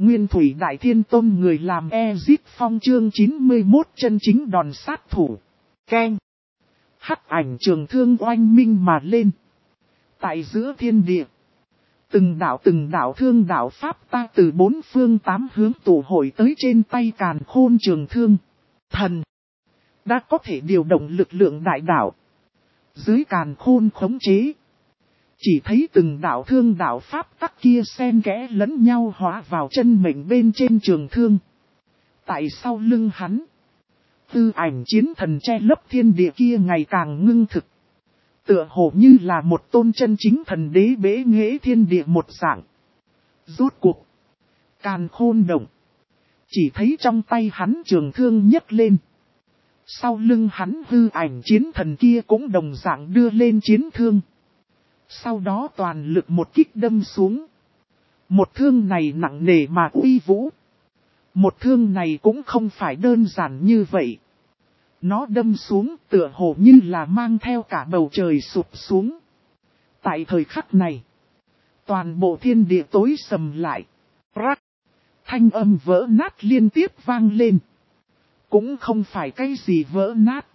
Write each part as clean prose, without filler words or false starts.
Nguyên Thủy Đại Thiên Tôn người làm Ezit Phong chương 91 chân chính đòn sát thủ. Keng. Hắc ảnh trường thương oanh minh mà lên. Tại giữa thiên địa. Từng đạo thương đạo pháp ta từ bốn phương tám hướng tụ hội tới trên tay càn khôn trường thương. Thần. Đã có thể điều động lực lượng đại đạo. Dưới càn khôn khống chế. Chỉ thấy từng đạo thương đạo pháp tắc kia xen kẽ lẫn nhau hóa vào chân mệnh bên trên trường thương. Tại sau lưng hắn. Tư ảnh chiến thần che lấp thiên địa kia ngày càng ngưng thực. Tựa hồ như là một tôn chân chính thần đế bế nghệ thiên địa một dạng. Rốt cuộc. Càn khôn động. Chỉ thấy trong tay hắn trường thương nhấc lên. Sau lưng hắn hư ảnh chiến thần kia cũng đồng dạng đưa lên chiến thương. Sau đó toàn lực một kích đâm xuống. Một thương này nặng nề mà uy vũ. Một thương này cũng không phải đơn giản như vậy. Nó đâm xuống tựa hồ như là mang theo cả bầu trời sụp xuống. Tại thời khắc này, toàn bộ thiên địa tối sầm lại. Rắc. Thanh âm vỡ nát liên tiếp vang lên. Cũng không phải cái gì vỡ nát.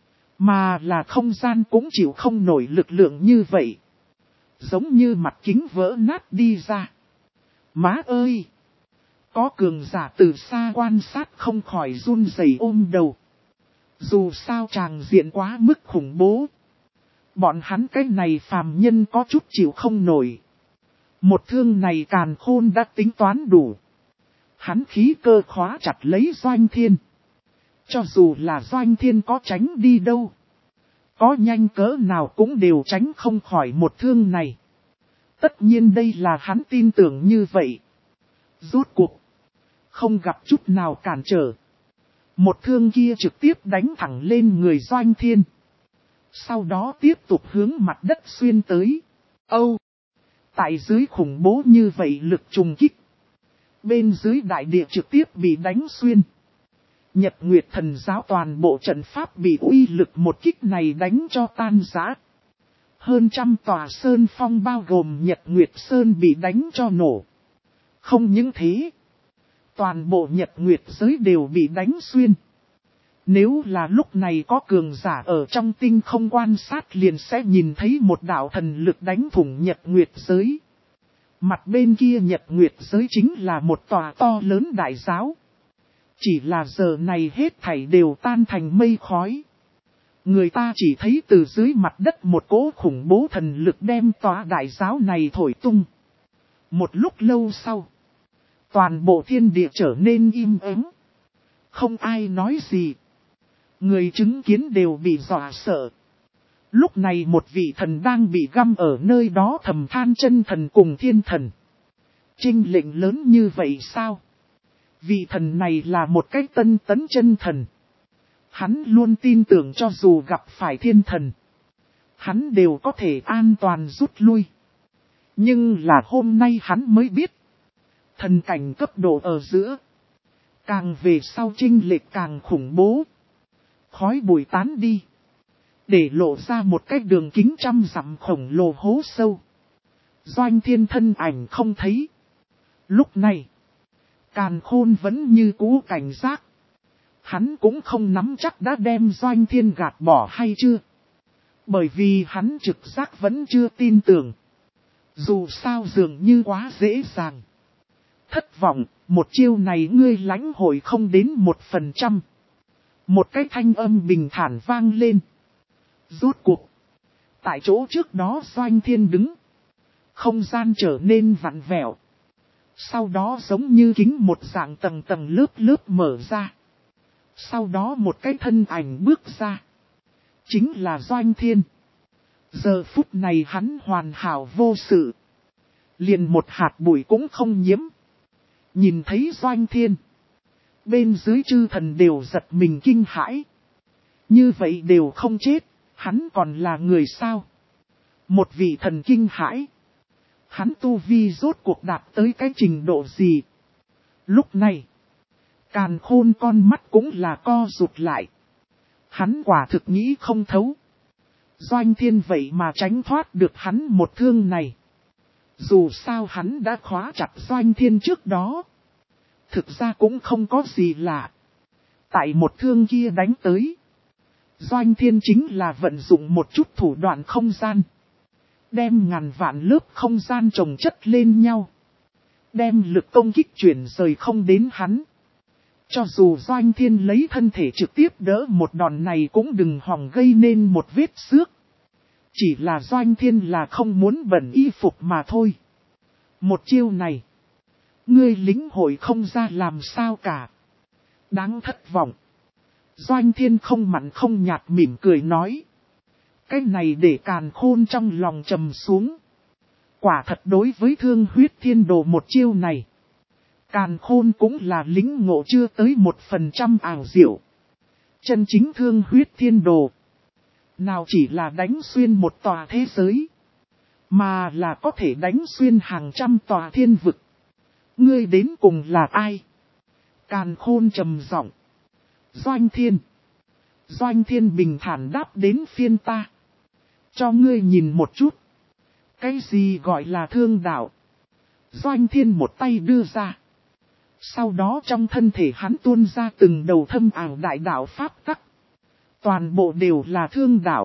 Mà là không gian cũng chịu không nổi lực lượng như vậy. Giống như mặt kính vỡ nát đi ra. Má ơi! Có cường giả từ xa quan sát không khỏi run rẩy ôm đầu. Dù sao tràng diện quá mức khủng bố. Bọn hắn cái này phàm nhân có chút chịu không nổi. Một thương này càn khôn đã tính toán đủ. Hắn khí cơ khóa chặt lấy Doanh Thiên. Cho dù là Doanh Thiên có tránh đi đâu. Có nhanh cỡ nào cũng đều tránh không khỏi một thương này. Tất nhiên đây là hắn tin tưởng như vậy. Rốt cuộc. Không gặp chút nào cản trở. Một thương kia trực tiếp đánh thẳng lên người Doanh Thiên. Sau đó tiếp tục hướng mặt đất xuyên tới. Âu! Tại dưới khủng bố như vậy lực trùng kích. Bên dưới đại địa trực tiếp bị đánh xuyên. Nhật Nguyệt Thần Giáo toàn bộ trận pháp bị uy lực một kích này đánh cho tan rã. Hơn trăm tòa sơn phong bao gồm Nhật Nguyệt Sơn bị đánh cho nổ. Không những thế. Toàn bộ Nhật Nguyệt giới đều bị đánh xuyên. Nếu là lúc này có cường giả ở trong tinh không quan sát liền sẽ nhìn thấy một đạo thần lực đánh thủng Nhật Nguyệt giới. Mặt bên kia Nhật Nguyệt giới chính là một tòa to lớn đại giáo. Chỉ là giờ này hết thảy đều tan thành mây khói. Người ta chỉ thấy từ dưới mặt đất một cỗ khủng bố thần lực đem tòa đại giáo này thổi tung. Một lúc lâu sau. Toàn bộ thiên địa trở nên im ắng. Không ai nói gì. Người chứng kiến đều bị dọa sợ. Lúc này một vị thần đang bị găm ở nơi đó thầm than chân thần cùng thiên thần. Chênh lệch lớn như vậy sao? Vị thần này là một cái tân tấn chân thần. Hắn luôn tin tưởng cho dù gặp phải thiên thần. Hắn đều có thể an toàn rút lui. Nhưng là hôm nay hắn mới biết. Thần cảnh cấp độ ở giữa. Càng về sau chênh lệch càng khủng bố. Khói bụi tán đi. Để lộ ra một cái đường kính 100 dặm khổng lồ hố sâu. Doanh Thiên thân ảnh không thấy. Lúc này. Càn khôn vẫn như cũ cảnh giác. Hắn cũng không nắm chắc đã đem Doanh Thiên gạt bỏ hay chưa. Bởi vì hắn trực giác vẫn chưa tin tưởng. Dù sao dường như quá dễ dàng. Thất vọng, một chiêu này ngươi lãnh hội không đến 1%. Một cái thanh âm bình thản vang lên. Rốt cuộc. Tại chỗ trước đó Doanh Thiên đứng. Không gian trở nên vặn vẹo. Sau đó giống như kính một dạng tầng tầng lớp lớp mở ra. Sau đó một cái thân ảnh bước ra. Chính là Doanh Thiên. Giờ phút này hắn hoàn hảo vô sự. Liền một hạt bụi cũng không nhiễm. Nhìn thấy Doanh Thiên. Bên dưới chư thần đều giật mình kinh hãi. Như vậy đều không chết. Hắn còn là người sao? Một vị thần kinh hãi. Hắn tu vi rốt cuộc đạt tới cái trình độ gì? Lúc này. Càn khôn con mắt cũng là co rụt lại. Hắn quả thực nghĩ không thấu. Doanh Thiên vậy mà tránh thoát được hắn một thương này. Dù sao hắn đã khóa chặt Doanh Thiên trước đó. Thực ra cũng không có gì lạ. Tại một thương kia đánh tới. Doanh Thiên chính là vận dụng một chút thủ đoạn không gian. Đem ngàn vạn lớp không gian chồng chất lên nhau. Đem lực công kích chuyển rời không đến hắn. Cho dù Doanh Thiên lấy thân thể trực tiếp đỡ một đòn này cũng đừng hòng gây nên một vết xước. Chỉ là Doanh Thiên là không muốn bẩn y phục mà thôi. Một chiêu này. Ngươi lĩnh hội không ra làm sao cả. Đáng thất vọng. Doanh Thiên không mặn không nhạt mỉm cười nói. Cái này để Càn Khôn trong lòng trầm xuống. Quả thật đối với Thương Huyết Thiên Đồ một chiêu này. Càn Khôn cũng là lĩnh ngộ chưa tới 1% ảo diệu. Chân chính Thương Huyết Thiên Đồ. Nào chỉ là đánh xuyên một tòa thế giới. Mà là có thể đánh xuyên hàng trăm tòa thiên vực. Ngươi đến cùng là ai? Càn Khôn trầm giọng. Doanh Thiên. Doanh Thiên bình thản đáp đến phiên ta. Cho ngươi nhìn một chút. Cái gì gọi là thương đạo? Doanh Thiên một tay đưa ra. Sau đó trong thân thể hắn tuôn ra từng đầu thâm ảo đại đạo pháp tắc. Toàn bộ đều là thương đạo.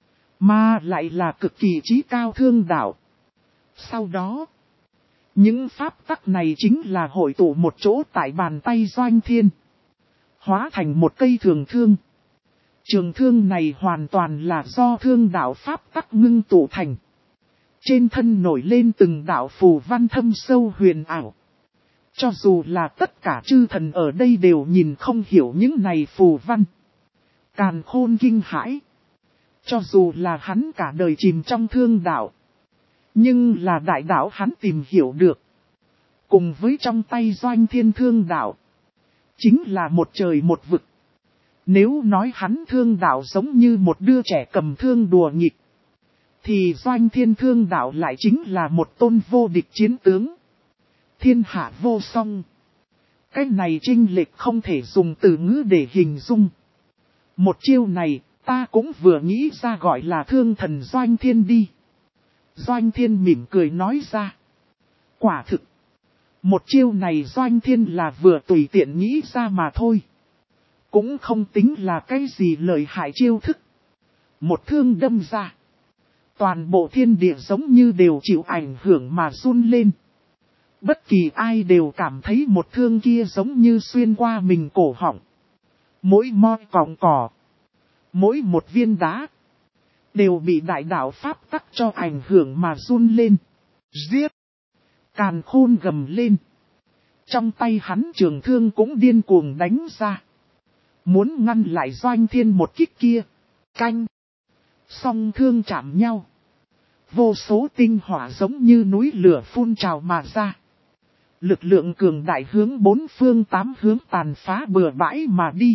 Mà lại là cực kỳ chí cao thương đạo. Sau đó. Những pháp tắc này chính là hội tụ một chỗ tại bàn tay Doanh Thiên. Hóa thành một cây trường thương. Trường thương này hoàn toàn là do thương đạo pháp tắc ngưng tụ thành. Trên thân nổi lên từng đạo phù văn thâm sâu huyền ảo. Cho dù là tất cả chư thần ở đây đều nhìn không hiểu những này phù văn. Càn Khôn kinh hãi. Cho dù là hắn cả đời chìm trong thương đạo. Nhưng là đại đạo hắn tìm hiểu được. Cùng với trong tay Doanh Thiên thương đạo. Chính là một trời một vực. Nếu nói hắn thương đạo giống như một đứa trẻ cầm thương đùa nghịch. Thì Doanh Thiên thương đạo lại chính là một tôn vô địch chiến tướng. Thiên hạ vô song. Cái này chênh lệch không thể dùng từ ngữ để hình dung. Một chiêu này ta cũng vừa nghĩ ra gọi là thương thần Doanh Thiên đi. Doanh Thiên mỉm cười nói ra. Quả thực. Một chiêu này Doanh Thiên là vừa tùy tiện nghĩ ra mà thôi. Cũng không tính là cái gì lợi hại chiêu thức. Một thương đâm ra. Toàn bộ thiên địa giống như đều chịu ảnh hưởng mà run lên. Bất kỳ ai đều cảm thấy một thương kia giống như xuyên qua mình cổ họng. Mỗi moi cọng cỏ. Mỗi một viên đá. Đều bị đại đạo pháp tắc cho ảnh hưởng mà run lên. Giết! Càn Khôn gầm lên. Trong tay hắn trường thương cũng điên cuồng đánh ra. Muốn ngăn lại Doanh Thiên một kích kia. Canh! Song thương chạm nhau. Vô số tinh hỏa giống như núi lửa phun trào mà ra. Lực lượng cường đại hướng bốn phương tám hướng tàn phá bừa bãi mà đi.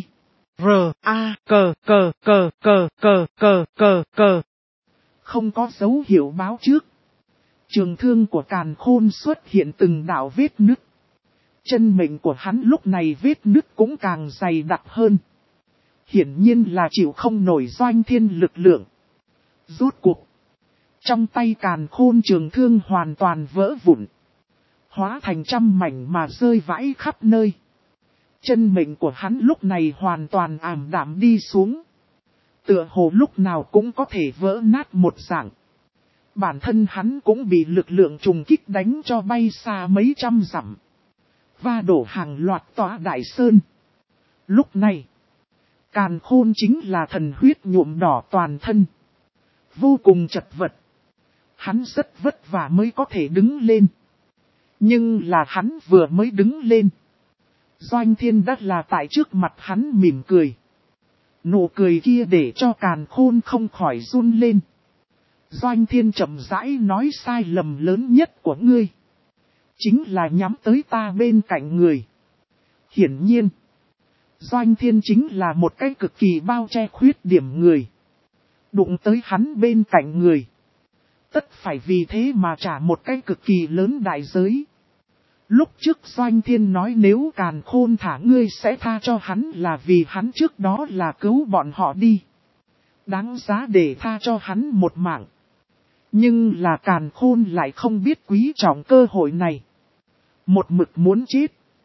R.A.C.K.K.K.K.K.K. Không có dấu hiệu báo trước. Trường thương của Càn Khôn xuất hiện từng đạo vết nứt. Chân mệnh của hắn lúc này vết nứt cũng càng dày đặc hơn. Hiển nhiên là chịu không nổi Doanh Thiên lực lượng. Rốt cuộc. Trong tay Càn Khôn trường thương hoàn toàn vỡ vụn. Hóa thành trăm mảnh mà rơi vãi khắp nơi. Chân mệnh của hắn lúc này hoàn toàn ảm đạm đi xuống. Tựa hồ lúc nào cũng có thể vỡ nát một dạng. Bản thân hắn cũng bị lực lượng trùng kích đánh cho bay xa mấy trăm dặm. Va đổ hàng loạt tòa đại sơn. Lúc này, Càn Khôn chính là thần huyết nhuộm đỏ toàn thân. Vô cùng chật vật. Hắn rất vất vả mới có thể đứng lên. Nhưng là hắn vừa mới đứng lên. Doanh Thiên đã là tại trước mặt hắn mỉm cười. Nụ cười kia để cho Càn Khôn không khỏi run lên. Doanh Thiên chậm rãi nói sai lầm lớn nhất của ngươi. Chính là nhắm tới ta bên cạnh người. Hiển nhiên. Doanh Thiên chính là một cái cực kỳ bao che khuyết điểm người. Đụng tới hắn bên cạnh người. Tất phải vì thế mà trả một cái cực kỳ lớn đại giới. Lúc trước Doanh Thiên nói nếu Càn Khôn thả ngươi sẽ tha cho hắn là vì hắn trước đó là cứu bọn họ đi. Đáng giá để tha cho hắn một mạng. Nhưng là Càn Khôn lại không biết quý trọng cơ hội này. Một mực muốn chết.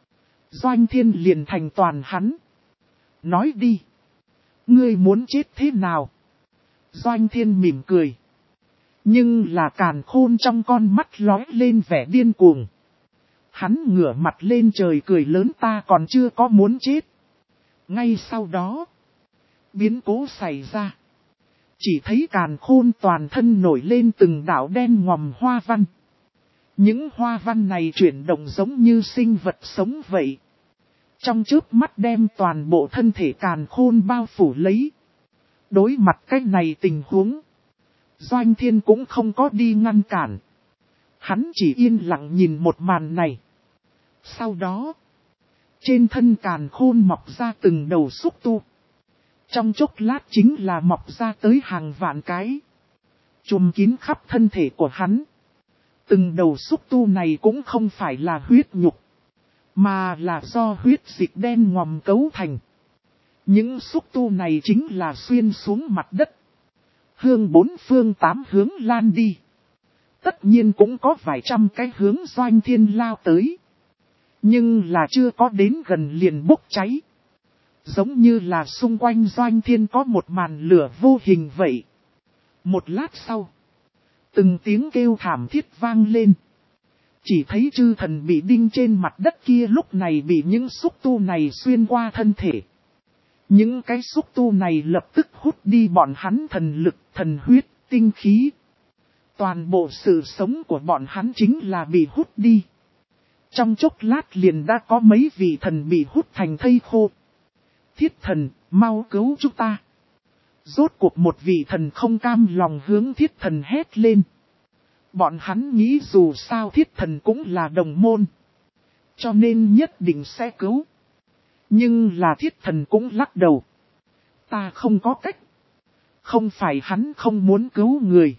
Doanh Thiên liền thành toàn hắn. Nói đi. Ngươi muốn chết thế nào? Doanh Thiên mỉm cười. Nhưng là Càn Khôn trong con mắt lóe lên vẻ điên cuồng. Hắn ngửa mặt lên trời cười lớn, ta còn chưa có muốn chết. Ngay sau đó, biến cố xảy ra. Chỉ thấy Càn Khôn toàn thân nổi lên từng đạo đen ngòm hoa văn. Những hoa văn này chuyển động giống như sinh vật sống vậy. Trong chớp mắt đem toàn bộ thân thể Càn Khôn bao phủ lấy. Đối mặt cách này tình huống, Doanh Thiên cũng không có đi ngăn cản. Hắn chỉ yên lặng nhìn một màn này. Sau đó, trên thân Càn Khôn mọc ra từng đầu xúc tu. Trong chốc lát chính là mọc ra tới hàng vạn cái. Trùm kín khắp thân thể của hắn. Từng đầu xúc tu này cũng không phải là huyết nhục, mà là do huyết dịch đen ngòm cấu thành. Những xúc tu này chính là xuyên xuống mặt đất, hướng bốn phương tám hướng lan đi. Tất nhiên cũng có vài trăm cái hướng Doanh Thiên lao tới. Nhưng là chưa có đến gần liền bốc cháy. Giống như là xung quanh Doanh Thiên có một màn lửa vô hình vậy. Một lát sau, từng tiếng kêu thảm thiết vang lên. Chỉ thấy chư thần bị đinh trên mặt đất kia lúc này bị những xúc tu này xuyên qua thân thể. Những cái xúc tu này lập tức hút đi bọn hắn thần lực, thần huyết, tinh khí. Toàn bộ sự sống của bọn hắn chính là bị hút đi. Trong chốc lát liền đã có mấy vị thần bị hút thành thây khô. Thiết thần, mau cứu chúng ta. Rốt cuộc một vị thần không cam lòng hướng thiết thần hét lên. Bọn hắn nghĩ dù sao thiết thần cũng là đồng môn, cho nên nhất định sẽ cứu. Nhưng là thiết thần cũng lắc đầu. Ta không có cách. Không phải hắn không muốn cứu người,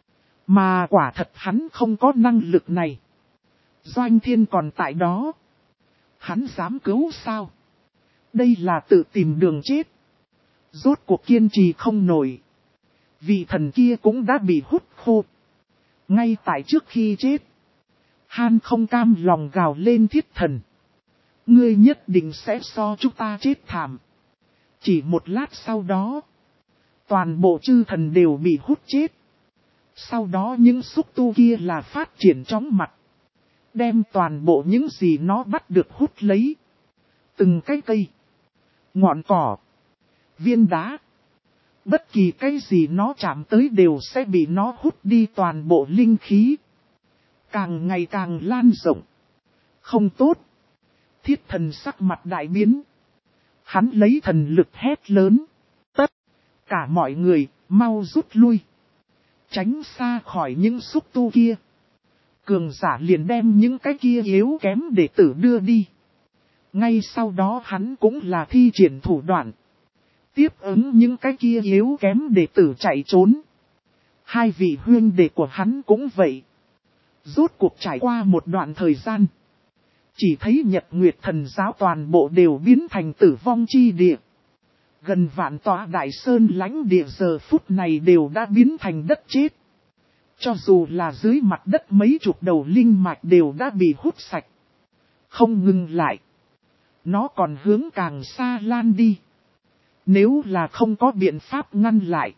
mà quả thật hắn không có năng lực này. Doanh Thiên còn tại đó. Hắn dám cứu sao? Đây là tự tìm đường chết. Rốt cuộc kiên trì không nổi. Vị thần kia cũng đã bị hút khô. Ngay tại trước khi chết, Han không cam lòng gào lên thiết thần. Ngươi nhất định sẽ so chúng ta chết thảm. Chỉ một lát sau đó, toàn bộ chư thần đều bị hút chết. Sau đó những xúc tu kia là phát triển chóng mặt. Đem toàn bộ những gì nó bắt được hút lấy. Từng cái cây, ngọn cỏ, viên đá. Bất kỳ cái gì nó chạm tới đều sẽ bị nó hút đi toàn bộ linh khí. Càng ngày càng lan rộng. Không tốt. Thiết thần sắc mặt đại biến. Hắn lấy thần lực hét lớn. Tất cả mọi người, mau rút lui. Tránh xa khỏi những xúc tu kia. Cường giả liền đem những cái kia yếu kém đệ tử đưa đi. Ngay sau đó hắn cũng là thi triển thủ đoạn. Tiếp ứng những cái kia yếu kém đệ tử chạy trốn. Hai vị huynh đệ của hắn cũng vậy. Rốt cuộc trải qua một đoạn thời gian. Chỉ thấy Nhật Nguyệt Thần giáo toàn bộ đều biến thành tử vong chi địa. Gần vạn tòa đại sơn lãnh địa giờ phút này đều đã biến thành đất chết. Cho dù là dưới mặt đất mấy chục đầu linh mạch đều đã bị hút sạch. Không ngừng lại. Nó còn hướng càng xa lan đi. Nếu là không có biện pháp ngăn lại,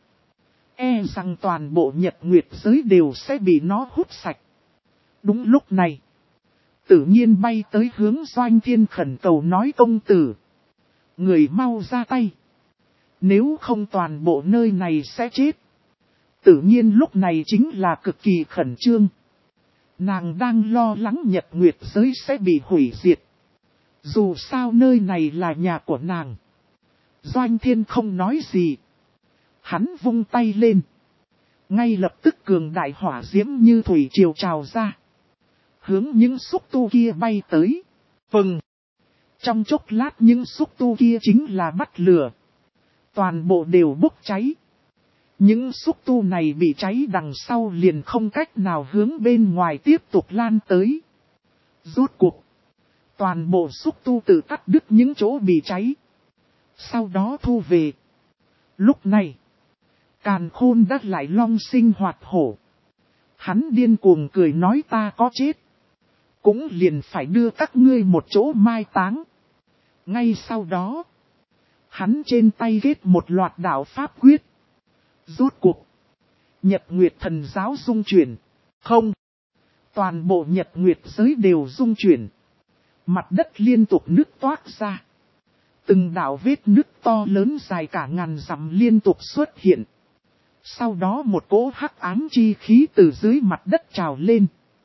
e rằng toàn bộ Nhật Nguyệt giới đều sẽ bị nó hút sạch. Đúng lúc này, tự nhiên bay tới hướng Doanh Thiên khẩn cầu nói công tử. Người mau ra tay. Nếu không toàn bộ nơi này sẽ chết. Tự nhiên lúc này chính là cực kỳ khẩn trương. Nàng đang lo lắng Nhật Nguyệt giới sẽ bị hủy diệt. Dù sao nơi này là nhà của nàng. Doanh Thiên không nói gì. Hắn vung tay lên. Ngay lập tức cường đại hỏa diễm như thủy triều trào ra. Hướng những xúc tu kia bay tới. Phừng. Trong chốc lát những xúc tu kia chính là bắt lửa. Toàn bộ đều bốc cháy. Những xúc tu này bị cháy đằng sau liền không cách nào hướng bên ngoài tiếp tục lan tới. Rốt cuộc. Toàn bộ xúc tu tự cắt đứt những chỗ bị cháy. Sau đó thu về. Lúc này, Càn Khôn đã lại long sinh hoạt hổ. Hắn điên cuồng cười nói ta có chết cũng liền phải đưa các ngươi một chỗ mai táng. Ngay sau đó, hắn trên tay ghét một loạt đạo pháp quyết. Rốt cuộc, Nhật Nguyệt thần giáo rung chuyển. Không, toàn bộ Nhật Nguyệt giới đều rung chuyển. Mặt đất liên tục nứt toác ra. Từng đạo vết nứt to lớn dài cả ngàn dặm liên tục xuất hiện. Sau đó một cỗ hắc ám chi khí từ dưới mặt đất trào lên.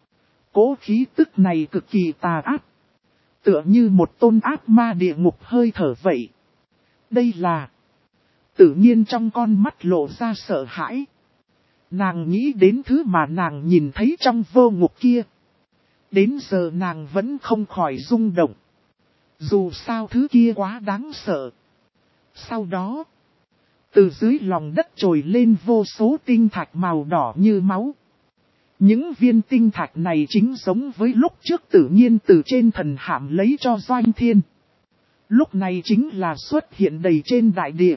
Cỗ khí tức này cực kỳ tà ác. Tựa như một tôn ác ma địa ngục hơi thở vậy. Đây là... Tự nhiên trong con mắt lộ ra sợ hãi. Nàng nghĩ đến thứ mà nàng nhìn thấy trong vô ngục kia. Đến giờ nàng vẫn không khỏi rung động. Dù sao thứ kia quá đáng sợ. Sau đó, từ dưới lòng đất trồi lên vô số tinh thạch màu đỏ như máu. Những viên tinh thạch này chính giống với lúc trước tự nhiên từ trên thần hạm lấy cho Doanh Thiên. Lúc này chính là xuất hiện đầy trên đại địa.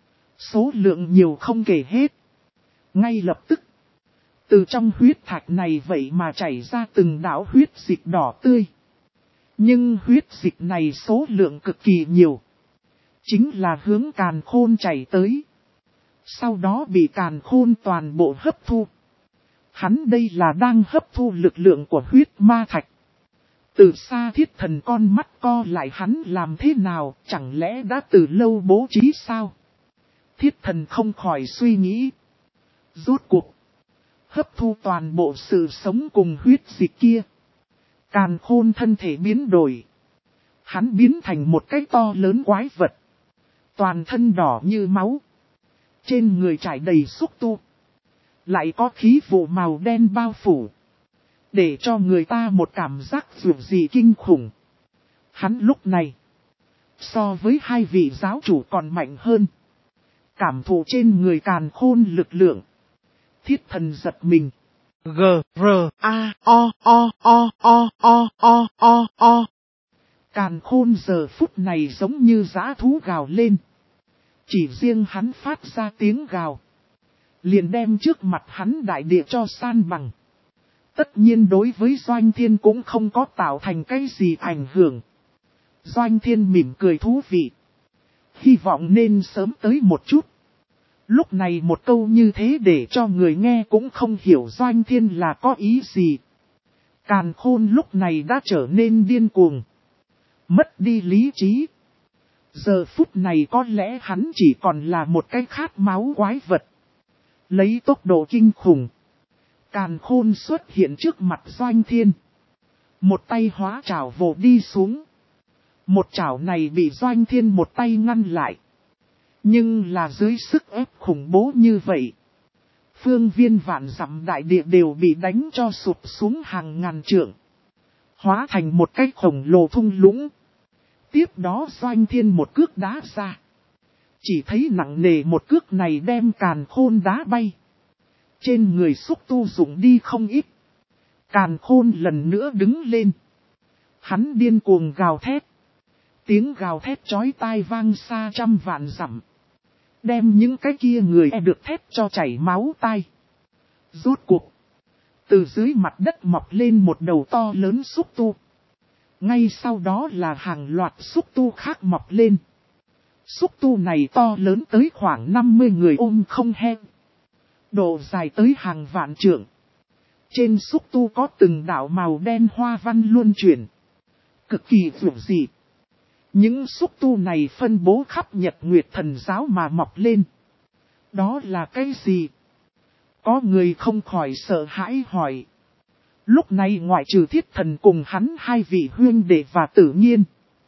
Số lượng nhiều không kể hết. Ngay lập tức, từ trong huyết thạch này vậy mà chảy ra từng đạo huyết dịch đỏ tươi. Nhưng huyết dịch này số lượng cực kỳ nhiều. Chính là hướng càn khôn chảy tới. Sau đó bị càn khôn toàn bộ hấp thu. Hắn đây là đang hấp thu lực lượng của huyết ma thạch. Từ xa thiết thần con mắt co lại, hắn làm thế nào, chẳng lẽ đã từ lâu bố trí sao? Thiết thần không khỏi suy nghĩ. Rốt cuộc, hấp thu toàn bộ sự sống cùng huyết dịch kia. Càn khôn thân thể biến đổi. Hắn biến thành một cái to lớn quái vật. Toàn thân đỏ như máu. Trên người trải đầy xúc tu. Lại có khí vụ màu đen bao phủ. Để cho người ta một cảm giác dường gì kinh khủng. Hắn lúc này, so với hai vị giáo chủ còn mạnh hơn. Cảm thụ trên người càn khôn lực lượng. Thiết thần giật mình. G-R-A-O-O-O-O-O-O. Càn khôn giờ phút này giống như dã thú gào lên. Chỉ riêng hắn phát ra tiếng gào. Liền đem trước mặt hắn đại địa cho san bằng. Tất nhiên đối với Doanh Thiên cũng không có tạo thành cái gì ảnh hưởng. Doanh Thiên mỉm cười thú vị. Hy vọng nên sớm tới một chút. Lúc này một câu như thế để cho người nghe cũng không hiểu Doanh Thiên là có ý gì. Càn khôn lúc này đã trở nên điên cuồng. Mất đi lý trí. Giờ phút này có lẽ hắn chỉ còn là một cái khát máu quái vật. Lấy tốc độ kinh khủng. Càn khôn xuất hiện trước mặt Doanh Thiên. Một tay hóa trảo vồ đi xuống. Một trảo này bị Doanh Thiên một tay ngăn lại. Nhưng là dưới sức ép khủng bố như vậy. Phương viên vạn dặm đại địa đều bị đánh cho sụp xuống hàng ngàn trượng. Hóa thành một cái khổng lồ thung lũng. Tiếp đó Doanh Thiên một cước đá ra. Chỉ thấy nặng nề một cước này đem càn khôn đá bay. Trên người xúc tu dụng đi không ít. Càn khôn lần nữa đứng lên. Hắn điên cuồng gào thét. Tiếng gào thét chói tai vang xa trăm vạn dặm. Đem những cái kia người được thét cho chảy máu tai. Rốt cuộc. Từ dưới mặt đất mọc lên một đầu to lớn xúc tu. Ngay sau đó là hàng loạt xúc tu khác mọc lên. Xúc tu này to lớn tới khoảng 50 người ôm không he. Độ dài tới hàng vạn trượng. Trên xúc tu có từng đạo màu đen hoa văn luân chuyển. Cực kỳ vượt dị. Những xúc tu này phân bố khắp Nhật Nguyệt thần giáo mà mọc lên. Đó là cái gì? Có người không khỏi sợ hãi hỏi. Lúc này ngoại trừ thiết thần cùng hắn hai vị huyên đệ và tự nhiên.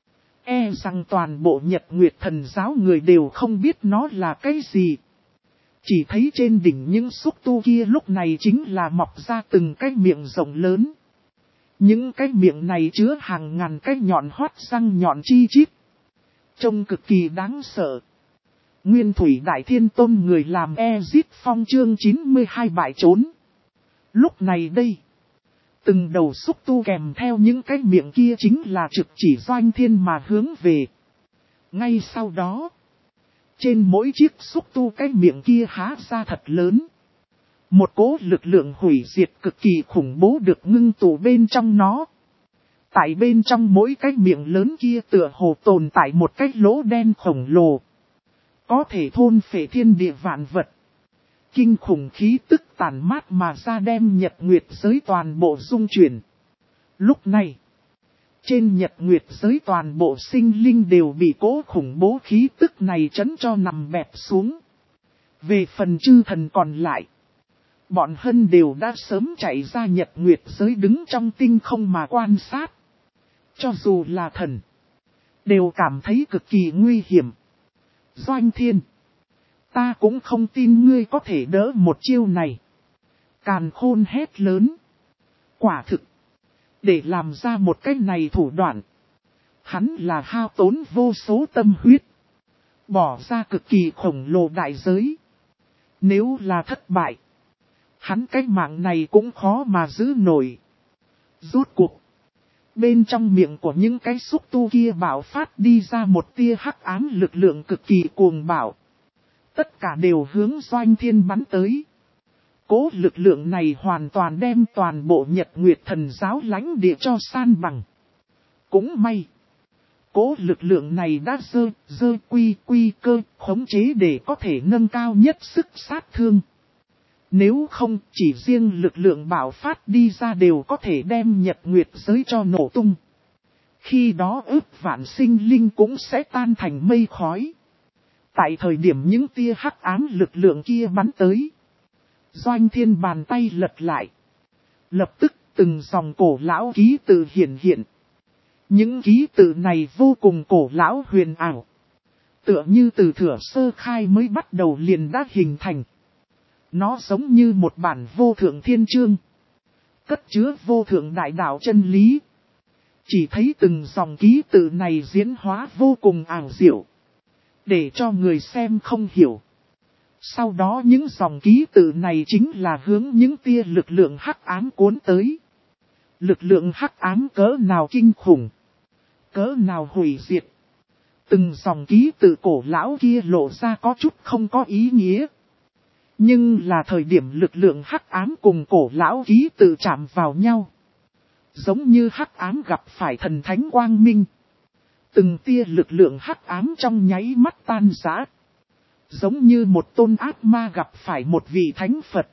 E rằng toàn bộ Nhật Nguyệt thần giáo người đều không biết nó là cái gì. Chỉ thấy trên đỉnh những xúc tu kia lúc này chính là mọc ra từng cái miệng rộng lớn. Những cái miệng này chứa hàng ngàn cái nhọn hoắt răng nhọn chi chít. Trông cực kỳ đáng sợ. Nguyên Thủy Đại Thiên Tôn người làm Ezit Phong chương 92 bại trốn. Lúc này đây, từng đầu xúc tu kèm theo những cái miệng kia chính là trực chỉ Doanh Thiên mà hướng về. Ngay sau đó, trên mỗi chiếc xúc tu cái miệng kia há ra thật lớn. Một cỗ lực lượng hủy diệt cực kỳ khủng bố được ngưng tụ bên trong nó. Tại bên trong mỗi cái miệng lớn kia tựa hồ tồn tại một cái lỗ đen khổng lồ. Có thể thôn phệ thiên địa vạn vật. Kinh khủng khí tức tàn mát mà ra đem nhật nguyệt giới toàn bộ dung chuyển. Lúc này, trên nhật nguyệt giới toàn bộ sinh linh đều bị cỗ khủng bố khí tức này chấn cho nằm bẹp xuống. Về phần chư thần còn lại, bọn hân đều đã sớm chạy ra nhật nguyệt giới đứng trong tinh không mà quan sát. Cho dù là thần, đều cảm thấy cực kỳ nguy hiểm. Doanh Thiên, ta cũng không tin ngươi có thể đỡ một chiêu này. Càn Khôn hét lớn. Quả thực, để làm ra một cái này thủ đoạn, hắn là hao tốn vô số tâm huyết, bỏ ra cực kỳ khổng lồ đại giới. Nếu là thất bại, hắn cái mạng này cũng khó mà giữ nổi. Rốt cuộc, bên trong miệng của những cái xúc tu kia bạo phát đi ra một tia hắc ám lực lượng cực kỳ cuồng bạo. Tất cả đều hướng Doanh Thiên bắn tới. Cố lực lượng này hoàn toàn đem toàn bộ Nhật Nguyệt Thần giáo lãnh địa cho san bằng. Cũng may, cố lực lượng này đã quy cơ khống chế để có thể nâng cao nhất sức sát thương. Nếu không, chỉ riêng lực lượng bạo phát đi ra đều có thể đem Nhật Nguyệt giới cho nổ tung. Khi đó ước vạn sinh linh cũng sẽ tan thành mây khói. Tại thời điểm những tia hắc ám lực lượng kia bắn tới, Doanh Thiên bàn tay lật lại. Lập tức từng dòng cổ lão ký tự hiển hiện. Những ký tự này vô cùng cổ lão huyền ảo. Tựa như từ thuở sơ khai mới bắt đầu liền đã hình thành. Nó giống như một bản vô thượng thiên chương, cất chứa vô thượng đại đạo chân lý. Chỉ thấy từng dòng ký tự này diễn hóa vô cùng ảo diệu, để cho người xem không hiểu. Sau đó những dòng ký tự này chính là hướng những tia lực lượng hắc ám cuốn tới. Lực lượng hắc ám cỡ nào kinh khủng, cỡ nào hủy diệt. Từng dòng ký tự cổ lão kia lộ ra có chút không có ý nghĩa. Nhưng là thời điểm lực lượng hắc ám cùng cổ lão ký tự chạm vào nhau, giống như hắc ám gặp phải thần thánh quang minh. Từng tia lực lượng hắc ám trong nháy mắt tan rã. Giống như một tôn ác ma gặp phải một vị thánh Phật,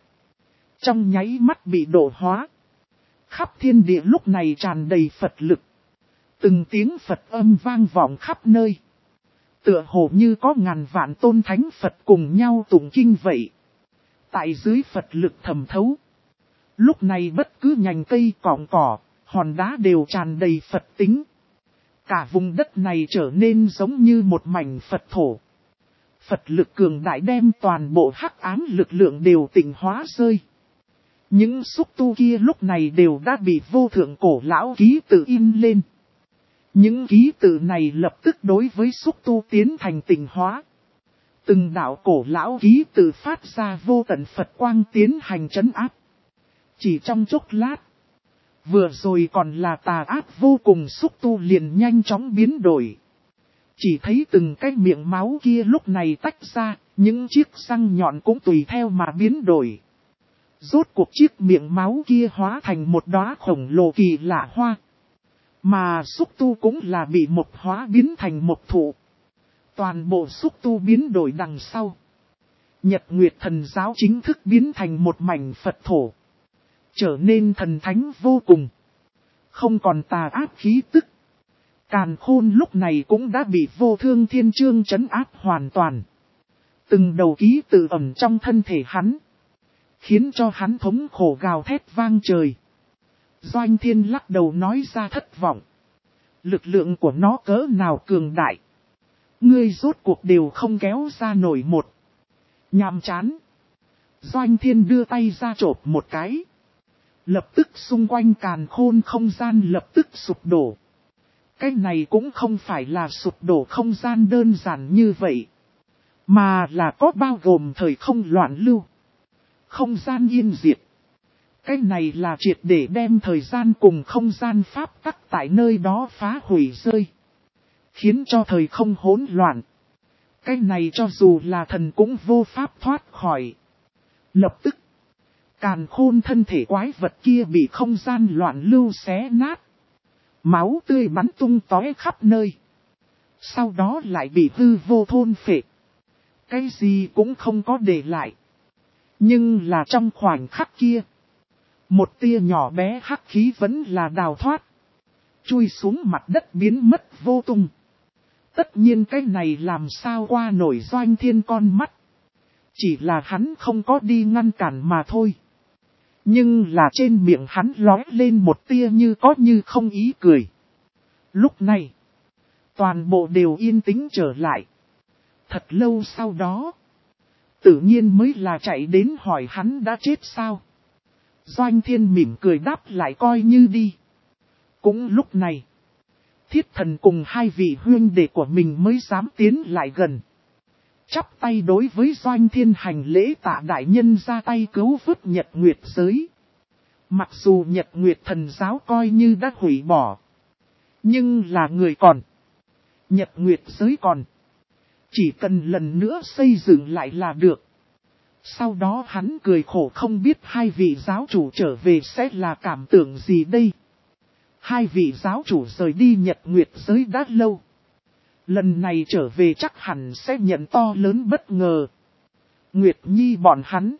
trong nháy mắt bị độ hóa. Khắp thiên địa lúc này tràn đầy Phật lực. Từng tiếng Phật âm vang vọng khắp nơi. Tựa hồ như có ngàn vạn tôn thánh Phật cùng nhau tụng kinh vậy. Tại dưới Phật lực thẩm thấu, lúc này bất cứ nhành cây cọng cỏ, hòn đá đều tràn đầy Phật tính. Cả vùng đất này trở nên giống như một mảnh Phật thổ. Phật lực cường đại đem toàn bộ hắc ám lực lượng đều tịnh hóa rơi. Những xúc tu kia lúc này đều đã bị vô thượng cổ lão ký tự in lên. Những ký tự này lập tức đối với xúc tu tiến thành tịnh hóa. Từng đạo cổ lão ký tự phát ra vô tận Phật quang tiến hành trấn áp. Chỉ trong chốc lát, vừa rồi còn là tà ác vô cùng xúc tu liền nhanh chóng biến đổi. Chỉ thấy từng cái miệng máu kia lúc này tách ra, những chiếc răng nhọn cũng tùy theo mà biến đổi. Rốt cuộc chiếc miệng máu kia hóa thành một đóa khổng lồ kỳ lạ hoa. Mà xúc tu cũng là bị mộc hóa biến thành mộc thụ. Toàn bộ xúc tu biến đổi đằng sau, Nhật Nguyệt Thần giáo chính thức biến thành một mảnh Phật thổ. Trở nên thần thánh vô cùng. Không còn tà ác khí tức. Càn Khôn lúc này cũng đã bị vô thương thiên chương trấn áp hoàn toàn. Từng đầu ký tự ẩn trong thân thể hắn, khiến cho hắn thống khổ gào thét vang trời. Doanh Thiên lắc đầu nói ra thất vọng. Lực lượng của nó cỡ nào cường đại, ngươi rốt cuộc đều không kéo ra nổi một. Nhàm chán. Doanh Thiên đưa tay ra chộp một cái. Lập tức xung quanh Càn Khôn không gian lập tức sụp đổ. Cái này cũng không phải là sụp đổ không gian đơn giản như vậy, mà là có bao gồm thời không loạn lưu, không gian yên diệt. Cái này là triệt để đem thời gian cùng không gian pháp tắc tại nơi đó phá hủy rơi, khiến cho thời không hỗn loạn. Cái này cho dù là thần cũng vô pháp thoát khỏi. Lập tức, Càn Khôn thân thể quái vật kia bị không gian loạn lưu xé nát. Máu tươi bắn tung tóe khắp nơi. Sau đó lại bị hư vô thôn phệ. Cái gì cũng không có để lại. Nhưng là trong khoảnh khắc kia, một tia nhỏ bé hắc khí vẫn là đào thoát. Chui xuống mặt đất biến mất vô tung. Tất nhiên cái này làm sao qua nổi Doanh Thiên con mắt. Chỉ là hắn không có đi ngăn cản mà thôi. Nhưng là trên miệng hắn lóe lên một tia như có như không ý cười. Lúc này, toàn bộ đều yên tĩnh trở lại. Thật lâu sau đó, tự nhiên mới là chạy đến hỏi hắn đã chết sao. Doanh Thiên mỉm cười đáp lại coi như đi. Cũng lúc này, Thiết Thần cùng hai vị huynh đệ của mình mới dám tiến lại gần. Chắp tay đối với Doanh Thiên hành lễ tạ đại nhân ra tay cứu vớt Nhật Nguyệt giới. Mặc dù Nhật Nguyệt thần giáo coi như đã hủy bỏ. Nhưng là người còn. Nhật Nguyệt giới còn. Chỉ cần lần nữa xây dựng lại là được. Sau đó hắn cười khổ không biết hai vị giáo chủ trở về sẽ là cảm tưởng gì đây. Hai vị giáo chủ rời đi Nhật Nguyệt giới đã lâu. Lần này trở về chắc hẳn sẽ nhận to lớn bất ngờ. Nguyệt Nhi bọn hắn.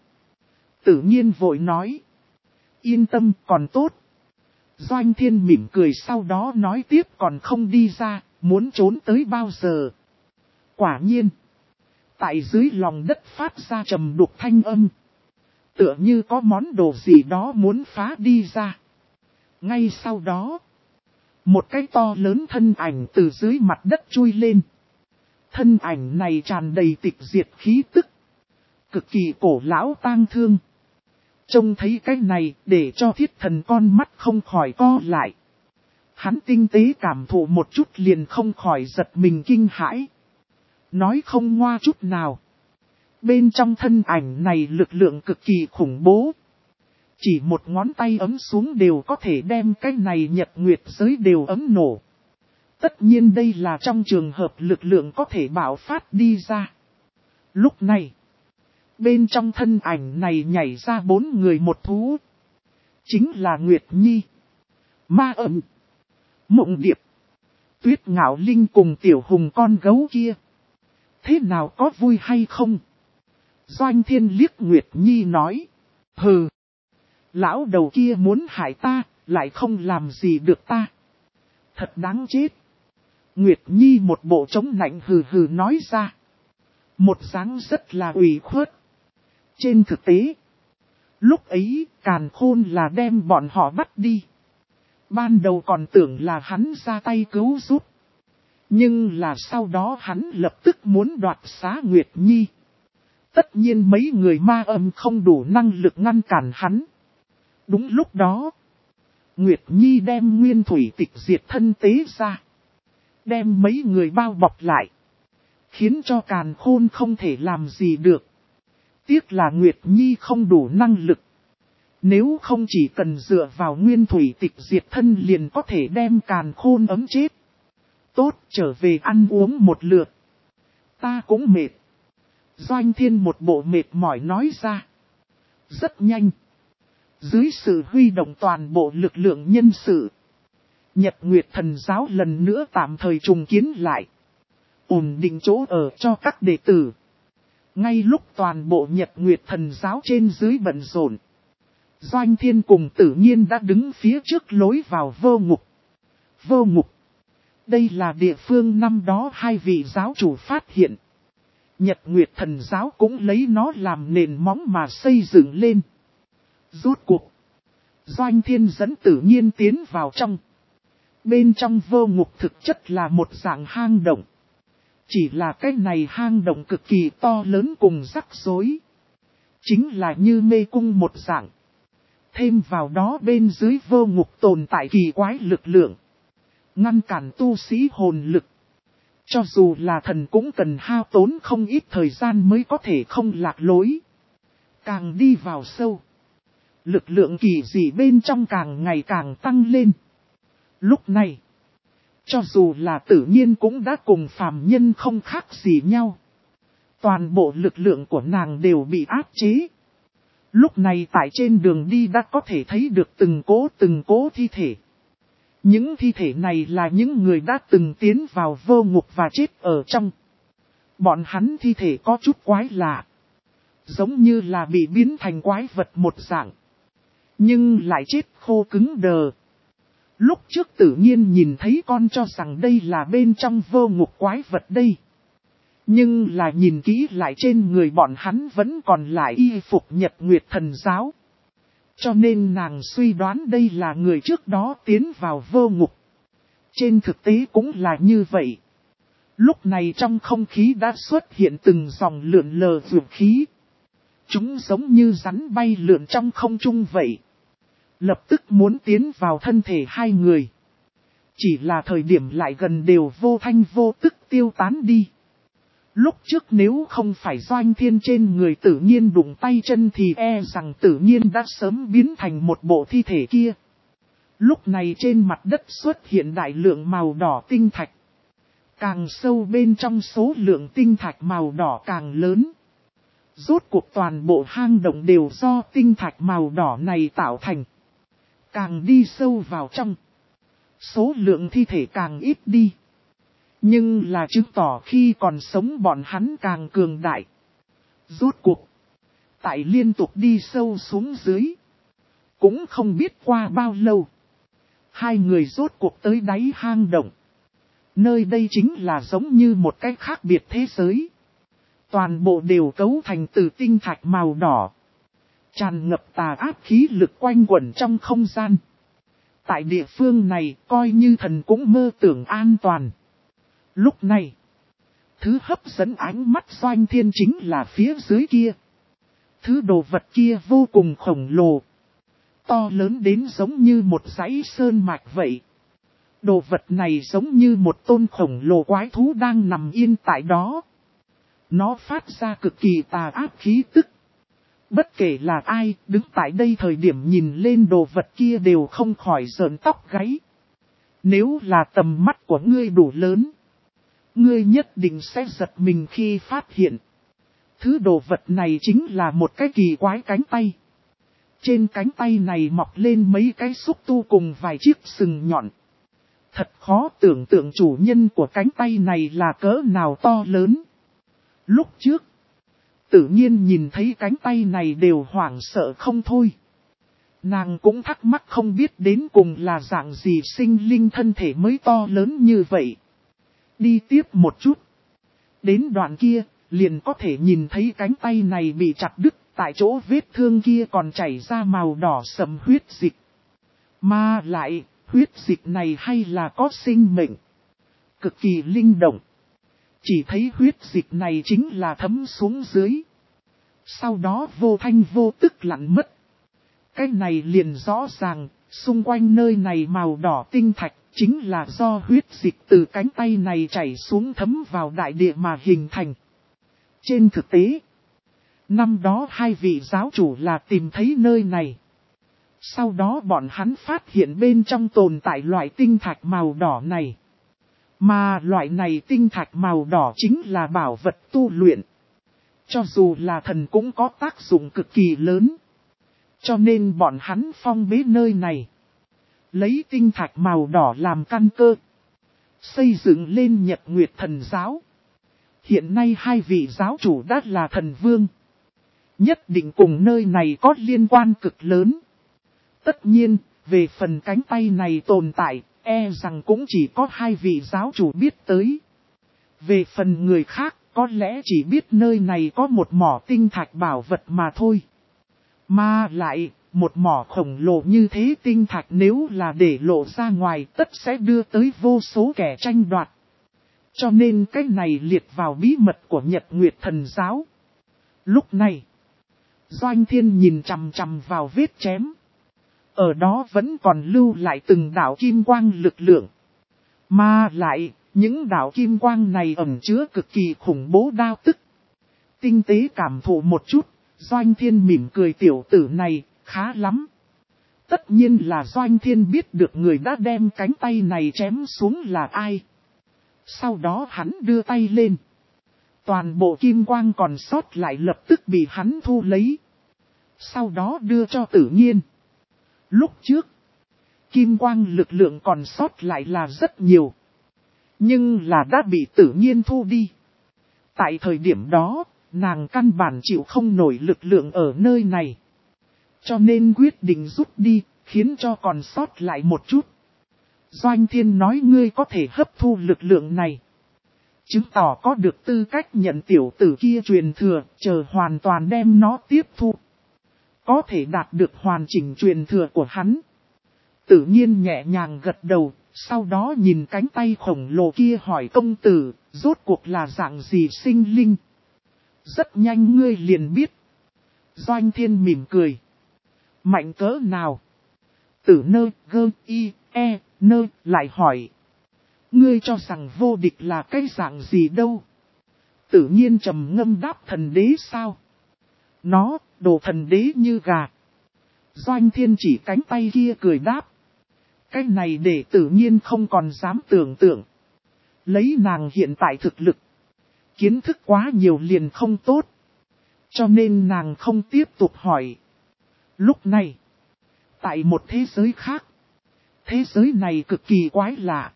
Tự nhiên vội nói. Yên tâm còn tốt. Doanh Thiên mỉm cười sau đó nói tiếp còn không đi ra, muốn trốn tới bao giờ. Quả nhiên. Tại dưới lòng đất phát ra trầm đục thanh âm. Tựa như có món đồ gì đó muốn phá đi ra. Ngay sau đó. Một cái to lớn thân ảnh từ dưới mặt đất chui lên. Thân ảnh này tràn đầy tịch diệt khí tức. Cực kỳ cổ lão tang thương. Trông thấy cái này để cho Thiết Thần con mắt không khỏi co lại. Hắn tinh tế cảm thụ một chút liền không khỏi giật mình kinh hãi. Nói không ngoa chút nào. Bên trong thân ảnh này lực lượng cực kỳ khủng bố. Chỉ một ngón tay ấm xuống đều có thể đem cái này Nhật Nguyệt giới đều ấm nổ. Tất nhiên đây là trong trường hợp lực lượng có thể bạo phát đi ra. Lúc này, bên trong thân ảnh này nhảy ra 4 người một thú. Chính là Nguyệt Nhi, Ma Âm, Mộng Điệp, Tuyết Ngạo Linh cùng Tiểu Hùng con gấu kia. Thế nào có vui hay không? Doanh Thiên liếc Nguyệt Nhi nói. Hừ. Lão đầu kia muốn hại ta, lại không làm gì được ta. Thật đáng chết. Nguyệt Nhi một bộ chống nạnh hừ hừ nói ra. Một dáng rất là ủy khuất. Trên thực tế, lúc ấy Càn Khôn là đem bọn họ bắt đi. Ban đầu còn tưởng là hắn ra tay cứu giúp. Nhưng là sau đó hắn lập tức muốn đoạt xá Nguyệt Nhi. Tất nhiên mấy người Ma Âm không đủ năng lực ngăn cản hắn. Đúng lúc đó, Nguyệt Nhi đem nguyên thủy tịch diệt thân tế ra. Đem mấy người bao bọc lại. Khiến cho Càn Khôn không thể làm gì được. Tiếc là Nguyệt Nhi không đủ năng lực. Nếu không chỉ cần dựa vào nguyên thủy tịch diệt thân liền có thể đem Càn Khôn ấm chết. Tốt, trở về ăn uống một lượt. Ta cũng mệt. Doanh Thiên một bộ mệt mỏi nói ra. Rất nhanh. Dưới sự huy động toàn bộ lực lượng nhân sự. Nhật Nguyệt thần giáo lần nữa tạm thời trùng kiến lại. Ổn định chỗ ở cho các đệ tử. Ngay lúc toàn bộ Nhật Nguyệt thần giáo trên dưới bận rộn. Doanh Thiên cùng Tử Nhiên đã đứng phía trước lối vào vô ngục. Vô ngục. Đây là địa phương năm đó hai vị giáo chủ phát hiện. Nhật Nguyệt thần giáo cũng lấy nó làm nền móng mà xây dựng lên. Rốt cuộc. Doanh Thiên dẫn Tử Nhiên tiến vào trong. Bên trong vô ngục thực chất là một dạng hang động. Chỉ là cái này hang động cực kỳ to lớn cùng rắc rối. Chính là như mê cung một dạng. Thêm vào đó bên dưới vô ngục tồn tại kỳ quái lực lượng. Ngăn cản tu sĩ hồn lực. Cho dù là thần cũng cần hao tốn không ít thời gian mới có thể không lạc lối. Càng đi vào sâu. Lực lượng kỳ dị bên trong càng ngày càng tăng lên. Lúc này, cho dù là Tử Nhiên cũng đã cùng phàm nhân không khác gì nhau. Toàn bộ lực lượng của nàng đều bị áp chế. Lúc này tại trên đường đi đã có thể thấy được từng cố thi thể. Những thi thể này là những người đã từng tiến vào vô ngục và chết ở trong. Bọn hắn thi thể có chút quái lạ. Giống như là bị biến thành quái vật một dạng. Nhưng lại chết khô cứng đờ. Lúc trước tự nhiên nhìn thấy con cho rằng đây là bên trong vô ngục quái vật đây. Nhưng là nhìn kỹ lại trên người bọn hắn vẫn còn lại y phục Nhật Nguyệt Thần Giáo. Cho nên nàng suy đoán đây là người trước đó tiến vào vô ngục. Trên thực tế cũng là như vậy. Lúc này trong không khí đã xuất hiện từng dòng lượn lờ vượt khí. Chúng giống như rắn bay lượn trong không trung vậy. Lập tức muốn tiến vào thân thể hai người. Chỉ là thời điểm lại gần đều vô thanh vô tức tiêu tán đi. Lúc trước nếu không phải Doanh Thiên trên người tự nhiên đụng tay chân thì e rằng tự nhiên đã sớm biến thành một bộ thi thể kia. Lúc này trên mặt đất xuất hiện đại lượng màu đỏ tinh thạch. Càng sâu bên trong số lượng tinh thạch màu đỏ càng lớn. Rốt cuộc toàn bộ hang động đều do tinh thạch màu đỏ này tạo thành. Càng đi sâu vào trong, số lượng thi thể càng ít đi. Nhưng là chứng tỏ khi còn sống bọn hắn càng cường đại. Rốt cuộc, tại liên tục đi sâu xuống dưới, cũng không biết qua bao lâu. Hai người rốt cuộc tới đáy hang động. Nơi đây chính là giống như một cái khác biệt thế giới. Toàn bộ đều cấu thành từ tinh thạch màu đỏ. Tràn ngập tà ác khí lực quanh quẩn trong không gian. Tại địa phương này coi như thần cũng mơ tưởng an toàn. Lúc này, thứ hấp dẫn ánh mắt Doanh Thiên chính là phía dưới kia. Thứ đồ vật kia vô cùng khổng lồ. To lớn đến giống như một dãy sơn mạch vậy. Đồ vật này giống như một tôn khổng lồ quái thú đang nằm yên tại đó. Nó phát ra cực kỳ tà ác khí tức. Bất kể là ai đứng tại đây thời điểm nhìn lên đồ vật kia đều không khỏi rợn tóc gáy. Nếu là tầm mắt của ngươi đủ lớn, ngươi nhất định sẽ giật mình khi phát hiện. Thứ đồ vật này chính là một cái kỳ quái cánh tay. Trên cánh tay này mọc lên mấy cái xúc tu cùng vài chiếc sừng nhọn. Thật khó tưởng tượng chủ nhân của cánh tay này là cỡ nào to lớn. Lúc trước, tự nhiên nhìn thấy cánh tay này đều hoảng sợ không thôi. Nàng cũng thắc mắc không biết đến cùng là dạng gì sinh linh thân thể mới to lớn như vậy. Đi tiếp một chút. Đến đoạn kia, liền có thể nhìn thấy cánh tay này bị chặt đứt, tại chỗ vết thương kia còn chảy ra màu đỏ sẫm huyết dịch. Mà lại, huyết dịch này hay là có sinh mệnh. Cực kỳ linh động. Chỉ thấy huyết dịch này chính là thấm xuống dưới. Sau đó vô thanh vô tức lặn mất. Cái này liền rõ ràng, xung quanh nơi này màu đỏ tinh thạch chính là do huyết dịch từ cánh tay này chảy xuống thấm vào đại địa mà hình thành. Trên thực tế, năm đó hai vị giáo chủ là tìm thấy nơi này. Sau đó bọn hắn phát hiện bên trong tồn tại loại tinh thạch màu đỏ này. Mà loại này tinh thạch màu đỏ chính là bảo vật tu luyện. Cho dù là thần cũng có tác dụng cực kỳ lớn. Cho nên bọn hắn phong bế nơi này. Lấy tinh thạch màu đỏ làm căn cơ. Xây dựng lên Nhật Nguyệt Thần Giáo. Hiện nay hai vị giáo chủ đã là thần vương. Nhất định cùng nơi này có liên quan cực lớn. Tất nhiên, về phần cánh tay này tồn tại, e rằng cũng chỉ có hai vị giáo chủ biết tới. Về phần người khác, có lẽ chỉ biết nơi này có một mỏ tinh thạch bảo vật mà thôi. Mà lại, một mỏ khổng lồ như thế tinh thạch nếu là để lộ ra ngoài tất sẽ đưa tới vô số kẻ tranh đoạt. Cho nên cái này liệt vào bí mật của Nhật Nguyệt Thần Giáo. Lúc này, Doanh Thiên nhìn chằm chằm vào vết chém. Ở đó vẫn còn lưu lại từng đạo kim quang lực lượng. Mà lại, những đạo kim quang này ẩn chứa cực kỳ khủng bố đao tức. Tinh tế cảm thụ một chút, Doanh Thiên mỉm cười tiểu tử này, khá lắm. Tất nhiên là Doanh Thiên biết được người đã đem cánh tay này chém xuống là ai. Sau đó hắn đưa tay lên. Toàn bộ kim quang còn sót lại lập tức bị hắn thu lấy. Sau đó đưa cho Tử Nhiên. Lúc trước, Kim quang lực lượng còn sót lại là rất nhiều. Nhưng là đã bị tự nhiên thu đi. Tại thời điểm đó, nàng căn bản chịu không nổi lực lượng ở nơi này. Cho nên quyết định rút đi, khiến cho còn sót lại một chút. Doanh Thiên nói ngươi có thể hấp thu lực lượng này. Chứng tỏ có được tư cách nhận tiểu tử kia truyền thừa, chờ hoàn toàn đem nó tiếp thu. Có thể đạt được hoàn chỉnh truyền thừa của hắn. Tự nhiên nhẹ nhàng gật đầu, sau đó nhìn cánh tay khổng lồ kia hỏi công tử, rốt cuộc là dạng gì sinh linh. Rất nhanh ngươi liền biết. Doanh Thiên mỉm cười. Mạnh cỡ nào? Tử nơ, gơ, y, e, nơ, lại hỏi. Ngươi cho rằng vô địch là cái dạng gì đâu? Tự nhiên trầm ngâm đáp thần đế sao? Nó, đồ thần đế như gà. Doanh Thiên chỉ cánh tay kia cười đáp. Cái này để tự nhiên không còn dám tưởng tượng. Lấy nàng hiện tại thực lực. Kiến thức quá nhiều liền không tốt. Cho nên nàng không tiếp tục hỏi. Lúc này, tại một thế giới khác. Thế giới này cực kỳ quái lạ.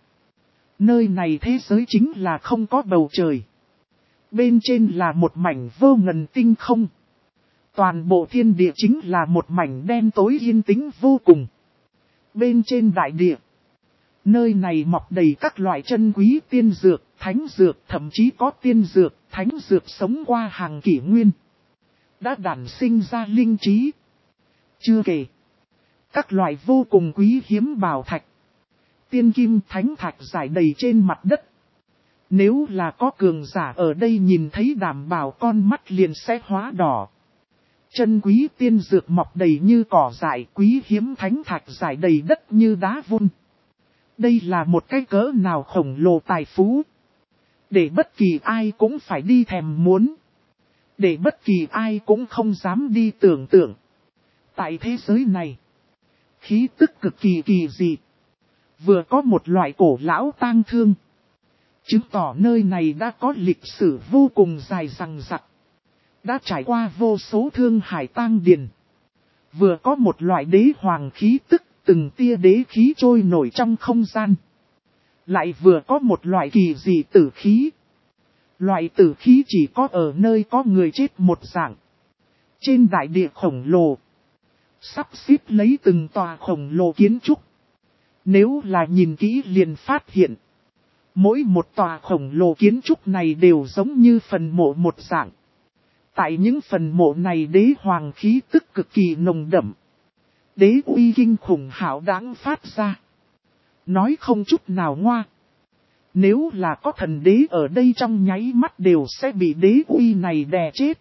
Nơi này thế giới chính là không có bầu trời. Bên trên là một mảnh vô ngần tinh không. Toàn bộ thiên địa chính là một mảnh đen tối yên tĩnh vô cùng. Bên trên đại địa, nơi này mọc đầy các loại chân quý tiên dược, thánh dược, thậm chí có tiên dược, thánh dược sống qua hàng kỷ nguyên. Đã đản sinh ra linh trí. Chưa kể, các loại vô cùng quý hiếm bảo thạch. Tiên kim thánh thạch rải đầy trên mặt đất. Nếu là có cường giả ở đây nhìn thấy đảm bảo con mắt liền sẽ hóa đỏ. Chân quý tiên dược mọc đầy như cỏ dại, quý hiếm thánh thạch rải đầy đất như đá vun. Đây là một cái cỡ nào khổng lồ tài phú. Để bất kỳ ai cũng phải đi thèm muốn. Để bất kỳ ai cũng không dám đi tưởng tượng. Tại thế giới này, khí tức cực kỳ kỳ dị. Vừa có một loại cổ lão tang thương. Chứng tỏ nơi này đã có lịch sử vô cùng dài dằng dặc. Đã trải qua vô số thương hải tang điền. Vừa có một loại đế hoàng khí tức, từng tia đế khí trôi nổi trong không gian. Lại vừa có một loại kỳ dị tử khí. Loại tử khí chỉ có ở nơi có người chết một dạng. Trên đại địa khổng lồ, sắp xếp lấy từng tòa khổng lồ kiến trúc. Nếu là nhìn kỹ liền phát hiện, mỗi một tòa khổng lồ kiến trúc này đều giống như phần mộ một dạng. Tại những phần mộ này đế hoàng khí tức cực kỳ nồng đậm. Đế uy kinh khủng hảo đáng phát ra. Nói không chút nào ngoa. Nếu là có thần đế ở đây trong nháy mắt đều sẽ bị đế uy này đè chết.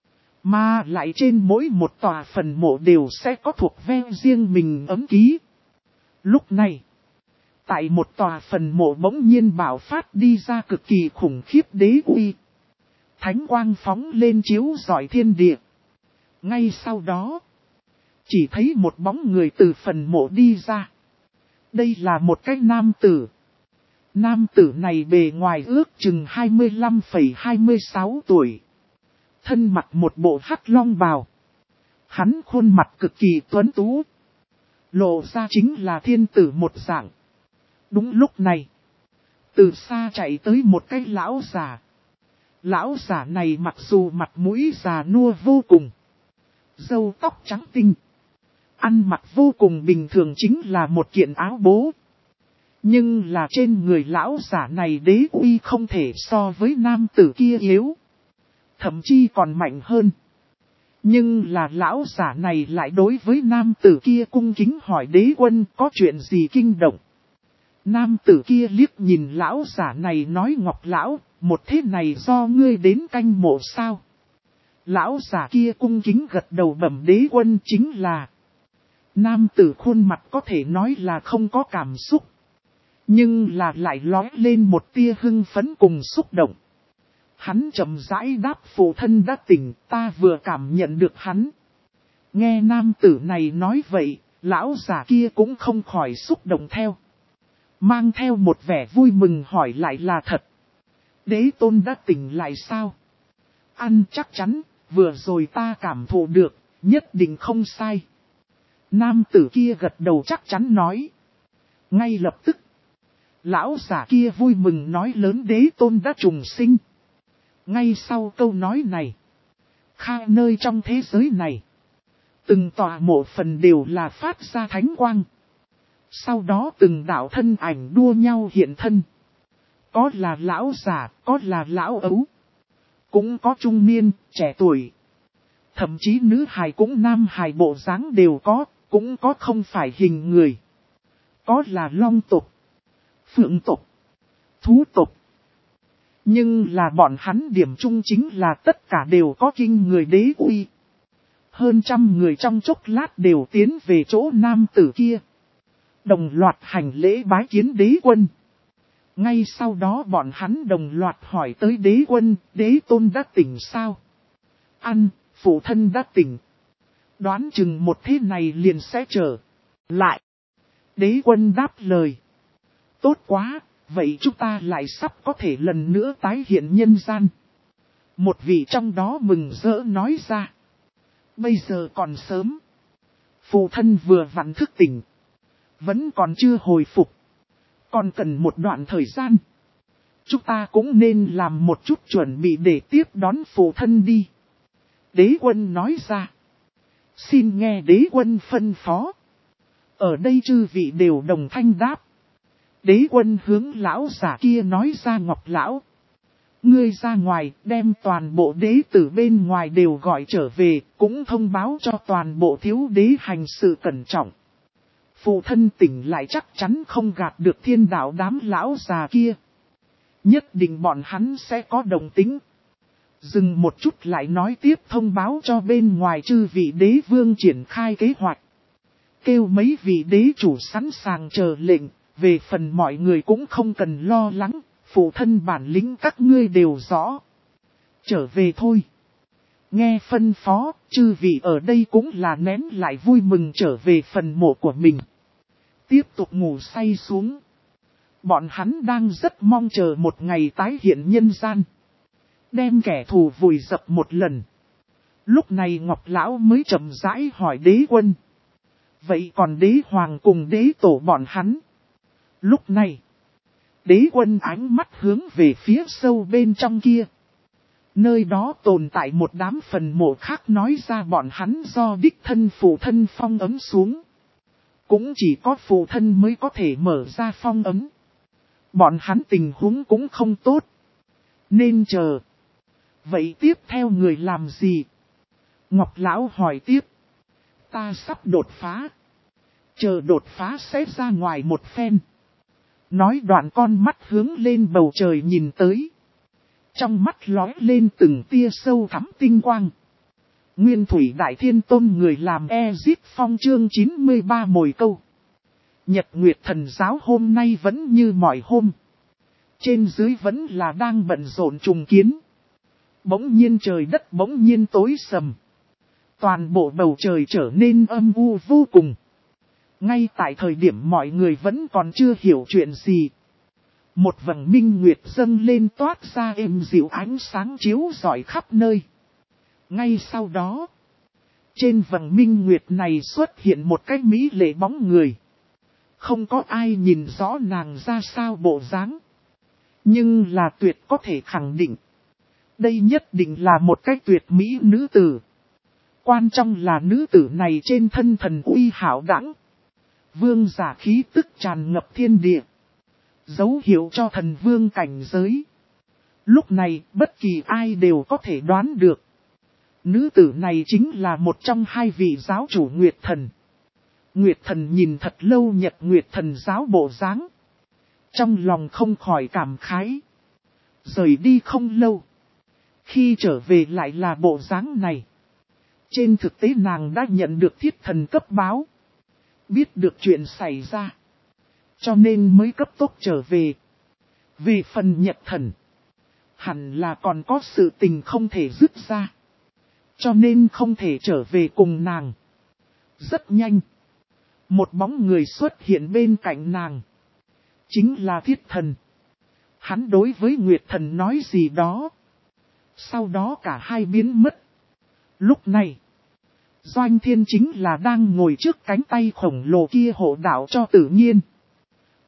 Mà lại trên mỗi một tòa phần mộ đều sẽ có thuộc ve riêng mình ấm ký. Lúc này, tại một tòa phần mộ bỗng nhiên bạo phát đi ra cực kỳ khủng khiếp đế uy. Thánh quang phóng lên chiếu rọi thiên địa. Ngay sau đó, chỉ thấy một bóng người từ phần mộ đi ra. Đây là một cái nam tử. Nam tử này bề ngoài ước chừng 25,26 tuổi. Thân mặc một bộ hắc long bào. Hắn khuôn mặt cực kỳ tuấn tú. Lộ ra chính là thiên tử một dạng. Đúng lúc này, từ xa chạy tới một cái lão già. Lão giả này mặc dù mặt mũi già nua vô cùng. Râu tóc trắng tinh. Ăn mặc vô cùng bình thường chính là một kiện áo bố. Nhưng là trên người lão giả này đế uy không thể so với nam tử kia yếu. Thậm chí còn mạnh hơn. Nhưng là lão giả này lại đối với nam tử kia cung kính hỏi đế quân có chuyện gì kinh động. Nam tử kia liếc nhìn lão giả này nói Ngọc lão, một thế này do ngươi đến canh mộ sao. Lão giả kia cung kính gật đầu bẩm đế quân chính là. Nam tử khuôn mặt có thể nói là không có cảm xúc. Nhưng là lại lói lên một tia hưng phấn cùng xúc động. Hắn chậm rãi đáp phụ thân đã tỉnh, ta vừa cảm nhận được hắn. Nghe nam tử này nói vậy, lão giả kia cũng không khỏi xúc động theo. Mang theo một vẻ vui mừng hỏi lại là thật. Đế tôn đã tỉnh lại sao? Ăn chắc chắn, vừa rồi ta cảm thụ được, nhất định không sai. Nam tử kia gật đầu chắc chắn nói. Ngay lập tức, lão giả kia vui mừng nói lớn đế tôn đã trùng sinh. Ngay sau câu nói này, khắp nơi trong thế giới này, từng tòa mộ phần đều là phát ra thánh quang. Sau đó từng đạo thân ảnh đua nhau hiện thân. Có là lão già, có là lão ấu, cũng có trung niên, trẻ tuổi. Thậm chí nữ hài cũng nam hài bộ dáng đều có, cũng có không phải hình người. Có là long tộc, phượng tộc, thú tộc. Nhưng là bọn hắn điểm chung chính là tất cả đều có kinh người đế uy. Hơn trăm người trong chốc lát đều tiến về chỗ nam tử kia. Đồng loạt hành lễ bái kiến đế quân. Ngay sau đó bọn hắn đồng loạt hỏi tới đế quân, đế tôn đã tỉnh sao? Ăn, phụ thân đã tỉnh. Đoán chừng một thế này liền sẽ trở lại. Đế quân đáp lời. Tốt quá, vậy chúng ta lại sắp có thể lần nữa tái hiện nhân gian. Một vị trong đó mừng rỡ nói ra. Bây giờ còn sớm. Phụ thân vừa vặn thức tỉnh. Vẫn còn chưa hồi phục. Còn cần một đoạn thời gian. Chúng ta cũng nên làm một chút chuẩn bị để tiếp đón phụ thân đi. Đế quân nói ra. Xin nghe đế quân phân phó. Ở đây chư vị đều đồng thanh đáp. Đế quân hướng lão giả kia nói ra Ngọc lão. Ngươi ra ngoài đem toàn bộ đế tử bên ngoài đều gọi trở về. Cũng thông báo cho toàn bộ thiếu đế hành sự cẩn trọng. Phụ thân tỉnh lại chắc chắn không gạt được thiên đạo đám lão già kia. Nhất định bọn hắn sẽ có đồng tính. Dừng một chút lại nói tiếp thông báo cho bên ngoài chư vị đế vương triển khai kế hoạch. Kêu mấy vị đế chủ sẵn sàng chờ lệnh, về phần mọi người cũng không cần lo lắng, phụ thân bản lĩnh các ngươi đều rõ. Trở về thôi. Nghe phân phó, chư vị ở đây cũng là nén lại vui mừng trở về phần mộ của mình. Tiếp tục ngủ say xuống. Bọn hắn đang rất mong chờ một ngày tái hiện nhân gian. Đem kẻ thù vùi dập một lần. Lúc này Ngọc Lão mới chậm rãi hỏi đế quân. Vậy còn đế hoàng cùng đế tổ bọn hắn? Lúc này, đế quân ánh mắt hướng về phía sâu bên trong kia. Nơi đó tồn tại một đám phần mộ khác nói ra bọn hắn do đích thân phụ thân phong ấm xuống. Cũng chỉ có phụ thân mới có thể mở ra phong ấm. Bọn hắn tình huống cũng không tốt. Nên chờ. Vậy tiếp theo người làm gì? Ngọc Lão hỏi tiếp. Ta sắp đột phá. Chờ đột phá sẽ ra ngoài một phen. Nói đoạn con mắt hướng lên bầu trời nhìn tới. Trong mắt lóe lên từng tia sâu thẳm tinh quang. Nguyên Thủy Đại Thiên Tôn người làm Ezip Phong chương 93 mồi câu. Nhật Nguyệt Thần Giáo hôm nay vẫn như mọi hôm. Trên dưới vẫn là đang bận rộn trùng kiến. Bỗng nhiên trời đất bỗng nhiên tối sầm. Toàn bộ bầu trời trở nên âm u vô cùng. Ngay tại thời điểm mọi người vẫn còn chưa hiểu chuyện gì. Một vầng minh nguyệt dâng lên toát ra êm dịu ánh sáng chiếu rọi khắp nơi. Ngay sau đó, trên vầng minh nguyệt này xuất hiện một cái mỹ lệ bóng người. Không có ai nhìn rõ nàng ra sao bộ dáng. Nhưng là tuyệt có thể khẳng định. Đây nhất định là một cái tuyệt mỹ nữ tử. Quan trọng là nữ tử này trên thân thần uy hảo đẳng. Vương giả khí tức tràn ngập thiên địa. Dấu hiệu cho thần vương cảnh giới. Lúc này bất kỳ ai đều có thể đoán được. Nữ tử này chính là một trong hai vị giáo chủ Nguyệt Thần. Nguyệt Thần nhìn thật lâu Nhật Nguyệt Thần giáo bộ dáng. Trong lòng không khỏi cảm khái. Rời đi không lâu. Khi trở về lại là bộ dáng này. Trên thực tế nàng đã nhận được thiết thần cấp báo. Biết được chuyện xảy ra. Cho nên mới cấp tốc trở về. Về phần Nhật Thần. Hẳn là còn có sự tình không thể dứt ra. Cho nên không thể trở về cùng nàng. Rất nhanh. Một bóng người xuất hiện bên cạnh nàng. Chính là Thiết Thần. Hắn đối với Nguyệt Thần nói gì đó. Sau đó cả hai biến mất. Lúc này, Doanh Thiên chính là đang ngồi trước cánh tay khổng lồ kia hộ đạo cho Tử Nhiên.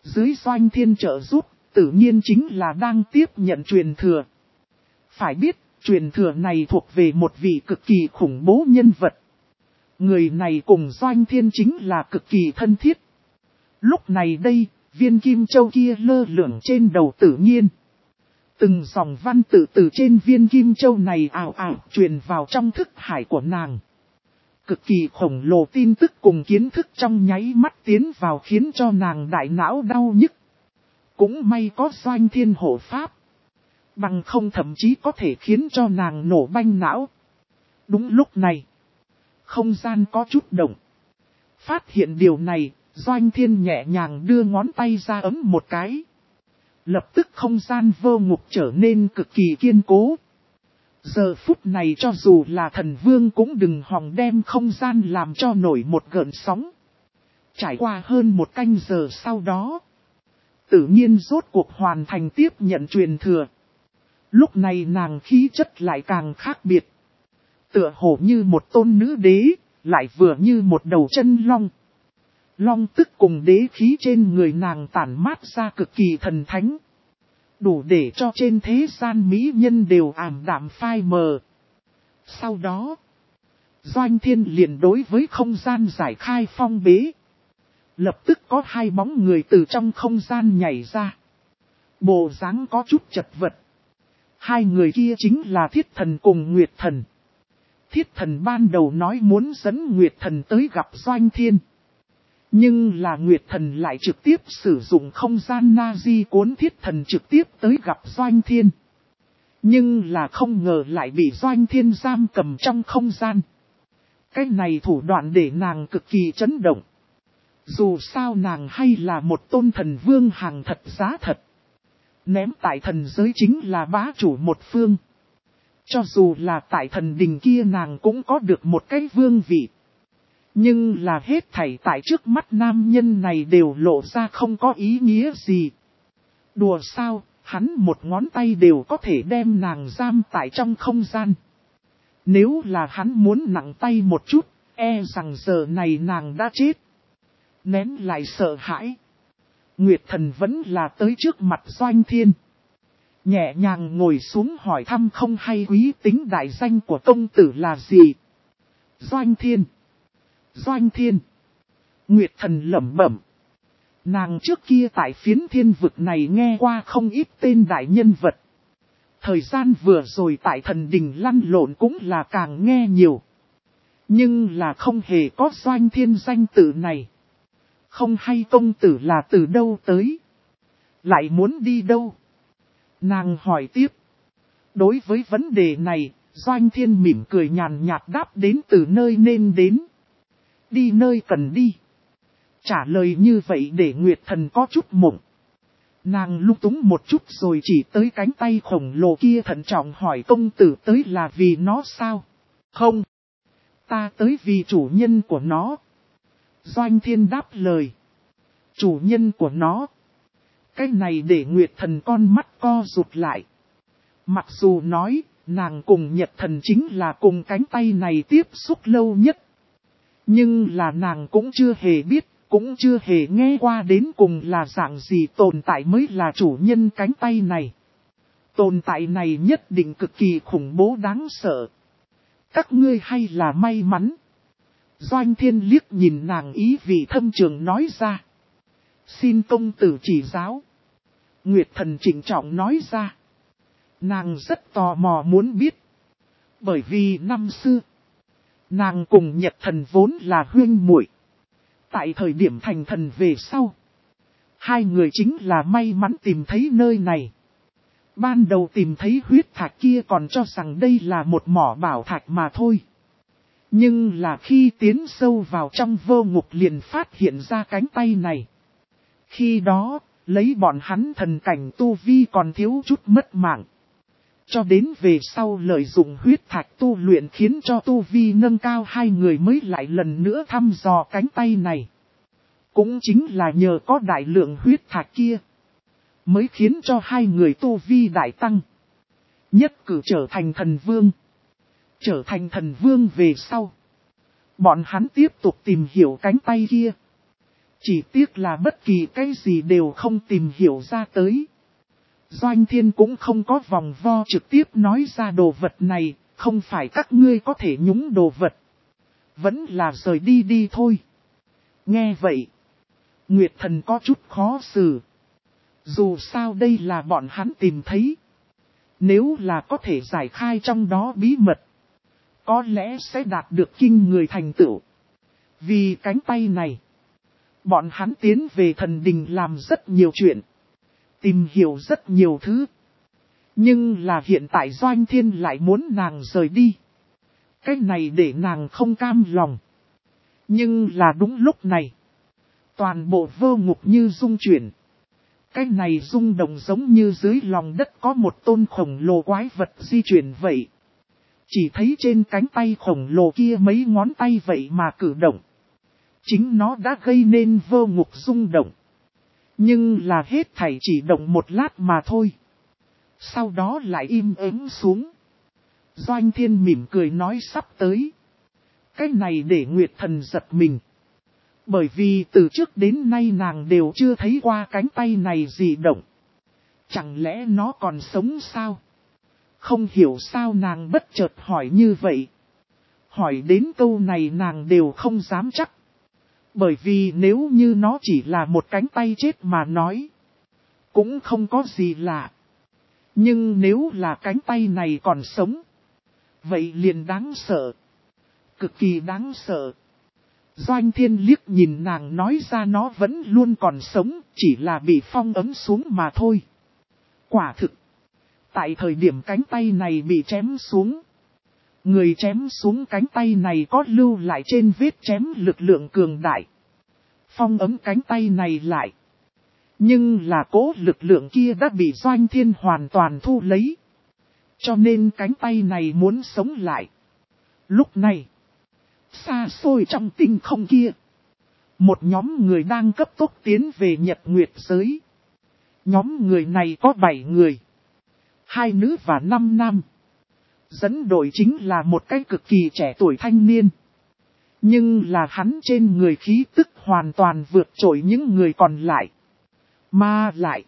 Dưới Doanh Thiên trợ giúp, tự nhiên chính là đang tiếp nhận truyền thừa. Phải biết, truyền thừa này thuộc về một vị cực kỳ khủng bố nhân vật. Người này cùng Doanh Thiên chính là cực kỳ thân thiết. Lúc này đây, viên kim châu kia lơ lửng trên đầu Tử Nhiên. Từng dòng văn tự từ trên viên kim châu này ào ào truyền vào trong thức hải của nàng. Cực kỳ khổng lồ tin tức cùng kiến thức trong nháy mắt tiến vào khiến cho nàng đại não đau nhức. Cũng may có Doanh Thiên hộ pháp. Bằng không thậm chí có thể khiến cho nàng nổ banh não. Đúng lúc này, không gian có chút động. Phát hiện điều này, Doanh Thiên nhẹ nhàng đưa ngón tay ra ấm một cái. Lập tức không gian vô ngục trở nên cực kỳ kiên cố. Giờ phút này cho dù là thần vương cũng đừng hòng đem không gian làm cho nổi một gợn sóng. Trải qua hơn một canh giờ sau đó, Tử Nhiên rốt cuộc hoàn thành tiếp nhận truyền thừa. Lúc này nàng khí chất lại càng khác biệt. Tựa hồ như một tôn nữ đế, lại vừa như một đầu chân long. Long tức cùng đế khí trên người nàng tản mát ra cực kỳ thần thánh. Đủ để cho trên thế gian mỹ nhân đều ảm đạm phai mờ. Sau đó, Doanh Thiên liền đối với không gian giải khai phong bế. Lập tức có hai bóng người từ trong không gian nhảy ra. Bộ dáng có chút chật vật. Hai người kia chính là Thiết Thần cùng Nguyệt Thần. Thiết Thần ban đầu nói muốn dẫn Nguyệt Thần tới gặp Doanh Thiên. Nhưng là Nguyệt Thần lại trực tiếp sử dụng không gian Nazi cuốn Thiết Thần trực tiếp tới gặp Doanh Thiên. Nhưng là không ngờ lại bị Doanh Thiên giam cầm trong không gian. Cái này thủ đoạn để nàng cực kỳ chấn động. Dù sao nàng hay là một tôn thần vương hàng thật giá thật. Ném tại thần giới chính là bá chủ một phương. Cho dù là tại thần đình kia nàng cũng có được một cái vương vị. Nhưng là hết thảy tại trước mắt nam nhân này đều lộ ra không có ý nghĩa gì. Đùa sao, hắn một ngón tay đều có thể đem nàng giam tại trong không gian. Nếu là hắn muốn nặng tay một chút, e rằng giờ này nàng đã chết. Nén lại sợ hãi. Nguyệt Thần vẫn là tới trước mặt Doanh Thiên. Nhẹ nhàng ngồi xuống hỏi thăm không hay quý tính đại danh của công tử là gì. Doanh Thiên. Doanh Thiên. Nguyệt Thần lẩm bẩm. Nàng trước kia tại phiến thiên vực này nghe qua không ít tên đại nhân vật. Thời gian vừa rồi tại thần đình lăn lộn cũng là càng nghe nhiều. Nhưng là không hề có Doanh Thiên danh tự này. Không hay công tử là từ đâu tới. Lại muốn đi đâu? Nàng hỏi tiếp. Đối với vấn đề này, Doanh Thiên mỉm cười nhàn nhạt đáp đến từ nơi nên đến. Đi nơi cần đi. Trả lời như vậy để Nguyệt Thần có chút mộng. Nàng lung túng một chút rồi chỉ tới cánh tay khổng lồ kia thận trọng hỏi công tử tới là vì nó sao? Không. Ta tới vì chủ nhân của nó. Doanh Thiên đáp lời. Chủ nhân của nó. Cái này để Nguyệt Thần con mắt co rụt lại. Mặc dù nói, nàng cùng Nhật Thần chính là cùng cánh tay này tiếp xúc lâu nhất. Nhưng là nàng cũng chưa hề biết, cũng chưa hề nghe qua đến cùng là dạng gì tồn tại mới là chủ nhân cánh tay này. Tồn tại này nhất định cực kỳ khủng bố đáng sợ. Các ngươi hay là may mắn. Doanh Thiên liếc nhìn nàng ý vị thâm trường nói ra. Xin công tử chỉ giáo. Nguyệt Thần trịnh trọng nói ra. Nàng rất tò mò muốn biết. Bởi vì năm xưa, nàng cùng Nhật Thần vốn là huynh muội. Tại thời điểm thành thần về sau, hai người chính là may mắn tìm thấy nơi này. Ban đầu tìm thấy huyết thạch kia còn cho rằng đây là một mỏ bảo thạch mà thôi. Nhưng là khi tiến sâu vào trong vô ngục liền phát hiện ra cánh tay này. Khi đó, lấy bọn hắn thần cảnh tu vi còn thiếu chút mất mạng. Cho đến về sau lợi dụng huyết thạch tu luyện khiến cho tu vi nâng cao hai người mới lại lần nữa thăm dò cánh tay này. Cũng chính là nhờ có đại lượng huyết thạch kia, mới khiến cho hai người tu vi đại tăng. Nhất cử trở thành thần vương. Trở thành thần vương về sau, bọn hắn tiếp tục tìm hiểu cánh tay kia. Chỉ tiếc là bất kỳ cái gì đều không tìm hiểu ra tới. Doanh Thiên cũng không có vòng vo trực tiếp nói ra đồ vật này, không phải các ngươi có thể nhúng đồ vật. Vẫn là rời đi đi thôi. Nghe vậy, Nguyệt Thần có chút khó xử. Dù sao đây là bọn hắn tìm thấy. Nếu là có thể giải khai trong đó bí mật, có lẽ sẽ đạt được kinh người thành tựu. Vì cánh tay này, bọn hắn tiến về thần đình làm rất nhiều chuyện. Tìm hiểu rất nhiều thứ. Nhưng là hiện tại Doanh Thiên lại muốn nàng rời đi. Cái này để nàng không cam lòng. Nhưng là đúng lúc này, toàn bộ vô ngục như rung chuyển. Cái này rung động giống như dưới lòng đất có một tôn khổng lồ quái vật di chuyển vậy. Chỉ thấy trên cánh tay khổng lồ kia mấy ngón tay vậy mà cử động. Chính nó đã gây nên vô ngục rung động. Nhưng là hết thảy chỉ động một lát mà thôi. Sau đó lại im ắng xuống. Doanh Thiên mỉm cười nói sắp tới. Cái này để Nguyệt Thần giật mình. Bởi vì từ trước đến nay nàng đều chưa thấy qua cánh tay này gì động. Chẳng lẽ nó còn sống sao? Không hiểu sao nàng bất chợt hỏi như vậy. Hỏi đến câu này nàng đều không dám chắc. Bởi vì nếu như nó chỉ là một cánh tay chết mà nói, cũng không có gì lạ. Nhưng nếu là cánh tay này còn sống, vậy liền đáng sợ. Cực kỳ đáng sợ. Doanh Thiên liếc nhìn nàng nói ra nó vẫn luôn còn sống, chỉ là bị phong ấn xuống mà thôi. Quả thực, tại thời điểm cánh tay này bị chém xuống, người chém xuống cánh tay này có lưu lại trên vết chém lực lượng cường đại. Phong ấn cánh tay này lại. Nhưng là cố lực lượng kia đã bị Doanh Thiên hoàn toàn thu lấy. Cho nên cánh tay này muốn sống lại. Lúc này, xa xôi trong tinh không kia, một nhóm người đang cấp tốc tiến về Nhật Nguyệt giới. Nhóm người này có 7 người, 2 nữ và 5 nam. Dẫn đội chính là một cái cực kỳ trẻ tuổi thanh niên. Nhưng là hắn trên người khí tức hoàn toàn vượt trội những người còn lại. Mà lại,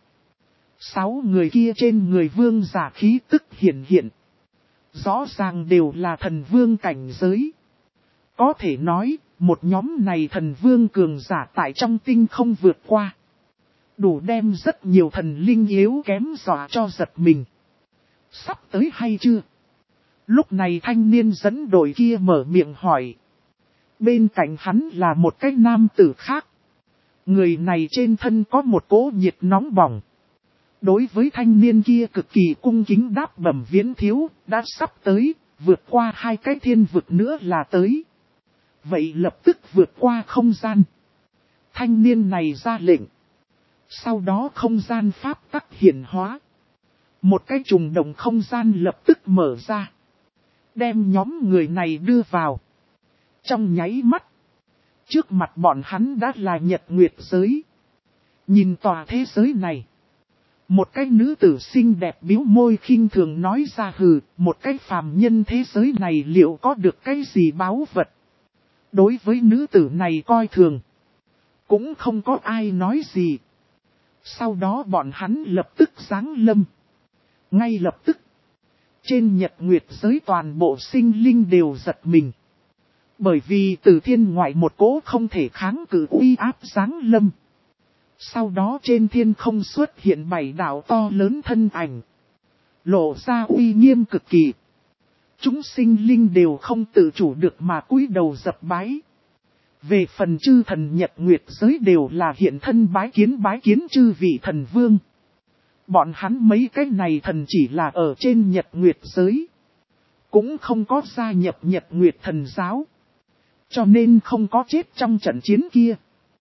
6 người kia trên người vương giả khí tức hiển hiện. Rõ ràng đều là thần vương cảnh giới. Có thể nói, một nhóm này thần vương cường giả tại trong tinh không vượt qua. Đủ đem rất nhiều thần linh yếu kém dọa cho giật mình. Sắp tới hay chưa? Lúc này thanh niên dẫn đội kia mở miệng hỏi. Bên cạnh hắn là một cái nam tử khác. Người này trên thân có một cỗ nhiệt nóng bỏng. Đối với thanh niên kia cực kỳ cung kính đáp bẩm Viễn thiếu, đã sắp tới, vượt qua 2 cái thiên vực nữa là tới. Vậy lập tức vượt qua không gian. Thanh niên này ra lệnh. Sau đó không gian pháp tắc hiển hóa. Một cái trùng động không gian lập tức mở ra. Đem nhóm người này đưa vào. Trong nháy mắt. Trước mặt bọn hắn đã là Nhật Nguyệt giới. Nhìn tòa thế giới này. Một cái nữ tử xinh đẹp biếu môi khinh thường nói ra hừ. Một cái phàm nhân thế giới này liệu có được cái gì báu vật. Đối với nữ tử này coi thường. Cũng không có ai nói gì. Sau đó bọn hắn lập tức giáng lâm. Ngay lập tức. Trên Nhật Nguyệt giới toàn bộ sinh linh đều giật mình. Bởi vì từ thiên ngoại một cỗ không thể kháng cự uy áp giáng lâm. Sau đó trên thiên không xuất hiện 7 đạo to lớn thân ảnh. Lộ ra uy nghiêm cực kỳ. Chúng sinh linh đều không tự chủ được mà cúi đầu dập bái. Về phần chư thần Nhật Nguyệt giới đều là hiện thân bái kiến chư vị thần vương. Bọn hắn mấy cái này thần chỉ là ở trên Nhật Nguyệt giới. Cũng không có gia nhập Nhật Nguyệt thần giáo. Cho nên không có chết trong trận chiến kia.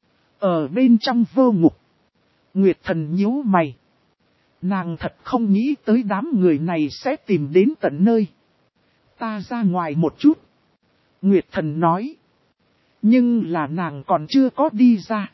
Ở bên trong vô ngục. Nguyệt thần nhíu mày. Nàng thật không nghĩ tới đám người này sẽ tìm đến tận nơi. Ta ra ngoài một chút. Nguyệt thần nói. Nhưng là nàng còn chưa có đi ra.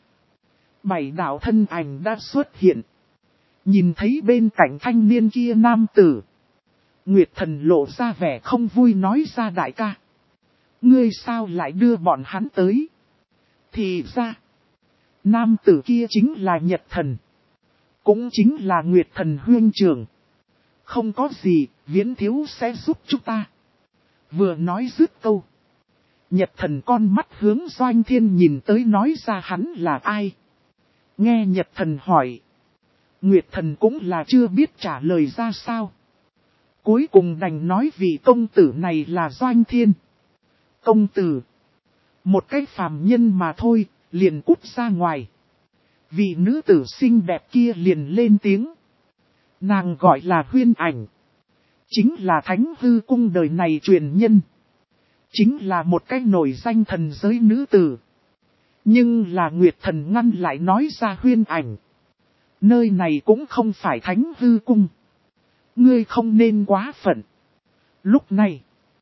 7 đạo thân ảnh đã xuất hiện. Nhìn thấy bên cạnh thanh niên kia nam tử. Nguyệt thần lộ ra vẻ không vui nói ra đại ca. Ngươi sao lại đưa bọn hắn tới? Thì ra. Nam tử kia chính là Nhật Thần. Cũng chính là Nguyệt Thần huynh trưởng. Không có gì, Viễn thiếu sẽ giúp chúng ta. Vừa nói dứt câu. Nhật Thần con mắt hướng Doanh Thiên nhìn tới nói ra hắn là ai. Nghe Nhật Thần hỏi. Nguyệt Thần cũng là chưa biết trả lời ra sao. Cuối cùng đành nói vị công tử này là Doanh Thiên. Công tử. Một cái phàm nhân mà thôi, liền cút ra ngoài. Vị nữ tử xinh đẹp kia liền lên tiếng. Nàng gọi là Huyên Ảnh. Chính là Thánh Hư Cung đời này truyền nhân. Chính là một cái nổi danh thần giới nữ tử. Nhưng là Nguyệt Thần ngăn lại nói ra Huyên Ảnh. Nơi này cũng không phải Thánh Hư Cung. Ngươi không nên quá phận. Lúc này,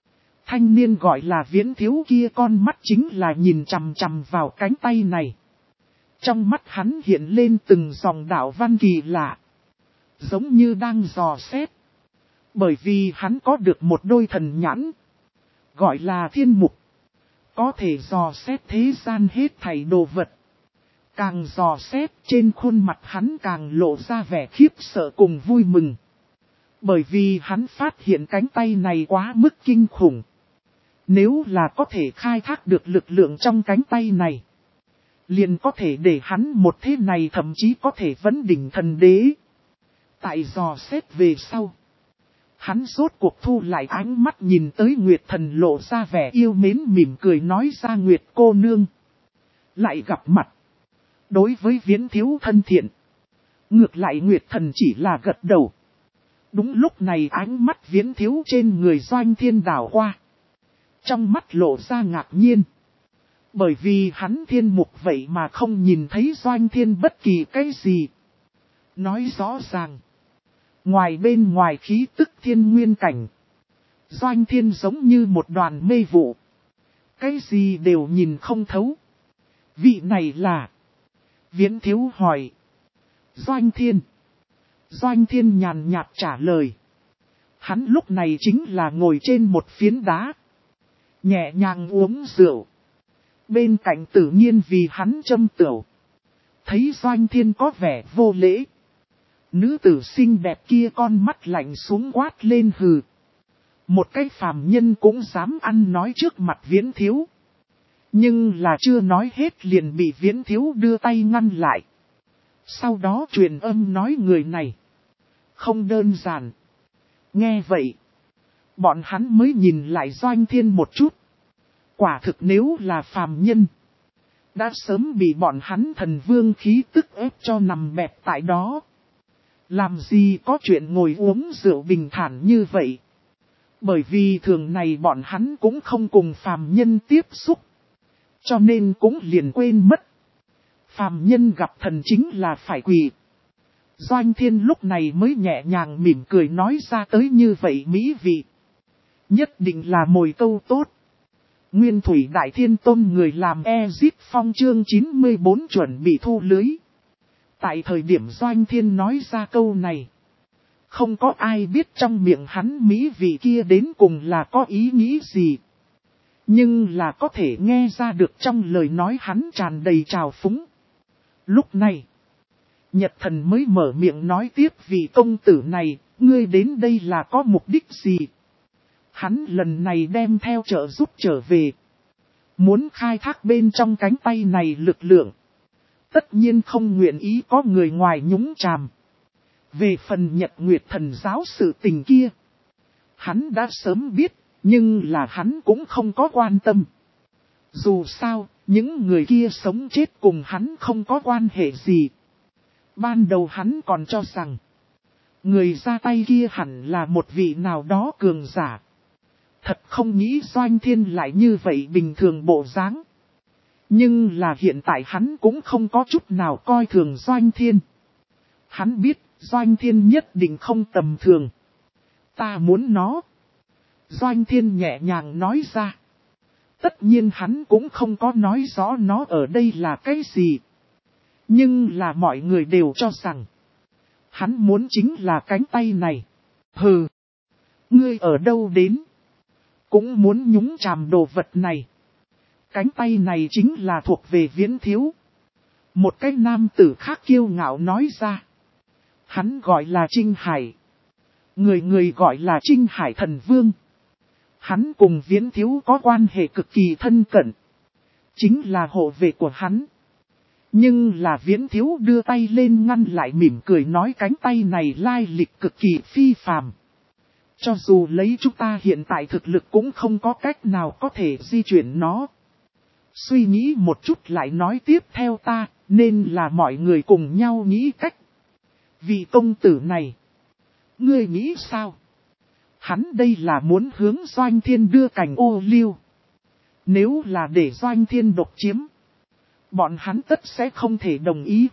thanh niên gọi là Viễn thiếu kia con mắt chính là nhìn chằm chằm vào cánh tay này. Trong mắt hắn hiện lên từng dòng đạo văn kỳ lạ. Giống như đang dò xét. Bởi vì hắn có được một đôi thần nhãn. Gọi là thiên mục. Có thể dò xét thế gian hết thảy đồ vật. Càng dò xét trên khuôn mặt hắn càng lộ ra vẻ khiếp sợ cùng vui mừng. Bởi vì hắn phát hiện cánh tay này quá mức kinh khủng. Nếu là có thể khai thác được lực lượng trong cánh tay này. Liền có thể để hắn một thế này thậm chí có thể vấn đỉnh thần đế. Tại dò xét về sau. Hắn rốt cuộc thu lại ánh mắt nhìn tới Nguyệt Thần lộ ra vẻ yêu mến mỉm cười nói ra Nguyệt cô nương. Lại gặp mặt. Đối với Viễn thiếu thân thiện. Ngược lại Nguyệt Thần chỉ là gật đầu. Đúng lúc này ánh mắt Viễn thiếu trên người Doanh Thiên đảo qua. Trong mắt lộ ra ngạc nhiên. Bởi vì hắn thiên mục vậy mà không nhìn thấy Doanh Thiên bất kỳ cái gì. Nói rõ ràng. Ngoài bên ngoài khí tức thiên nguyên cảnh. Doanh Thiên giống như một đoàn mê vụ. Cái gì đều nhìn không thấu. Vị này là. Viễn thiếu hỏi. Doanh Thiên. Doanh Thiên nhàn nhạt trả lời. Hắn lúc này chính là ngồi trên một phiến đá. Nhẹ nhàng uống rượu. Bên cạnh tự nhiên vì hắn châm tửu. Thấy Doanh Thiên có vẻ vô lễ. Nữ tử xinh đẹp kia con mắt lạnh xuống quát lên hừ. Một cái phàm nhân cũng dám ăn nói trước mặt Viễn thiếu. Nhưng là chưa nói hết liền bị Viễn thiếu đưa tay ngăn lại. Sau đó truyền âm nói người này. Không đơn giản. Nghe vậy. Bọn hắn mới nhìn lại Doanh Thiên một chút. Quả thực nếu là phàm nhân. Đã sớm bị bọn hắn thần vương khí tức ép cho nằm bẹp tại đó. Làm gì có chuyện ngồi uống rượu bình thản như vậy. Bởi vì thường này bọn hắn cũng không cùng phàm nhân tiếp xúc. Cho nên cũng liền quên mất. Phàm nhân gặp thần chính là phải quỳ. Doanh Thiên lúc này mới nhẹ nhàng mỉm cười nói ra tới như vậy mỹ vị. Nhất định là mồi câu tốt. Nguyên Thủy Đại Thiên Tôn người làm Ezip Phong chương 94 chuẩn bị thu lưới. Tại thời điểm Doanh Thiên nói ra câu này. Không có ai biết trong miệng hắn mỹ vị kia đến cùng là có ý nghĩ gì. Nhưng là có thể nghe ra được trong lời nói hắn tràn đầy trào phúng. Lúc này, Nhật Thần mới mở miệng nói tiếp vị công tử này, ngươi đến đây là có mục đích gì? Hắn lần này đem theo trợ giúp trở về. Muốn khai thác bên trong cánh tay này lực lượng. Tất nhiên không nguyện ý có người ngoài nhúng chàm. Về phần Nhật Nguyệt Thần giáo sự tình kia. Hắn đã sớm biết, nhưng là hắn cũng không có quan tâm. Dù sao, những người kia sống chết cùng hắn không có quan hệ gì. Ban đầu hắn còn cho rằng, người ra tay kia hẳn là một vị nào đó cường giả. Thật không nghĩ Doanh Thiên lại như vậy bình thường bộ dáng. Nhưng là hiện tại hắn cũng không có chút nào coi thường Doanh Thiên. Hắn biết Doanh Thiên nhất định không tầm thường. Ta muốn nó. Doanh Thiên nhẹ nhàng nói ra. Tất nhiên hắn cũng không có nói rõ nó ở đây là cái gì. Nhưng là mọi người đều cho rằng. Hắn muốn chính là cánh tay này. Hừ. Ngươi ở đâu đến? Cũng muốn nhúng chàm đồ vật này. Cánh tay này chính là thuộc về Viễn thiếu. Một cái nam tử khác kiêu ngạo nói ra. Hắn gọi là Trinh Hải. Người người gọi là Trinh Hải thần vương. Hắn cùng Viễn Thiếu có quan hệ cực kỳ thân cận. Chính là hộ vệ của hắn. Nhưng là Viễn Thiếu đưa tay lên ngăn lại mỉm cười nói cánh tay này lai lịch cực kỳ phi phàm. Cho dù lấy chúng ta hiện tại thực lực cũng không có cách nào có thể di chuyển nó. Suy nghĩ một chút lại nói tiếp theo ta, nên là mọi người cùng nhau nghĩ cách. Vị công tử này, ngươi nghĩ sao? Hắn đây là muốn hướng Doanh Thiên đưa cành ô liu. Nếu là để Doanh Thiên độc chiếm, bọn hắn tất sẽ không thể đồng ý.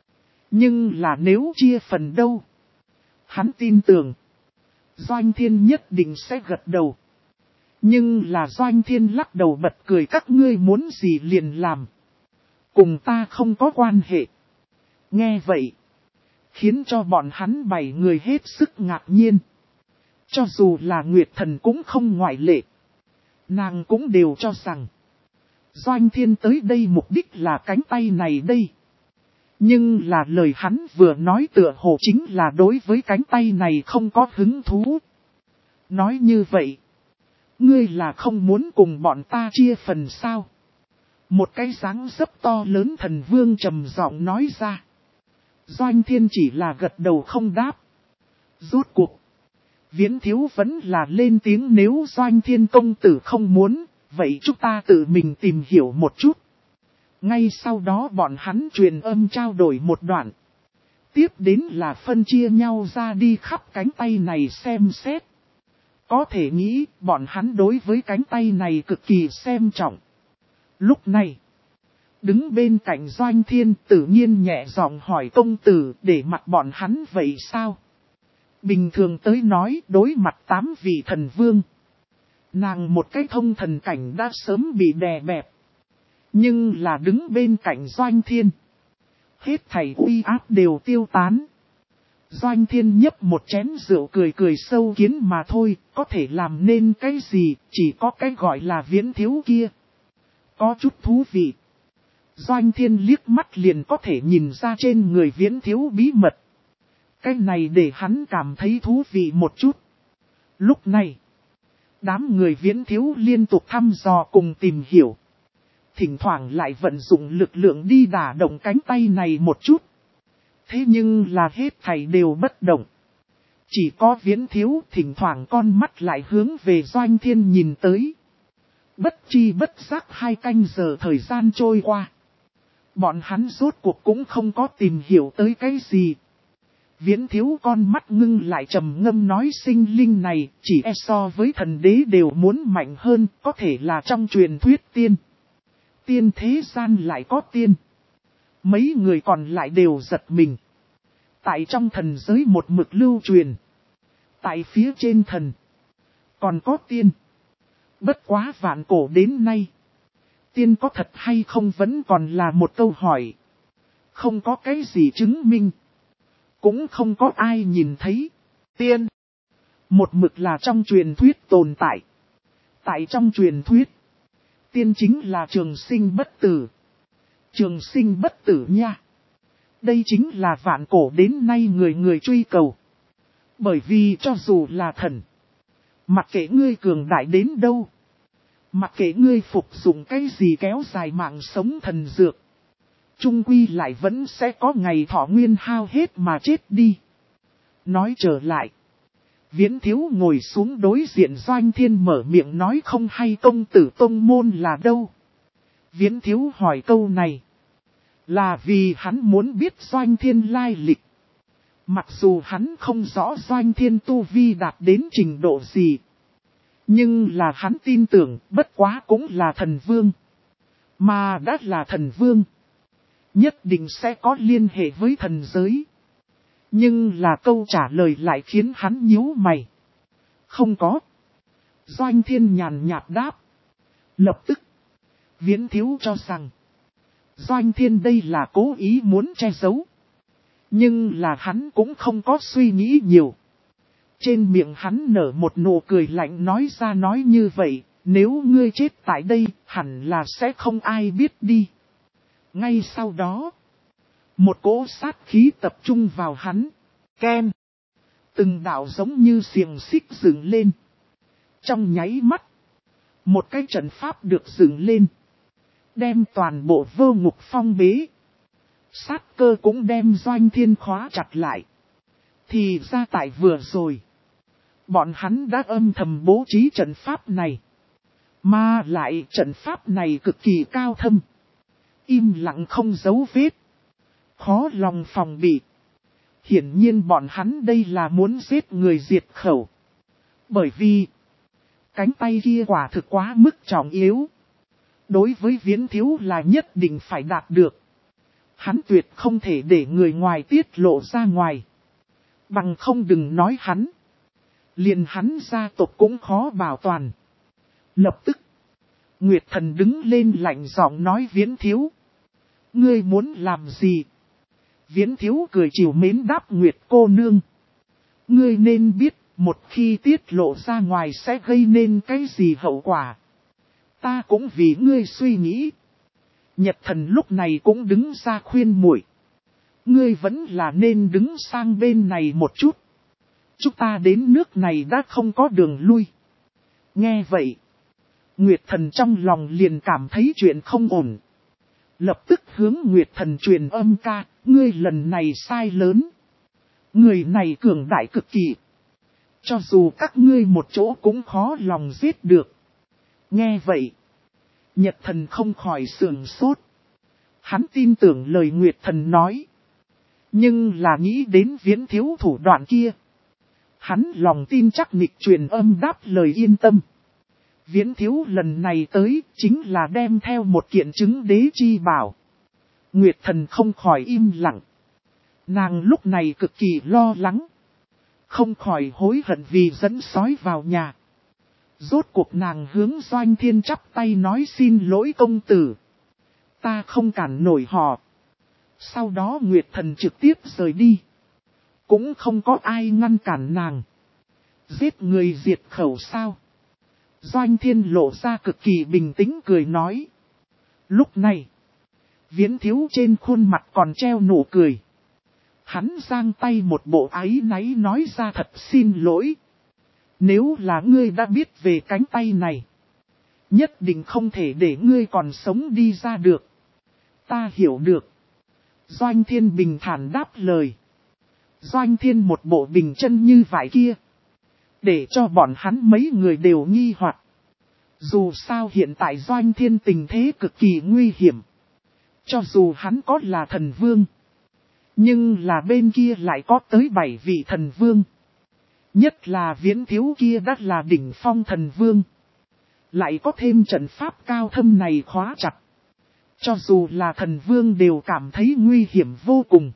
Nhưng là nếu chia phần đâu? Hắn tin tưởng, Doanh Thiên nhất định sẽ gật đầu. Nhưng là Doanh Thiên lắc đầu bật cười các ngươi muốn gì liền làm. Cùng ta không có quan hệ. Nghe vậy, khiến cho bọn hắn 7 người hết sức ngạc nhiên. Cho dù là Nguyệt Thần cũng không ngoại lệ. Nàng cũng đều cho rằng Doanh Thiên tới đây mục đích là cánh tay này đây. Nhưng là lời hắn vừa nói tựa hồ chính là đối với cánh tay này không có hứng thú. Nói như vậy, ngươi là không muốn cùng bọn ta chia phần sao? Một cái dáng dấp to lớn thần vương trầm giọng nói ra. Doanh Thiên chỉ là gật đầu không đáp. Rốt cuộc, Viễn Thiếu vẫn là lên tiếng nếu Doanh Thiên công tử không muốn, vậy chúng ta tự mình tìm hiểu một chút. Ngay sau đó bọn hắn truyền âm trao đổi một đoạn. Tiếp đến là phân chia nhau ra đi khắp cánh tay này xem xét. Có thể nghĩ bọn hắn đối với cánh tay này cực kỳ xem trọng. Lúc này, đứng bên cạnh Doanh Thiên tự nhiên nhẹ giọng hỏi công tử để mặt bọn hắn vậy sao? Bình thường tới nói đối mặt 8 vị thần vương. Nàng một cái thông thần cảnh đã sớm bị đè bẹp. Nhưng là đứng bên cạnh Doanh Thiên. Hết thảy uy áp đều tiêu tán. Doanh Thiên nhấp một chén rượu cười cười sâu kiến mà thôi, có thể làm nên cái gì, chỉ có cái gọi là Viễn Thiếu kia. Có chút thú vị. Doanh Thiên liếc mắt liền có thể nhìn ra trên người Viễn Thiếu bí mật. Cái này để hắn cảm thấy thú vị một chút. Lúc này, đám người Viễn Thiếu liên tục thăm dò cùng tìm hiểu. Thỉnh thoảng lại vận dụng lực lượng đi đả động cánh tay này một chút. Thế nhưng là hết thảy đều bất động. Chỉ có Viễn Thiếu thỉnh thoảng con mắt lại hướng về Doanh Thiên nhìn tới. Bất chi bất giác 2 canh giờ thời gian trôi qua. Bọn hắn rốt cuộc cũng không có tìm hiểu tới cái gì. Viễn Thiếu con mắt ngưng lại trầm ngâm nói sinh linh này chỉ e so với thần đế đều muốn mạnh hơn, có thể là trong truyền thuyết tiên. Tiên thế gian lại có tiên. Mấy người còn lại đều giật mình. Tại trong thần giới một mực lưu truyền. Tại phía trên thần còn có tiên. Bất quá vạn cổ đến nay. Tiên có thật hay không vẫn còn là một câu hỏi. Không có cái gì chứng minh. Cũng không có ai nhìn thấy. Tiên. Một mực là trong truyền thuyết tồn tại. Tại trong truyền thuyết. Tiên chính là trường sinh bất tử. Trường sinh bất tử nha. Đây chính là vạn cổ đến nay người người truy cầu. Bởi vì cho dù là thần. Mặc kệ ngươi cường đại đến đâu. Mặc kệ ngươi phục dụng cái gì kéo dài mạng sống thần dược. Trung quy lại vẫn sẽ có ngày thọ nguyên hao hết mà chết đi. Nói trở lại. Viễn Thiếu ngồi xuống đối diện Doanh Thiên mở miệng nói không hay công tử tông môn là đâu. Viễn Thiếu hỏi câu này. Là vì hắn muốn biết Doanh Thiên lai lịch. Mặc dù hắn không rõ Doanh Thiên tu vi đạt đến trình độ gì. Nhưng là hắn tin tưởng bất quá cũng là thần vương. Mà đã là thần vương. Nhất định sẽ có liên hệ với thần giới. Nhưng là câu trả lời lại khiến hắn nhíu mày. Không có. Doanh Thiên nhàn nhạt đáp. Lập tức. Viễn Thiếu cho rằng. Doanh Thiên đây là cố ý muốn che giấu. Nhưng là hắn cũng không có suy nghĩ nhiều. Trên miệng hắn nở một nụ cười lạnh nói ra nói như vậy. Nếu ngươi chết tại đây hẳn là sẽ không ai biết đi. Ngay sau đó. Một cỗ sát khí tập trung vào hắn. Ken. Từng đạo giống như xiềng xích dựng lên. Trong nháy mắt. Một cái trận pháp được dựng lên. Đem toàn bộ Vô Ngục phong bế. Sát cơ cũng đem Doanh Thiên khóa chặt lại. Thì ra tại vừa rồi. Bọn hắn đã âm thầm bố trí trận pháp này. Mà lại trận pháp này cực kỳ cao thâm. Im lặng không giấu vết. Khó lòng phòng bị. Hiển nhiên bọn hắn đây là muốn giết người diệt khẩu. Bởi vì cánh tay kia quả thực quá mức trọng yếu. Đối với Viễn Thiếu là nhất định phải đạt được. Hắn tuyệt không thể để người ngoài tiết lộ ra ngoài. Bằng không đừng nói hắn. Liền hắn gia tộc cũng khó bảo toàn. Lập tức. Nguyệt Thần đứng lên lạnh giọng nói Viễn Thiếu. Ngươi muốn làm gì? Viễn Thiếu cười chiều mến đáp Nguyệt cô nương. Ngươi nên biết một khi tiết lộ ra ngoài sẽ gây nên cái gì hậu quả. Ta cũng vì ngươi suy nghĩ. Nhật Thần lúc này cũng đứng ra khuyên muội. Ngươi vẫn là nên đứng sang bên này một chút. Chúng ta đến nước này đã không có đường lui. Nghe vậy. Nguyệt Thần trong lòng liền cảm thấy chuyện không ổn. Lập tức hướng Nguyệt Thần truyền âm ca. Ngươi lần này sai lớn. Người này cường đại cực kỳ. Cho dù các ngươi một chỗ cũng khó lòng giết được. Nghe vậy. Nhật Thần không khỏi sườn sốt. Hắn tin tưởng lời Nguyệt Thần nói. Nhưng là nghĩ đến Viễn Thiếu thủ đoạn kia. Hắn lòng tin chắc nịch truyền âm đáp lời yên tâm. Viễn Thiếu lần này tới chính là đem theo một kiện chứng đế chi bảo. Nguyệt Thần không khỏi im lặng. Nàng lúc này cực kỳ lo lắng. Không khỏi hối hận vì dẫn sói vào nhà. Rốt cuộc nàng hướng Doanh Thiên chắp tay nói xin lỗi công tử. Ta không cản nổi họ. Sau đó Nguyệt Thần trực tiếp rời đi. Cũng không có ai ngăn cản nàng. Giết người diệt khẩu sao? Doanh Thiên lộ ra cực kỳ bình tĩnh cười nói. Lúc này, Viễn Thiếu trên khuôn mặt còn treo nụ cười. Hắn giang tay một bộ áy náy nói ra thật xin lỗi. Nếu là ngươi đã biết về cánh tay này, nhất định không thể để ngươi còn sống đi ra được. Ta hiểu được. Doanh Thiên bình thản đáp lời. Doanh Thiên một bộ bình chân như vải kia. Để cho bọn hắn mấy người đều nghi hoặc. Dù sao hiện tại Doanh Thiên tình thế cực kỳ nguy hiểm. Cho dù hắn có là thần vương. Nhưng là bên kia lại có tới 7 vị thần vương. Nhất là Viễn Thiếu kia đã là đỉnh phong thần vương. Lại có thêm trận pháp cao thâm này khóa chặt. Cho dù là thần vương đều cảm thấy nguy hiểm vô cùng.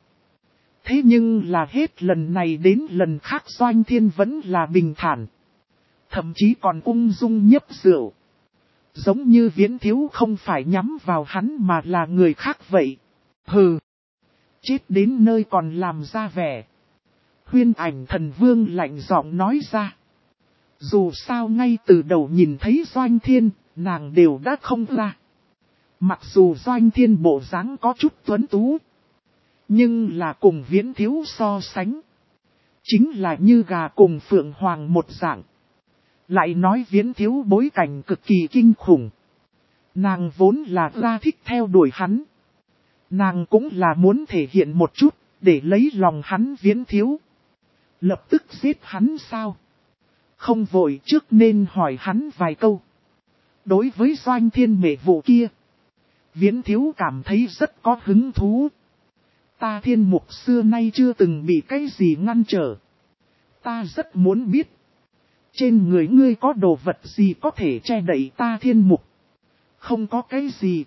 Thế nhưng là hết lần này đến lần khác Doanh Thiên vẫn là bình thản. Thậm chí còn ung dung nhấp rượu. Giống như Viễn Thiếu không phải nhắm vào hắn mà là người khác vậy. Hừ. Chết đến nơi còn làm ra vẻ. Huyên Ảnh thần vương lạnh giọng nói ra. Dù sao ngay từ đầu nhìn thấy Doanh Thiên, nàng đều đã không ra. Mặc dù Doanh Thiên bộ dáng có chút tuấn tú. Nhưng là cùng Viễn Thiếu so sánh. Chính là như gà cùng Phượng Hoàng một dạng. Lại nói Viễn Thiếu bối cảnh cực kỳ kinh khủng. Nàng vốn là ra thích theo đuổi hắn. Nàng cũng là muốn thể hiện một chút, để lấy lòng hắn Viễn Thiếu. Lập tức giết hắn sao? Không vội trước nên hỏi hắn vài câu. Đối với Doanh Thiên mệ vụ kia, Viễn Thiếu cảm thấy rất có hứng thú. Ta Thiên Mục xưa nay chưa từng bị cái gì ngăn trở. Ta rất muốn biết. Trên người ngươi có đồ vật gì có thể che đậy ta Thiên Mục? Không có cái gì.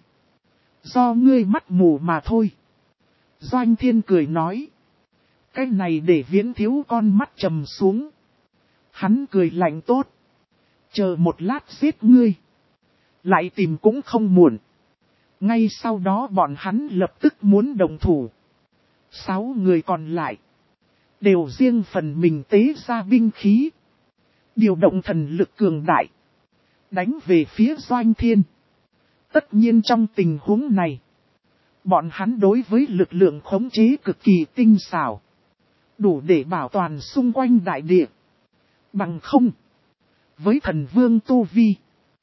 Do ngươi mắt mù mà thôi. Doanh Thiên cười nói. Cái này để Viễn Thiếu con mắt trầm xuống. Hắn cười lạnh tốt. Chờ một lát giết ngươi. Lại tìm cũng không muộn. Ngay sau đó bọn hắn lập tức muốn đồng thủ. 6 người còn lại. Đều riêng phần mình tế ra binh khí. Điều động thần lực cường đại. Đánh về phía Doanh Thiên. Tất nhiên trong tình huống này. Bọn hắn đối với lực lượng khống chế cực kỳ tinh xảo. Đủ để bảo toàn xung quanh đại địa. Bằng không. Với thần vương Tu Vi.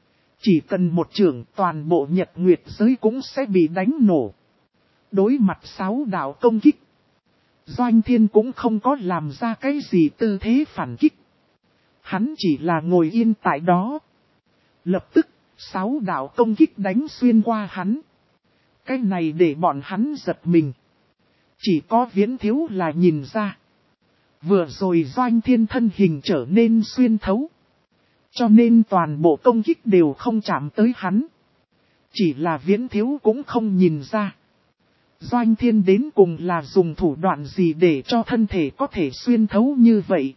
Chỉ cần một trường toàn bộ nhật nguyệt giới cũng sẽ bị đánh nổ. Đối mặt 6 đạo công kích. Doanh Thiên cũng không có làm ra cái gì tư thế phản kích. Hắn chỉ là ngồi yên tại đó. Lập tức, 6 đạo công kích đánh xuyên qua hắn. Cái này để bọn hắn giật mình. Chỉ có Viễn Thiếu là nhìn ra. Vừa rồi Doanh Thiên thân hình trở nên xuyên thấu. Cho nên toàn bộ công kích đều không chạm tới hắn. Chỉ là Viễn Thiếu cũng không nhìn ra. Doanh Thiên đến cùng là dùng thủ đoạn gì để cho thân thể có thể xuyên thấu như vậy.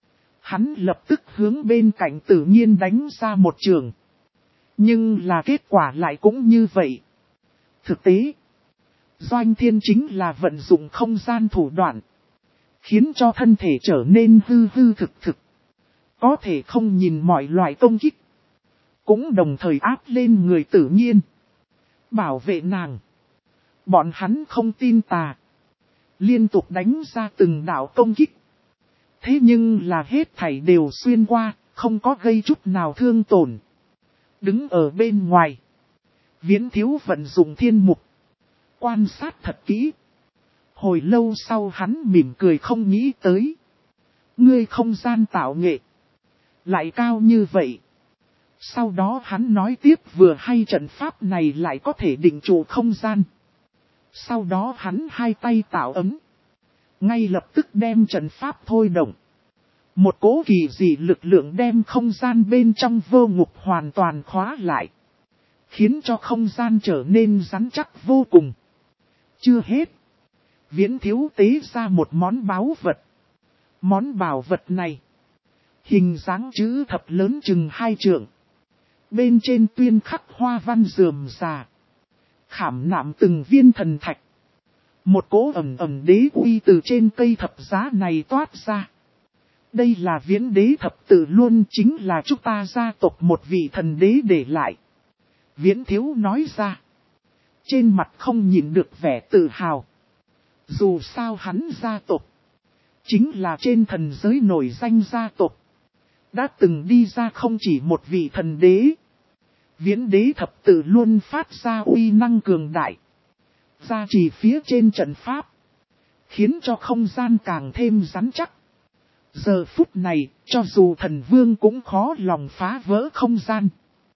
Hắn lập tức hướng bên cạnh tự nhiên đánh ra một trường. Nhưng là kết quả lại cũng như vậy. Thực tế, Doanh Thiên chính là vận dụng không gian thủ đoạn. Khiến cho thân thể trở nên hư hư thực thực. Có thể không nhìn mọi loại công kích. Cũng đồng thời áp lên người tự nhiên. Bảo vệ nàng. Bọn hắn không tin tà. Liên tục đánh ra từng đạo công kích. Thế nhưng là hết thảy đều xuyên qua, không có gây chút nào thương tổn. Đứng ở bên ngoài. Viễn Thiếu vận dụng thiên mục. Quan sát thật kỹ. Hồi lâu sau hắn mỉm cười không nghĩ tới. Ngươi không gian tạo nghệ. Lại cao như vậy. Sau đó hắn nói tiếp vừa hay trận pháp này lại có thể định trụ không gian. Sau đó hắn hai tay tạo ấm. Ngay lập tức đem trận pháp thôi động. Một cố kỳ dị lực lượng đem không gian bên trong vô ngục hoàn toàn khóa lại. Khiến cho không gian trở nên rắn chắc vô cùng. Chưa hết. Viễn Thiếu tế ra một món báu vật. Món bảo vật này. Hình dáng chữ thập lớn chừng 2 trượng. Bên trên tuyên khắc hoa văn rườm rà. Khảm nạm từng viên thần thạch. Một cỗ ẩm ẩm đế uy từ trên cây thập giá này toát ra. Đây là Viễn Đế thập tự luôn, chính là chúng ta gia tộc một vị thần đế để lại. Viễn Thiếu nói ra. Trên mặt không nhìn được vẻ tự hào. Dù sao hắn gia tộc. Chính là trên thần giới nổi danh gia tộc. Đã từng đi ra không chỉ một vị thần đế. Viễn Đế thập tự luôn phát ra uy năng cường đại. Ra chỉ phía trên trận pháp. Khiến cho không gian càng thêm rắn chắc. Giờ phút này, cho dù thần vương cũng khó lòng phá vỡ không gian.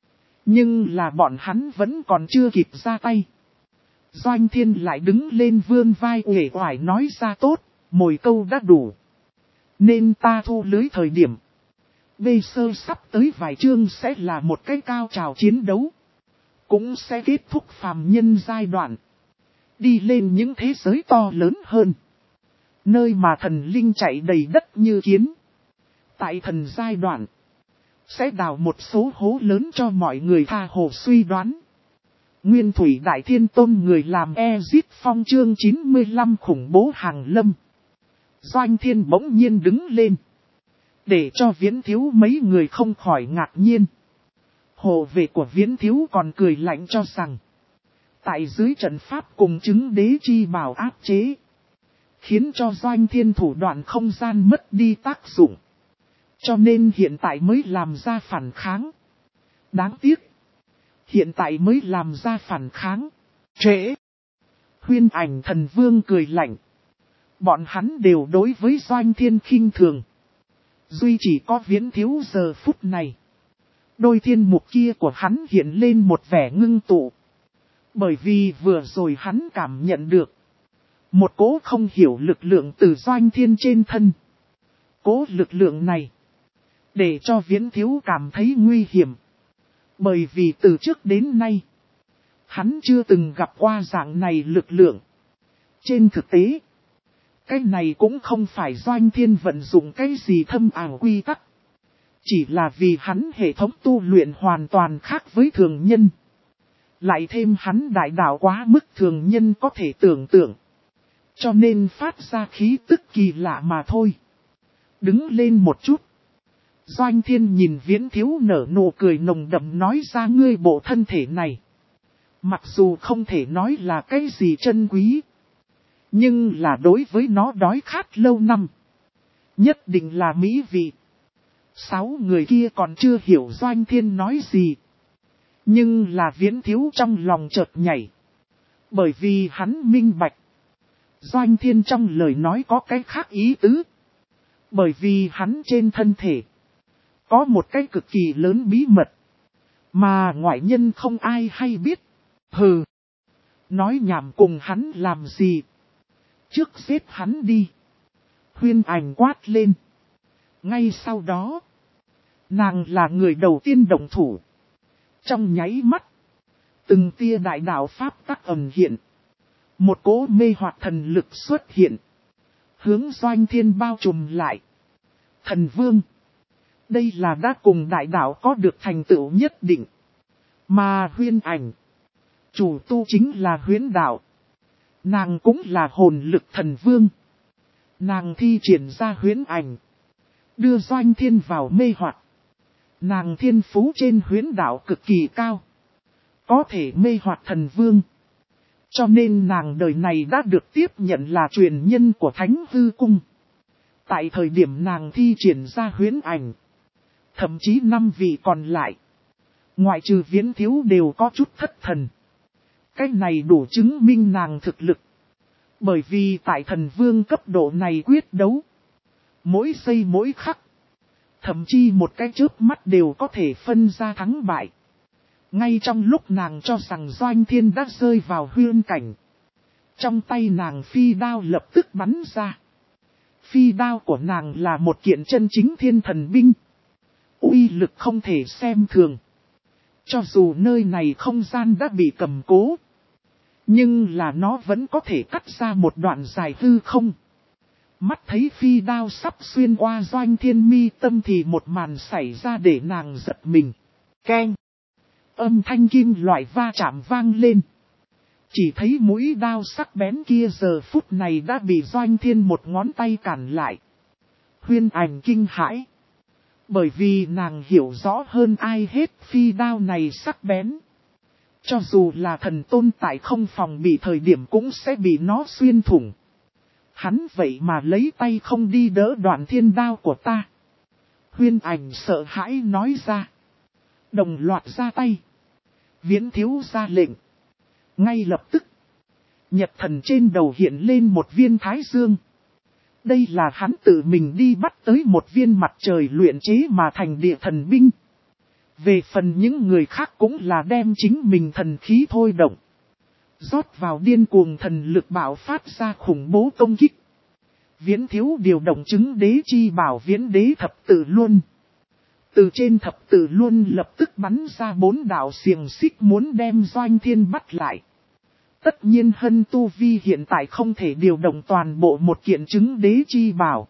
Nhưng là bọn hắn vẫn còn chưa kịp ra tay. Doanh Thiên lại đứng lên vươn vai uể oải nói ra tốt, mồi câu đã đủ. Nên ta thu lưới thời điểm. Bây giờ sắp tới vài chương sẽ là một cái cao trào chiến đấu. Cũng sẽ kết thúc phàm nhân giai đoạn. Đi lên những thế giới to lớn hơn. Nơi mà thần linh chạy đầy đất như kiến. Tại thần giai đoạn. Sẽ đào một số hố lớn cho mọi người tha hồ suy đoán. Nguyên Thủy Đại Thiên Tôn người làm Ezit Phong chương 95 khủng bố hàng lâm. Doanh Thiên bỗng nhiên đứng lên. Để cho Viễn Thiếu mấy người không khỏi ngạc nhiên. Hộ vệ của Viễn Thiếu còn cười lạnh cho rằng. Tại dưới trận pháp cùng chứng đế chi bảo áp chế. Khiến cho Doanh Thiên thủ đoạn không gian mất đi tác dụng. Cho nên hiện tại mới làm ra phản kháng. Đáng tiếc. Hiện tại mới làm ra phản kháng. Trễ. Huyên Ảnh Thần Vương cười lạnh. Bọn hắn đều đối với Doanh Thiên khinh thường. Duy chỉ có Viễn Thiếu giờ phút này. Đôi thiên mục kia của hắn hiện lên một vẻ ngưng tụ. Bởi vì vừa rồi hắn cảm nhận được. Một cỗ không hiểu lực lượng từ Doanh Thiên trên thân. Cỗ lực lượng này. Để cho Viễn Thiếu cảm thấy nguy hiểm. Bởi vì từ trước đến nay. Hắn chưa từng gặp qua dạng này lực lượng. Trên thực tế. Cái này cũng không phải Doanh Thiên vận dụng cái gì thâm ảo quy tắc. Chỉ là vì hắn hệ thống tu luyện hoàn toàn khác với thường nhân. Lại thêm hắn đại đạo quá mức thường nhân có thể tưởng tượng. Cho nên phát ra khí tức kỳ lạ mà thôi. Đứng lên một chút. Doanh Thiên nhìn Viễn Thiếu nở nụ cười nồng đậm nói ra ngươi bộ thân thể này. Mặc dù không thể nói là cái gì chân quý, nhưng là đối với nó đói khát lâu năm, nhất định là mỹ vị. 6 người kia còn chưa hiểu Doanh Thiên nói gì, nhưng là Viễn Thiếu trong lòng chợt nhảy. Bởi vì hắn minh bạch, Doanh Thiên trong lời nói có cái khác ý tứ. Bởi vì hắn trên thân thể có một cái cực kỳ lớn bí mật, mà ngoại nhân không ai hay biết. Hừ, nói nhảm cùng hắn làm gì? Trước giết hắn đi. Huyên Ảnh quát lên. Ngay sau đó, nàng là người đầu tiên động thủ. Trong nháy mắt, từng tia đại đạo pháp tắc ẩn hiện. Một cỗ mê hoặc thần lực xuất hiện, hướng Doanh Thiên bao trùm lại. Thần Vương, đây là đã cùng đại đạo có được thành tựu nhất định. Mà Huyên Ảnh, chủ tu chính là huyễn đạo. Nàng cũng là hồn lực thần vương. Nàng thi triển ra huyễn ảnh, đưa Doanh Thiên vào mê hoặc. Nàng thiên phú trên huyễn đạo cực kỳ cao, có thể mê hoặc thần vương. Cho nên nàng đời này đã được tiếp nhận là truyền nhân của Thánh Hư Cung. Tại thời điểm nàng thi triển ra huyễn ảnh, thậm chí 5 vị còn lại, ngoại trừ Viễn Thiếu đều có chút thất thần. Cái này đủ chứng minh nàng thực lực. Bởi vì tại thần vương cấp độ này quyết đấu, mỗi giây mỗi khắc, thậm chí một cái chớp mắt đều có thể phân ra thắng bại. Ngay trong lúc nàng cho rằng Doanh Thiên đã rơi vào huyễn cảnh, trong tay nàng phi đao lập tức bắn ra. Phi đao của nàng là một kiện chân chính thiên thần binh, uy lực không thể xem thường. Cho dù nơi này không gian đã bị cầm cố, nhưng là nó vẫn có thể cắt ra một đoạn dài hư không. Mắt thấy phi đao sắp xuyên qua Doanh Thiên mi tâm thì một màn xảy ra để nàng giật mình. Keng! Âm thanh kim loại va chạm vang lên. Chỉ thấy mũi đao sắc bén kia giờ phút này đã bị Doanh Thiên một ngón tay cản lại. Huyên Ảnh kinh hãi. Bởi vì nàng hiểu rõ hơn ai hết phi đao này sắc bén. Cho dù là thần tôn tại không phòng bị thời điểm cũng sẽ bị nó xuyên thủng. Hắn vậy mà lấy tay không đi đỡ đoạn thiên đao của ta. Huyên Ảnh sợ hãi nói ra. Đồng loạt ra tay. Viễn Thiếu ra lệnh. Ngay lập tức, nhật thần trên đầu hiện lên một viên thái dương. Đây là hắn tự mình đi bắt tới một viên mặt trời luyện chế mà thành địa thần binh. Về phần những người khác cũng là đem chính mình thần khí thôi động, rót vào điên cuồng thần lực bạo phát ra khủng bố công kích. Viễn Thiếu điều động chứng đế chi bảo Viễn Đế thập tự luân. Từ trên thập tự luân lập tức bắn ra 4 đạo xiềng xích muốn đem Doanh Thiên bắt lại. Tất nhiên Hân Tu Vi hiện tại không thể điều động toàn bộ một kiện chứng đế chi bảo,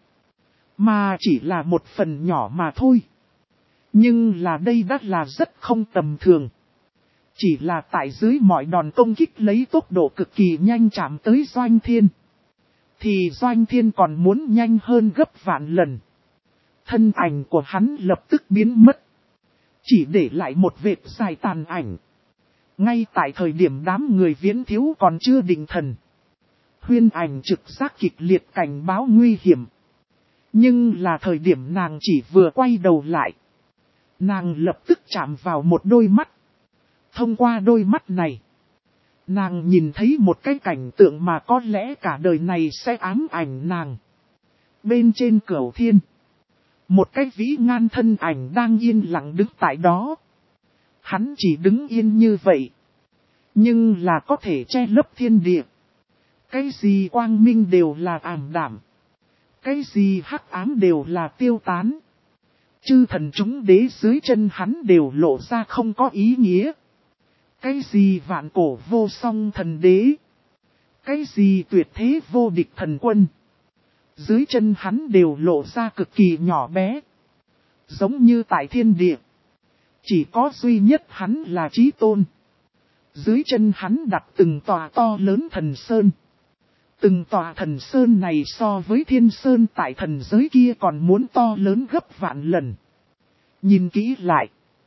mà chỉ là một phần nhỏ mà thôi. Nhưng là đây đã là rất không tầm thường. Chỉ là tại dưới mọi đòn công kích lấy tốc độ cực kỳ nhanh chạm tới Doanh Thiên, thì Doanh Thiên còn muốn nhanh hơn gấp vạn lần. Thân ảnh của hắn lập tức biến mất, chỉ để lại một vệt dài tàn ảnh. Ngay tại thời điểm đám người Viễn Thiếu còn chưa định thần, Huyên Ảnh trực giác kịch liệt cảnh báo nguy hiểm. Nhưng là thời điểm nàng chỉ vừa quay đầu lại, nàng lập tức chạm vào một đôi mắt. Thông qua đôi mắt này, nàng nhìn thấy một cái cảnh tượng mà có lẽ cả đời này sẽ ám ảnh nàng. Bên trên cửu thiên, một cái vĩ ngan thân ảnh đang yên lặng đứng tại đó. Hắn chỉ đứng yên như vậy, nhưng là có thể che lấp thiên địa. Cái gì quang minh đều là ảm đạm, cái gì hắc ám đều là tiêu tán. Chư thần chúng đế dưới chân hắn đều lộ ra không có ý nghĩa. Cái gì vạn cổ vô song thần đế, cái gì tuyệt thế vô địch thần quân, dưới chân hắn đều lộ ra cực kỳ nhỏ bé. Giống như tại thiên địa, chỉ có duy nhất hắn là chí tôn. Dưới chân hắn đặt từng tòa to lớn thần sơn. Từng tòa thần sơn này so với thiên sơn tại thần giới kia còn muốn to lớn gấp vạn lần. Nhìn kỹ lại,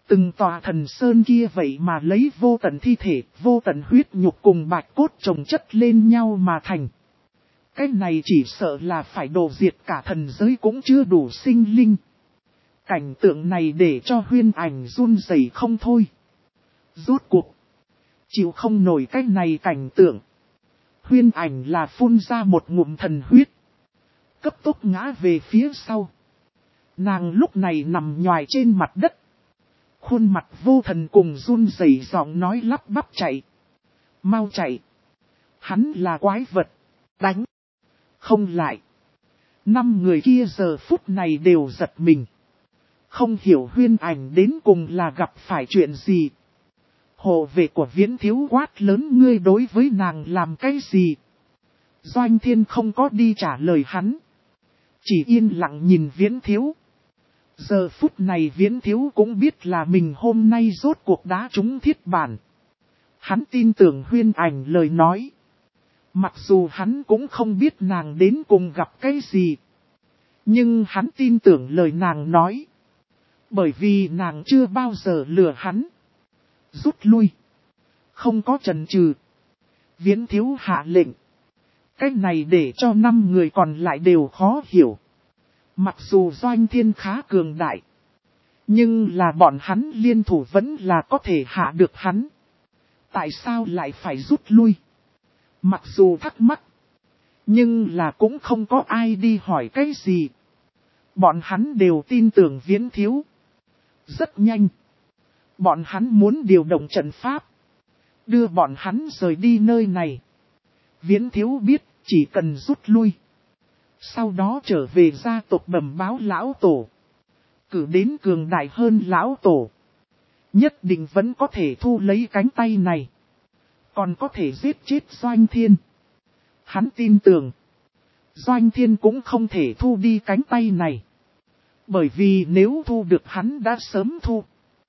Từng tòa thần sơn kia vậy mà lấy vô tận thi thể, vô tận huyết nhục cùng bạch cốt chồng chất lên nhau mà thành. Cái này chỉ sợ là phải đổ diệt cả thần giới cũng chưa đủ sinh linh. Cảnh tượng này để cho Huyên Ảnh run rẩy không thôi. Rốt cuộc, chịu không nổi cái này cảnh tượng. Huyên Ảnh là phun ra một ngụm thần huyết. Cấp tốc ngã về phía sau. Nàng lúc này nằm nhòi trên mặt đất. Khuôn mặt vô thần cùng run rẩy giọng nói lắp bắp chạy. Mau chạy. Hắn là quái vật. Đánh. Không lại. 5 người kia giờ phút này đều giật mình. Không hiểu Huyên Ảnh đến cùng là gặp phải chuyện gì. Hộ vệ của Viễn Thiếu quát lớn, ngươi đối với nàng làm cái gì? Doanh Thiên không có đi trả lời hắn. Chỉ yên lặng nhìn Viễn Thiếu. Giờ phút này Viễn Thiếu cũng biết là mình hôm nay rốt cuộc đá trúng thiết bản. Hắn tin tưởng Huyên Ảnh lời nói. Mặc dù hắn cũng không biết nàng đến cùng gặp cái gì. Nhưng hắn tin tưởng lời nàng nói. Bởi vì nàng chưa bao giờ lừa hắn. Rút lui. Không có chần chừ. Viễn Thiếu hạ lệnh. Cái này để cho 5 người còn lại đều khó hiểu. Mặc dù Doanh Thiên khá cường đại. Nhưng là bọn hắn liên thủ vẫn là có thể hạ được hắn. Tại sao lại phải rút lui? Mặc dù thắc mắc. Nhưng là cũng không có ai đi hỏi cái gì. Bọn hắn đều tin tưởng Viễn Thiếu. Rất nhanh. Bọn hắn muốn điều động trận pháp. Đưa bọn hắn rời đi nơi này. Viễn Thiếu biết chỉ cần rút lui. Sau đó trở về gia tộc bẩm báo lão tổ. Cử đến cường đại hơn lão tổ. Nhất định vẫn có thể thu lấy cánh tay này. Còn có thể giết chết Doanh Thiên. Hắn tin tưởng. Doanh Thiên cũng không thể thu đi cánh tay này. Bởi vì nếu thu được hắn đã sớm thu.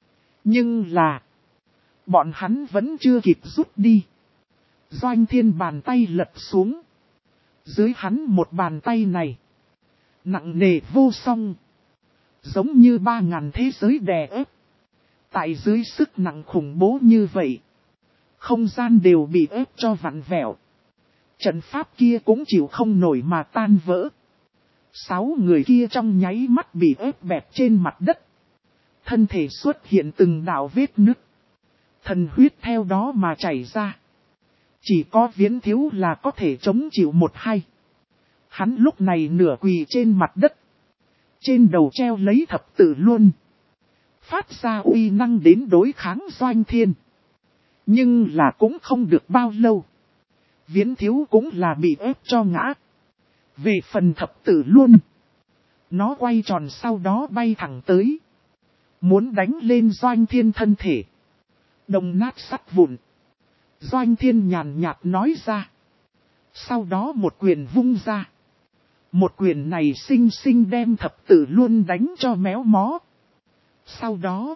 Nhưng là. Bọn hắn vẫn chưa kịp rút đi. Doanh Thiên bàn tay lật xuống. Dưới hắn một bàn tay này. Nặng nề vô song. Giống như 3.000 thế giới đè ép. Tại dưới sức nặng khủng bố như vậy. Không gian đều bị ép cho vặn vẹo. Trận pháp kia cũng chịu không nổi mà tan vỡ. 6 người kia trong nháy mắt bị ép bẹp trên mặt đất. Thân thể xuất hiện từng đạo vết nứt. Thần huyết theo đó mà chảy ra. Chỉ có Viễn Thiếu là có thể chống chịu 1-2. Hắn lúc này nửa quỳ trên mặt đất. Trên đầu treo lấy thập tự luân. Phát ra uy năng đến đối kháng Doanh Thiên. Nhưng là cũng không được bao lâu. Viễn Thiếu cũng là bị ép cho ngã. Về phần thập tử luân. Nó quay tròn sau đó bay thẳng tới. Muốn đánh lên Doanh Thiên thân thể. Đồng nát sắt vụn. Doanh Thiên nhàn nhạt nói ra. Sau đó một quyền vung ra. Một quyền này xinh xinh đem thập tử luân đánh cho méo mó. Sau đó.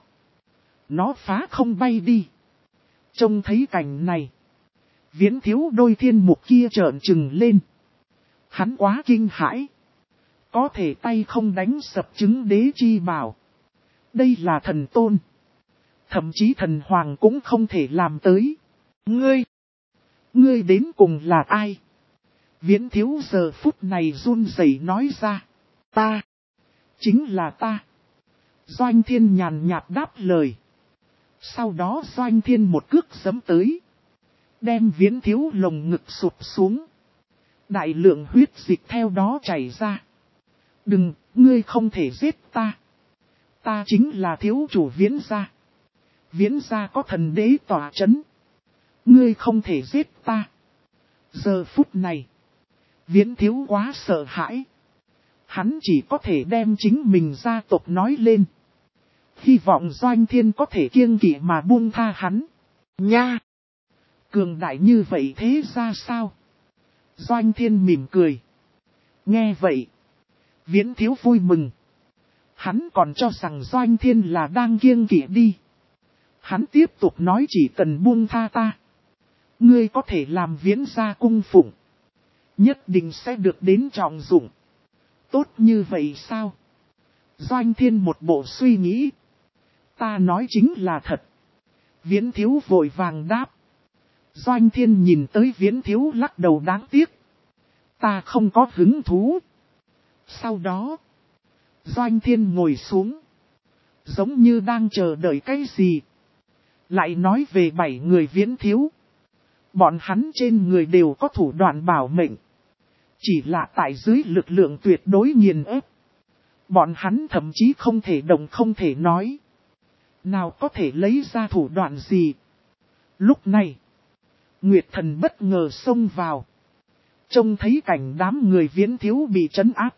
Nó phá không bay đi. Trông thấy cảnh này. Viễn Thiếu đôi thiên mục kia trợn trừng lên. Hắn quá kinh hãi. Có thể tay không đánh sập trứng đế chi bảo. Đây là thần tôn. Thậm chí thần hoàng cũng không thể làm tới. Ngươi đến cùng là ai? Viễn Thiếu giờ phút này run rẩy nói ra. Ta. Chính là ta. Doanh Thiên nhàn nhạt đáp lời. Sau đó Doanh Thiên một cước giẫm tới. Đem Viễn Thiếu lồng ngực sụp xuống. Đại lượng huyết dịch theo đó chảy ra. Đừng, ngươi không thể giết ta. Ta chính là thiếu chủ Viễn gia. Viễn gia có thần đế tỏa chấn. Ngươi không thể giết ta. Giờ phút này. Viễn Thiếu quá sợ hãi. Hắn chỉ có thể đem chính mình gia tộc nói lên. Hy vọng Doanh Thiên có thể kiêng kỵ mà buông tha hắn. Nha! Cường đại như vậy thế ra sao? Doanh Thiên mỉm cười. Nghe vậy. Viễn Thiếu vui mừng. Hắn còn cho rằng Doanh Thiên là đang kiêng kỵ đi. Hắn tiếp tục nói chỉ cần buông tha ta. Ngươi có thể làm Viễn gia cung phụng. Nhất định sẽ được đến trọng dụng. Tốt như vậy sao? Doanh Thiên một bộ suy nghĩ. Ta nói chính là thật. Viễn Thiếu vội vàng đáp. Doanh Thiên nhìn tới Viễn Thiếu lắc đầu đáng tiếc. Ta không có hứng thú. Sau đó, Doanh Thiên ngồi xuống. Giống như đang chờ đợi cái gì. Lại nói về 7 người Viễn Thiếu. Bọn hắn trên người đều có thủ đoạn bảo mệnh. Chỉ là tại dưới lực lượng tuyệt đối nghiền ép. Bọn hắn thậm chí không thể động không thể nói. Nào có thể lấy ra thủ đoạn gì. Lúc này, Nguyệt Thần bất ngờ xông vào. Trông thấy cảnh đám người Viễn Thiếu bị trấn áp.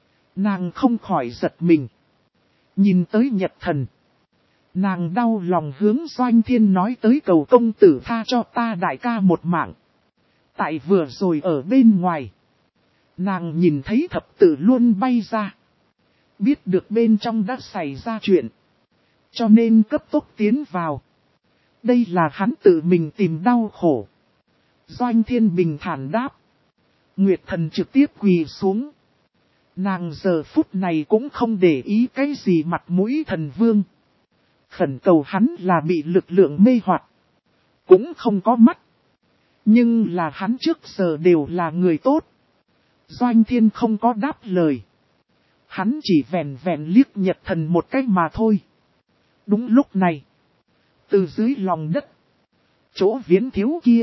Nàng không khỏi giật mình. Nhìn tới Nhật Thần. Nàng đau lòng hướng Doanh Thiên nói tới cầu công tử tha cho ta đại ca một mạng. Tại vừa rồi ở bên ngoài. Nàng nhìn thấy thập tử luôn bay ra. Biết được bên trong đã xảy ra chuyện. Cho nên cấp tốc tiến vào. Đây là hắn tự mình tìm đau khổ. Doanh Thiên bình thản đáp. Nguyệt Thần trực tiếp quỳ xuống. Nàng giờ phút này cũng không để ý cái gì mặt mũi thần vương. Khẩn cầu hắn là bị lực lượng mê hoặc. Cũng không có mắt. Nhưng là hắn trước giờ đều là người tốt. Doanh Thiên không có đáp lời. Hắn chỉ vẹn vẹn liếc Nhật Thần một cái mà thôi. Đúng lúc này. Từ dưới lòng đất. Chỗ Viễn Thiếu kia.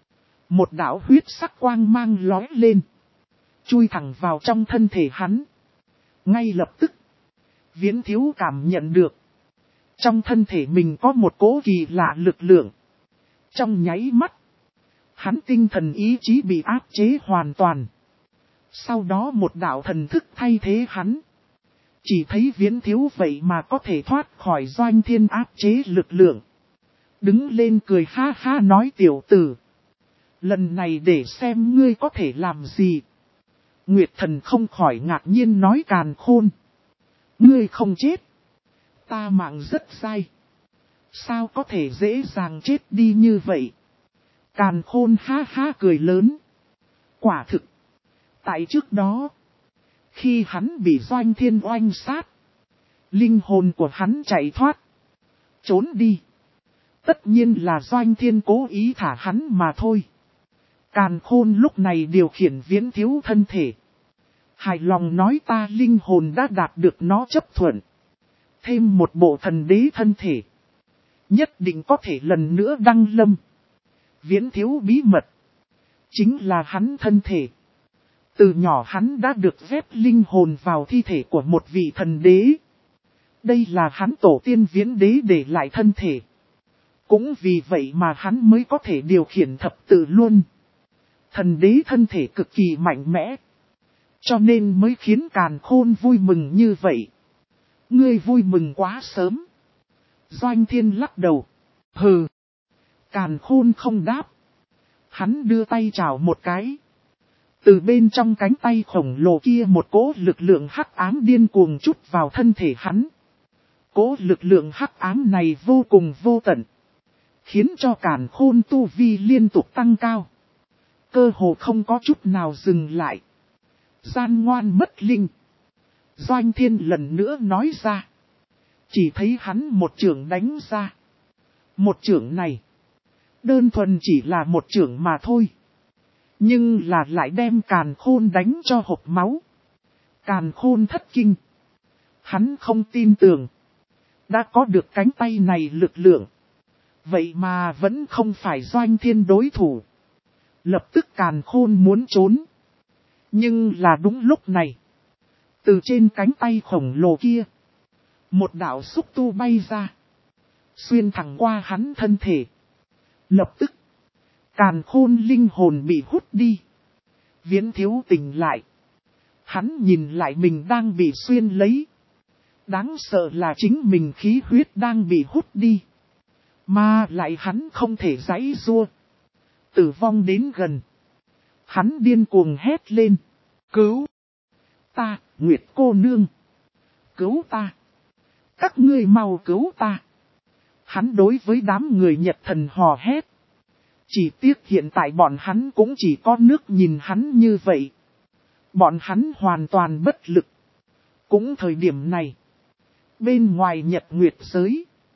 Một đạo huyết sắc quang mang lói lên. Chui thẳng vào trong thân thể hắn. Ngay lập tức. Viễn Thiếu cảm nhận được. Trong thân thể mình có một cỗ kỳ lạ lực lượng. Trong nháy mắt. Hắn tinh thần ý chí bị áp chế hoàn toàn. Sau đó một đạo thần thức thay thế hắn. Chỉ thấy Viễn Thiếu vậy mà có thể thoát khỏi Doanh Thiên áp chế lực lượng. Đứng lên cười ha ha nói tiểu tử. Lần này để xem ngươi có thể làm gì. Nguyệt Thần không khỏi ngạc nhiên nói Càn Khôn. Ngươi không chết. Ta mạng rất sai. Sao có thể dễ dàng chết đi như vậy. Càn Khôn ha ha cười lớn. Quả thực. Tại trước đó. Khi hắn bị Doanh Thiên oanh sát. Linh hồn của hắn chạy thoát. Trốn đi. Tất nhiên là Doanh Thiên cố ý thả hắn mà thôi. Càn Khôn lúc này điều khiển Viễn Thiếu thân thể. Hài lòng nói ta linh hồn đã đạt được nó chấp thuận. Thêm một bộ thần đế thân thể. Nhất định có thể lần nữa đăng lâm. Viễn Thiếu bí mật. Chính là hắn thân thể. Từ nhỏ hắn đã được phép linh hồn vào thi thể của một vị thần đế. Đây là hắn tổ tiên Viễn Đế để lại thân thể. Cũng vì vậy mà hắn mới có thể điều khiển thập tự luôn. Thần đế thân thể cực kỳ mạnh mẽ. Cho nên mới khiến Càn Khôn vui mừng như vậy. Ngươi vui mừng quá sớm. Doanh Thiên lắc đầu. Hừ. Càn Khôn không đáp. Hắn đưa tay chào một cái. Từ bên trong cánh tay khổng lồ kia một cỗ lực lượng hắc ám điên cuồng trút vào thân thể hắn. Cỗ lực lượng hắc ám này vô cùng vô tận. Khiến cho Càn Khôn tu vi liên tục tăng cao. Cơ hồ không có chút nào dừng lại. Gian ngoan mất linh. Doanh Thiên lần nữa nói ra. Chỉ thấy hắn một chưởng đánh ra. Một chưởng này. Đơn thuần chỉ là một chưởng mà thôi. Nhưng là lại đem Càn Khôn đánh cho hộc máu. Càn Khôn thất kinh. Hắn không tin tưởng. Đã có được cánh tay này lực lượng. Vậy mà vẫn không phải Doanh Thiên đối thủ. Lập tức Càn Khôn muốn trốn. Nhưng là đúng lúc này. Từ trên cánh tay khổng lồ kia. Một đạo xúc tu bay ra. Xuyên thẳng qua hắn thân thể. Lập tức. Càn Khôn linh hồn bị hút đi. Viễn Thiếu tỉnh lại. Hắn nhìn lại mình đang bị xuyên lấy. Đáng sợ là chính mình khí huyết đang bị hút đi. Mà lại hắn không thể giãy giụa. Tử vong đến gần. Hắn điên cuồng hét lên. Cứu! Ta, Nguyệt cô nương! Cứu ta! Các ngươi mau cứu ta! Hắn đối với đám người Nhật Thần hò hét. Chỉ tiếc hiện tại bọn hắn cũng chỉ có nước nhìn hắn như vậy. Bọn hắn hoàn toàn bất lực. Cũng thời điểm này. Bên ngoài Nhật Nguyệt giới.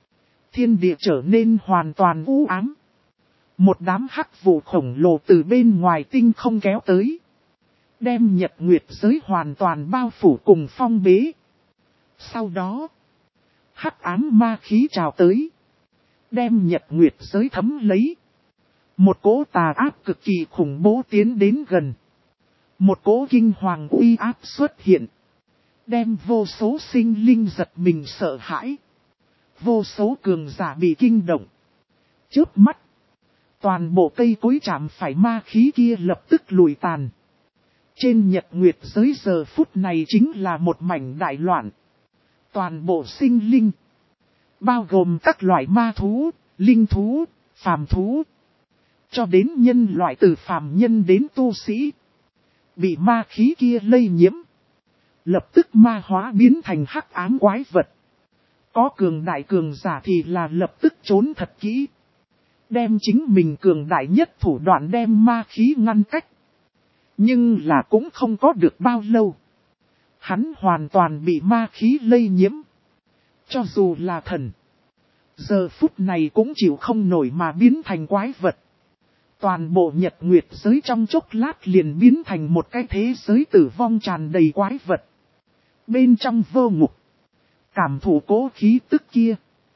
thiên địa trở nên hoàn toàn u ám. Một đám hắc vụ khổng lồ từ bên ngoài tinh không kéo tới. Đem nhật nguyệt giới hoàn toàn bao phủ cùng phong bế. Sau đó, hắc ám ma khí trào tới. Đem nhật nguyệt giới thấm lấy. Một cỗ tà áp cực kỳ khủng bố tiến đến gần. Một cỗ kinh hoàng uy áp xuất hiện. Đem vô số sinh linh giật mình sợ hãi. Vô số cường giả bị kinh động. Chớp mắt. Toàn bộ cây cối chạm phải ma khí kia lập tức lùi tàn. Trên nhật nguyệt giới giờ phút này chính là một mảnh đại loạn. Toàn bộ sinh linh. Bao gồm các loại ma thú, linh thú, phàm thú. Cho đến nhân loại từ phàm nhân đến tu sĩ. Bị ma khí kia lây nhiễm. Lập tức ma hóa biến thành hắc ám quái vật. Có cường đại cường giả thì là lập tức trốn thật kỹ. Đem chính mình cường đại nhất thủ đoạn đem ma khí ngăn cách. Nhưng là cũng không có được bao lâu. Hắn hoàn toàn bị ma khí lây nhiễm. Cho dù là thần. Giờ phút này cũng chịu không nổi mà biến thành quái vật. Toàn bộ nhật nguyệt giới trong chốc lát liền biến thành một cái thế giới tử vong tràn đầy quái vật. Bên trong vô ngục. Cảm thụ cố khí tức kia.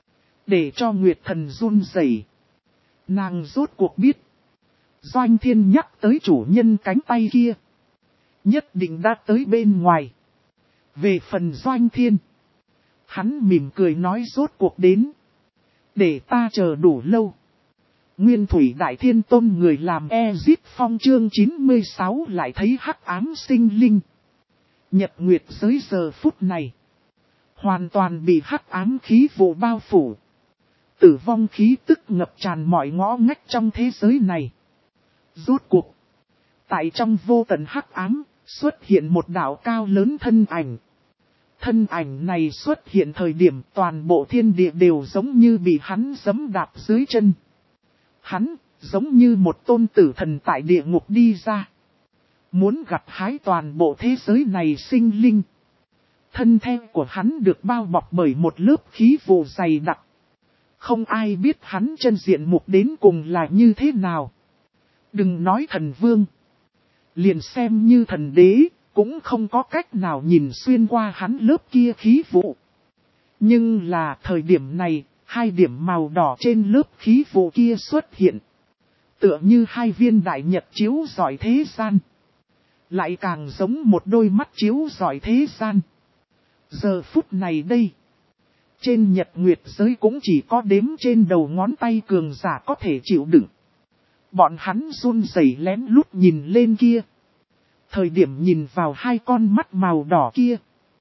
Để cho Nguyệt Thần run rẩy. Nàng rốt cuộc biết. Doanh Thiên nhắc tới chủ nhân cánh tay kia. Nhất định đã tới bên ngoài. Về phần Doanh Thiên. Hắn mỉm cười nói rốt cuộc đến. Để ta chờ đủ lâu. Nguyên Thủy Đại Thiên Tôn người làm Ezip Phong chương 96 lại thấy hắc ám sinh linh. Nhật nguyệt giới giờ phút này. Hoàn toàn bị hắc ám khí vụ bao phủ. Tử vong khí tức ngập tràn mọi ngõ ngách trong thế giới này. Rốt cuộc. Tại trong vô tận hắc ám, xuất hiện một đạo cao lớn thân ảnh. Thân ảnh này xuất hiện thời điểm toàn bộ thiên địa đều giống như bị hắn giẫm đạp dưới chân. Hắn, giống như một tôn tử thần tại địa ngục đi ra. Muốn gặt hái toàn bộ thế giới này sinh linh. Thân thể của hắn được bao bọc bởi một lớp khí vụ dày đặc. Không ai biết hắn chân diện mục đến cùng là như thế nào. Đừng nói thần vương. Liền xem như thần đế, cũng không có cách nào nhìn xuyên qua hắn lớp kia khí vụ. Nhưng là thời điểm này, hai điểm màu đỏ trên lớp khí vụ kia xuất hiện. Tựa như hai viên đại nhật chiếu rọi thế gian. Lại càng giống một đôi mắt chiếu rọi thế gian. Giờ phút này đây. Trên nhật nguyệt giới cũng chỉ có đếm trên đầu ngón tay cường giả có thể chịu đựng. Bọn hắn run rẩy lén lút nhìn lên kia. Thời điểm nhìn vào hai con mắt màu đỏ kia.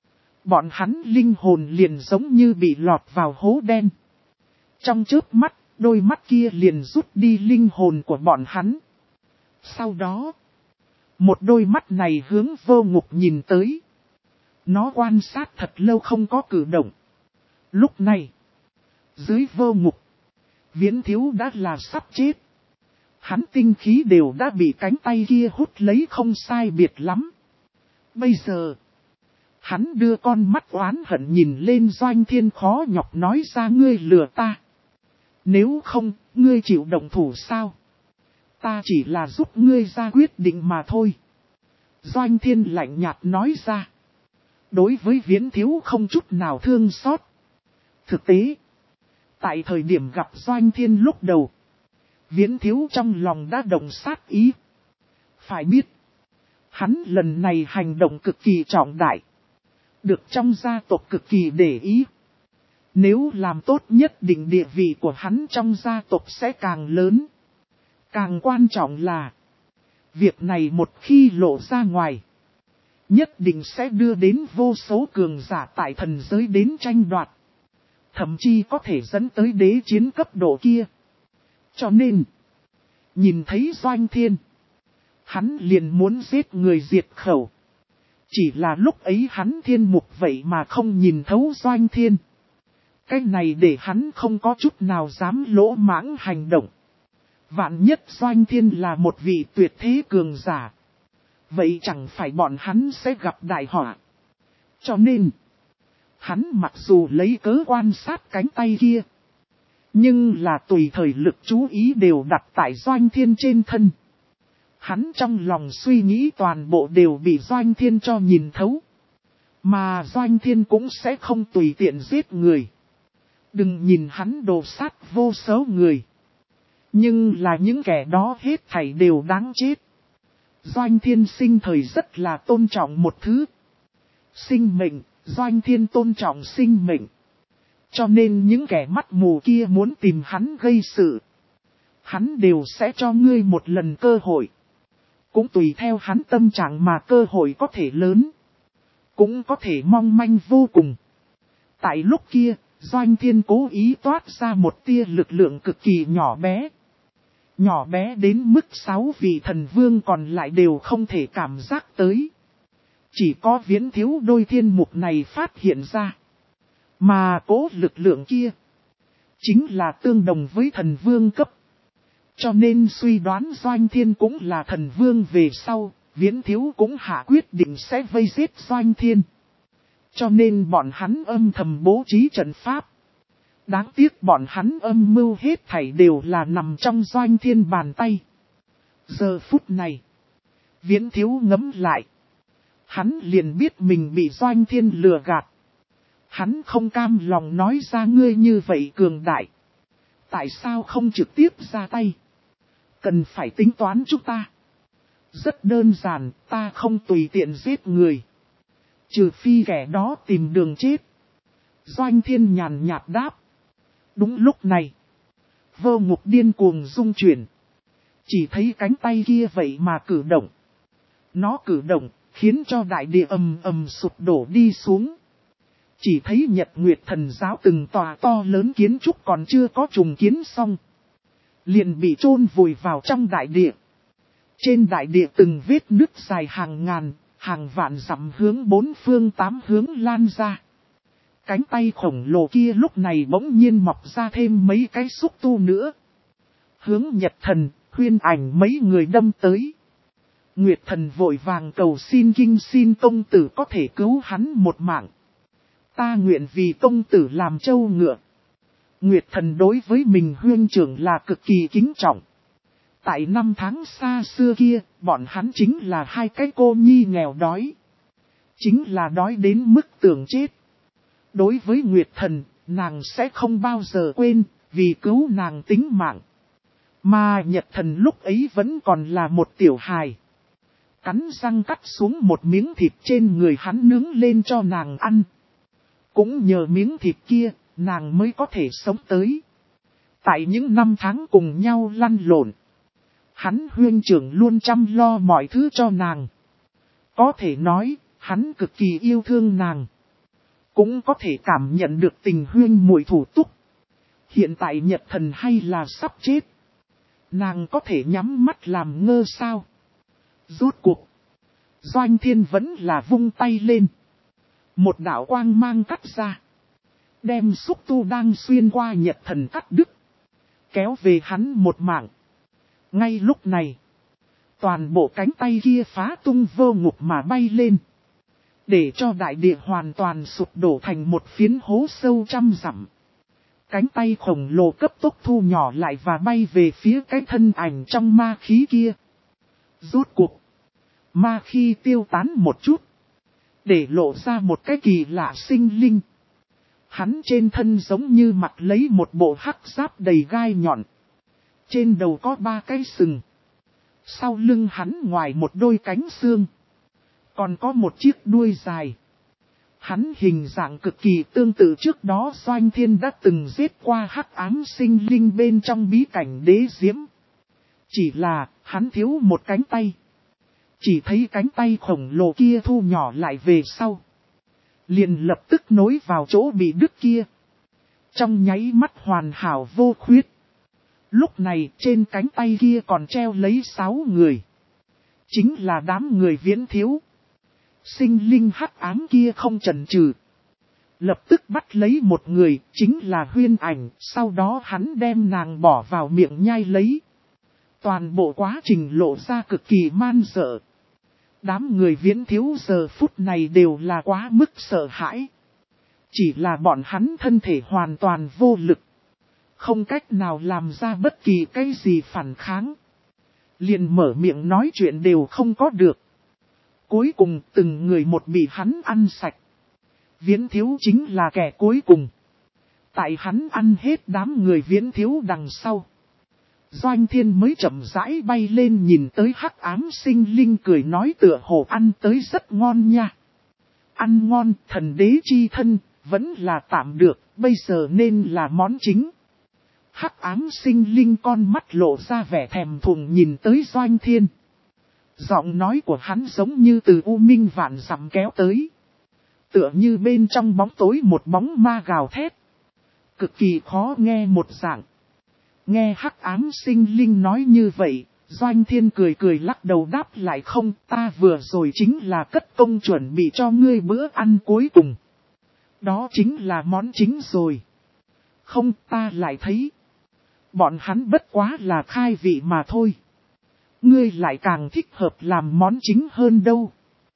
Bọn hắn linh hồn liền giống như bị lọt vào hố đen. Trong chớp mắt, đôi mắt kia liền rút đi linh hồn của bọn hắn. Sau đó, một đôi mắt này hướng vô ngục nhìn tới. Nó quan sát thật lâu không có cử động. Lúc này, dưới vô ngục, Viễn Thiếu đã là sắp chết. Hắn tinh khí đều đã bị cánh tay kia hút lấy không sai biệt lắm. Bây giờ, hắn đưa con mắt oán hận nhìn lên Doanh Thiên khó nhọc nói ra ngươi lừa ta. Nếu không, ngươi chịu động thủ sao? Ta chỉ là giúp ngươi ra quyết định mà thôi. Doanh Thiên lạnh nhạt nói ra. Đối với Viễn Thiếu không chút nào thương xót. Thực tế, tại thời điểm gặp Doanh Thiên lúc đầu, Viễn Thiếu trong lòng đã động sát ý. Phải biết, hắn lần này hành động cực kỳ trọng đại. Được trong gia tộc cực kỳ để ý. Nếu làm tốt nhất định địa vị của hắn trong gia tộc sẽ càng lớn. Càng quan trọng là, việc này một khi lộ ra ngoài, nhất định sẽ đưa đến vô số cường giả tại thần giới đến tranh đoạt. Thậm chí có thể dẫn tới đế chiến cấp độ kia. Cho nên, nhìn thấy Doanh Thiên, hắn liền muốn giết người diệt khẩu. Chỉ là lúc ấy hắn thiên mục vậy mà không nhìn thấu Doanh Thiên. Cái này để hắn không có chút nào dám lỗ mãng hành động. Vạn nhất Doanh Thiên là một vị tuyệt thế cường giả. Vậy chẳng phải bọn hắn sẽ gặp đại họa. Cho nên, hắn mặc dù lấy cớ quan sát cánh tay kia. Nhưng là tùy thời lực chú ý đều đặt tại Doanh Thiên trên thân. Hắn trong lòng suy nghĩ toàn bộ đều bị Doanh Thiên cho nhìn thấu. Mà Doanh Thiên cũng sẽ không tùy tiện giết người. Đừng nhìn hắn đồ sát vô số người. Nhưng là những kẻ đó hết thảy đều đáng chết. Doanh Thiên sinh thời rất là tôn trọng một thứ. Sinh mệnh, Doanh Thiên tôn trọng sinh mệnh. Cho nên những kẻ mắt mù kia muốn tìm hắn gây sự. Hắn đều sẽ cho ngươi một lần cơ hội. Cũng tùy theo hắn tâm trạng mà cơ hội có thể lớn. Cũng có thể mong manh vô cùng. Tại lúc kia, Doanh Thiên cố ý toát ra một tia lực lượng cực kỳ nhỏ bé. Nhỏ bé đến mức 6 vị thần vương còn lại đều không thể cảm giác tới. Chỉ có Viễn Thiếu đôi thiên mục này phát hiện ra. Mà cố lực lượng kia, chính là tương đồng với thần vương cấp. Cho nên suy đoán Doanh Thiên cũng là thần vương về sau, Viễn Thiếu cũng hạ quyết định sẽ vây giết Doanh Thiên. Cho nên bọn hắn âm thầm bố trí trận pháp. Đáng tiếc bọn hắn âm mưu hết thảy đều là nằm trong Doanh Thiên bàn tay. Giờ phút này, Viễn Thiếu ngẫm lại. Hắn liền biết mình bị Doanh Thiên lừa gạt. Hắn không cam lòng nói ra ngươi như vậy cường đại. Tại sao không trực tiếp ra tay? Cần phải tính toán chúng ta. Rất đơn giản, ta không tùy tiện giết người. Trừ phi kẻ đó tìm đường chết. Doanh Thiên nhàn nhạt đáp. Đúng lúc này, Vô Ngục điên cuồng rung chuyển. Chỉ thấy cánh tay kia vậy mà cử động. Nó cử động, khiến cho đại địa ầm ầm sụp đổ đi xuống. Chỉ thấy Nhật Nguyệt Thần Giáo từng tòa to lớn kiến trúc còn chưa có trùng kiến xong. Liền bị chôn vùi vào trong đại địa. Trên đại địa từng vết nứt dài hàng ngàn, hàng vạn dặm hướng bốn phương tám hướng lan ra. Cánh tay khổng lồ kia lúc này bỗng nhiên mọc ra thêm mấy cái xúc tu nữa. Hướng Nhật Thần, Huyên Ảnh mấy người đâm tới. Nguyệt Thần vội vàng cầu xin kinh xin công tử có thể cứu hắn một mạng. Ta nguyện vì công tử làm trâu ngựa. Nguyệt Thần đối với mình huyên trưởng là cực kỳ kính trọng. Tại năm tháng xa xưa kia, bọn hắn chính là hai cái cô nhi nghèo đói. Chính là đói đến mức tưởng chết. Đối với Nguyệt Thần, nàng sẽ không bao giờ quên, vì cứu nàng tính mạng. Mà Nhật Thần lúc ấy vẫn còn là một tiểu hài. Cắn răng cắt xuống một miếng thịt trên người hắn nướng lên cho nàng ăn. Cũng nhờ miếng thịt kia, nàng mới có thể sống tới. Tại những năm tháng cùng nhau lăn lộn, hắn huyên trưởng luôn chăm lo mọi thứ cho nàng. Có thể nói, hắn cực kỳ yêu thương nàng. Cũng có thể cảm nhận được tình huyên muội thủ túc. Hiện tại Nhật Thần hay là sắp chết. Nàng có thể nhắm mắt làm ngơ sao? Rốt cuộc, Doanh Thiên vẫn là vung tay lên. Một đạo quang mang cắt ra. Đem xúc tu đang xuyên qua Nhật Thần cắt đứt. Kéo về hắn một mạng. Ngay lúc này, toàn bộ cánh tay kia phá tung vô ngục mà bay lên. Để cho đại địa hoàn toàn sụp đổ thành một phiến hố sâu trăm dặm. Cánh tay khổng lồ cấp tốc thu nhỏ lại và bay về phía cái thân ảnh trong ma khí kia. Rốt cuộc, ma khí tiêu tán một chút. Để lộ ra một cái kỳ lạ sinh linh. Hắn trên thân giống như mặc lấy một bộ hắc giáp đầy gai nhọn. Trên đầu có 3 cái sừng. Sau lưng hắn ngoài một đôi cánh xương. Còn có một chiếc đuôi dài. Hắn hình dạng cực kỳ tương tự trước đó Doanh Thiên đã từng giết qua hắc ám sinh linh bên trong bí cảnh đế diễm. Chỉ là hắn thiếu một cánh tay. Chỉ thấy cánh tay khổng lồ kia thu nhỏ lại về sau. Liền lập tức nối vào chỗ bị đứt kia. Trong nháy mắt hoàn hảo vô khuyết. Lúc này trên cánh tay kia còn treo lấy 6 người. Chính là đám người Viễn Thiếu. Sinh linh hắc ám kia không chần chừ. Lập tức bắt lấy một người, chính là Huyên Ảnh, sau đó hắn đem nàng bỏ vào miệng nhai lấy. Toàn bộ quá trình lộ ra cực kỳ man dợ. Đám người Viễn Thiếu giờ phút này đều là quá mức sợ hãi. Chỉ là bọn hắn thân thể hoàn toàn vô lực. không cách nào làm ra bất kỳ cái gì phản kháng. Liền mở miệng nói chuyện đều không có được. Cuối cùng từng người một bị hắn ăn sạch. Viễn Thiếu chính là kẻ cuối cùng. Tại hắn ăn hết đám người Viễn Thiếu đằng sau. Doanh Thiên mới chậm rãi bay lên nhìn tới hắc ám sinh linh cười nói tựa hồ ăn tới rất ngon nha. Ăn ngon, thần đế chi thân, vẫn là tạm được, bây giờ nên là món chính. Hắc ám sinh linh con mắt lộ ra vẻ thèm thuồng nhìn tới Doanh Thiên. Giọng nói của hắn giống như từ u minh vạn dặm kéo tới. Tựa như bên trong bóng tối một bóng ma gào thét. Cực kỳ khó nghe một dạng. Nghe hắc ám sinh linh nói như vậy, Doanh Thiên cười cười lắc đầu đáp lại không, ta vừa rồi chính là cất công chuẩn bị cho ngươi bữa ăn cuối cùng. Đó chính là món chính rồi. Không, ta lại thấy. Bọn hắn bất quá là khai vị mà thôi. Ngươi lại càng thích hợp làm món chính hơn đâu.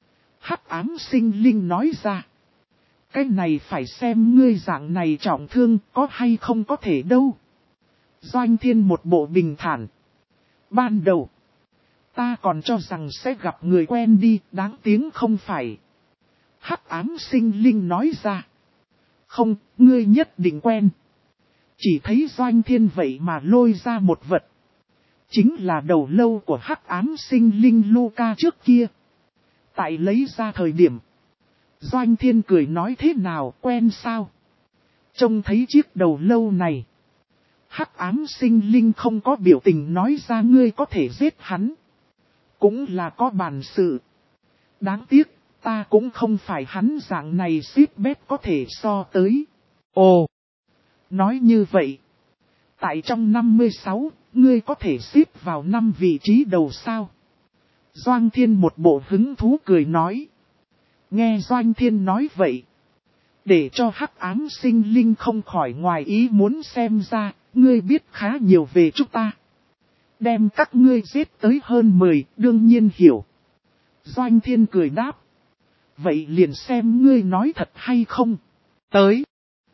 Hắc ám sinh linh nói ra. Cái này phải xem ngươi dạng này trọng thương có hay không có thể đâu. Doanh Thiên một bộ bình thản. Ban đầu, ta còn cho rằng sẽ gặp người quen đi, đáng tiếng không phải. Hắc ám sinh linh nói ra. Không, ngươi nhất định quen. Chỉ thấy Doanh Thiên vậy mà lôi ra một vật. Chính là đầu lâu của hắc ám sinh linh Luca trước kia. Tại lấy ra thời điểm. Doanh Thiên cười nói thế nào quen sao? Trông thấy chiếc đầu lâu này. Hắc ám sinh linh không có biểu tình nói ra ngươi có thể giết hắn. Cũng là có bản sự. Đáng tiếc, ta cũng không phải hắn dạng này ship bếp có thể so tới. Ồ! Nói như vậy. Tại trong 56, ngươi có thể xếp vào 5 vị trí đầu sao? Doanh Thiên một bộ hứng thú cười nói. Nghe Doanh Thiên nói vậy. Để cho hắc ám sinh linh không khỏi ngoài ý muốn xem ra, ngươi biết khá nhiều về chúng ta. Đem các ngươi giết tới hơn 10, đương nhiên hiểu. Doanh Thiên cười đáp. Vậy liền xem ngươi nói thật hay không. Tới.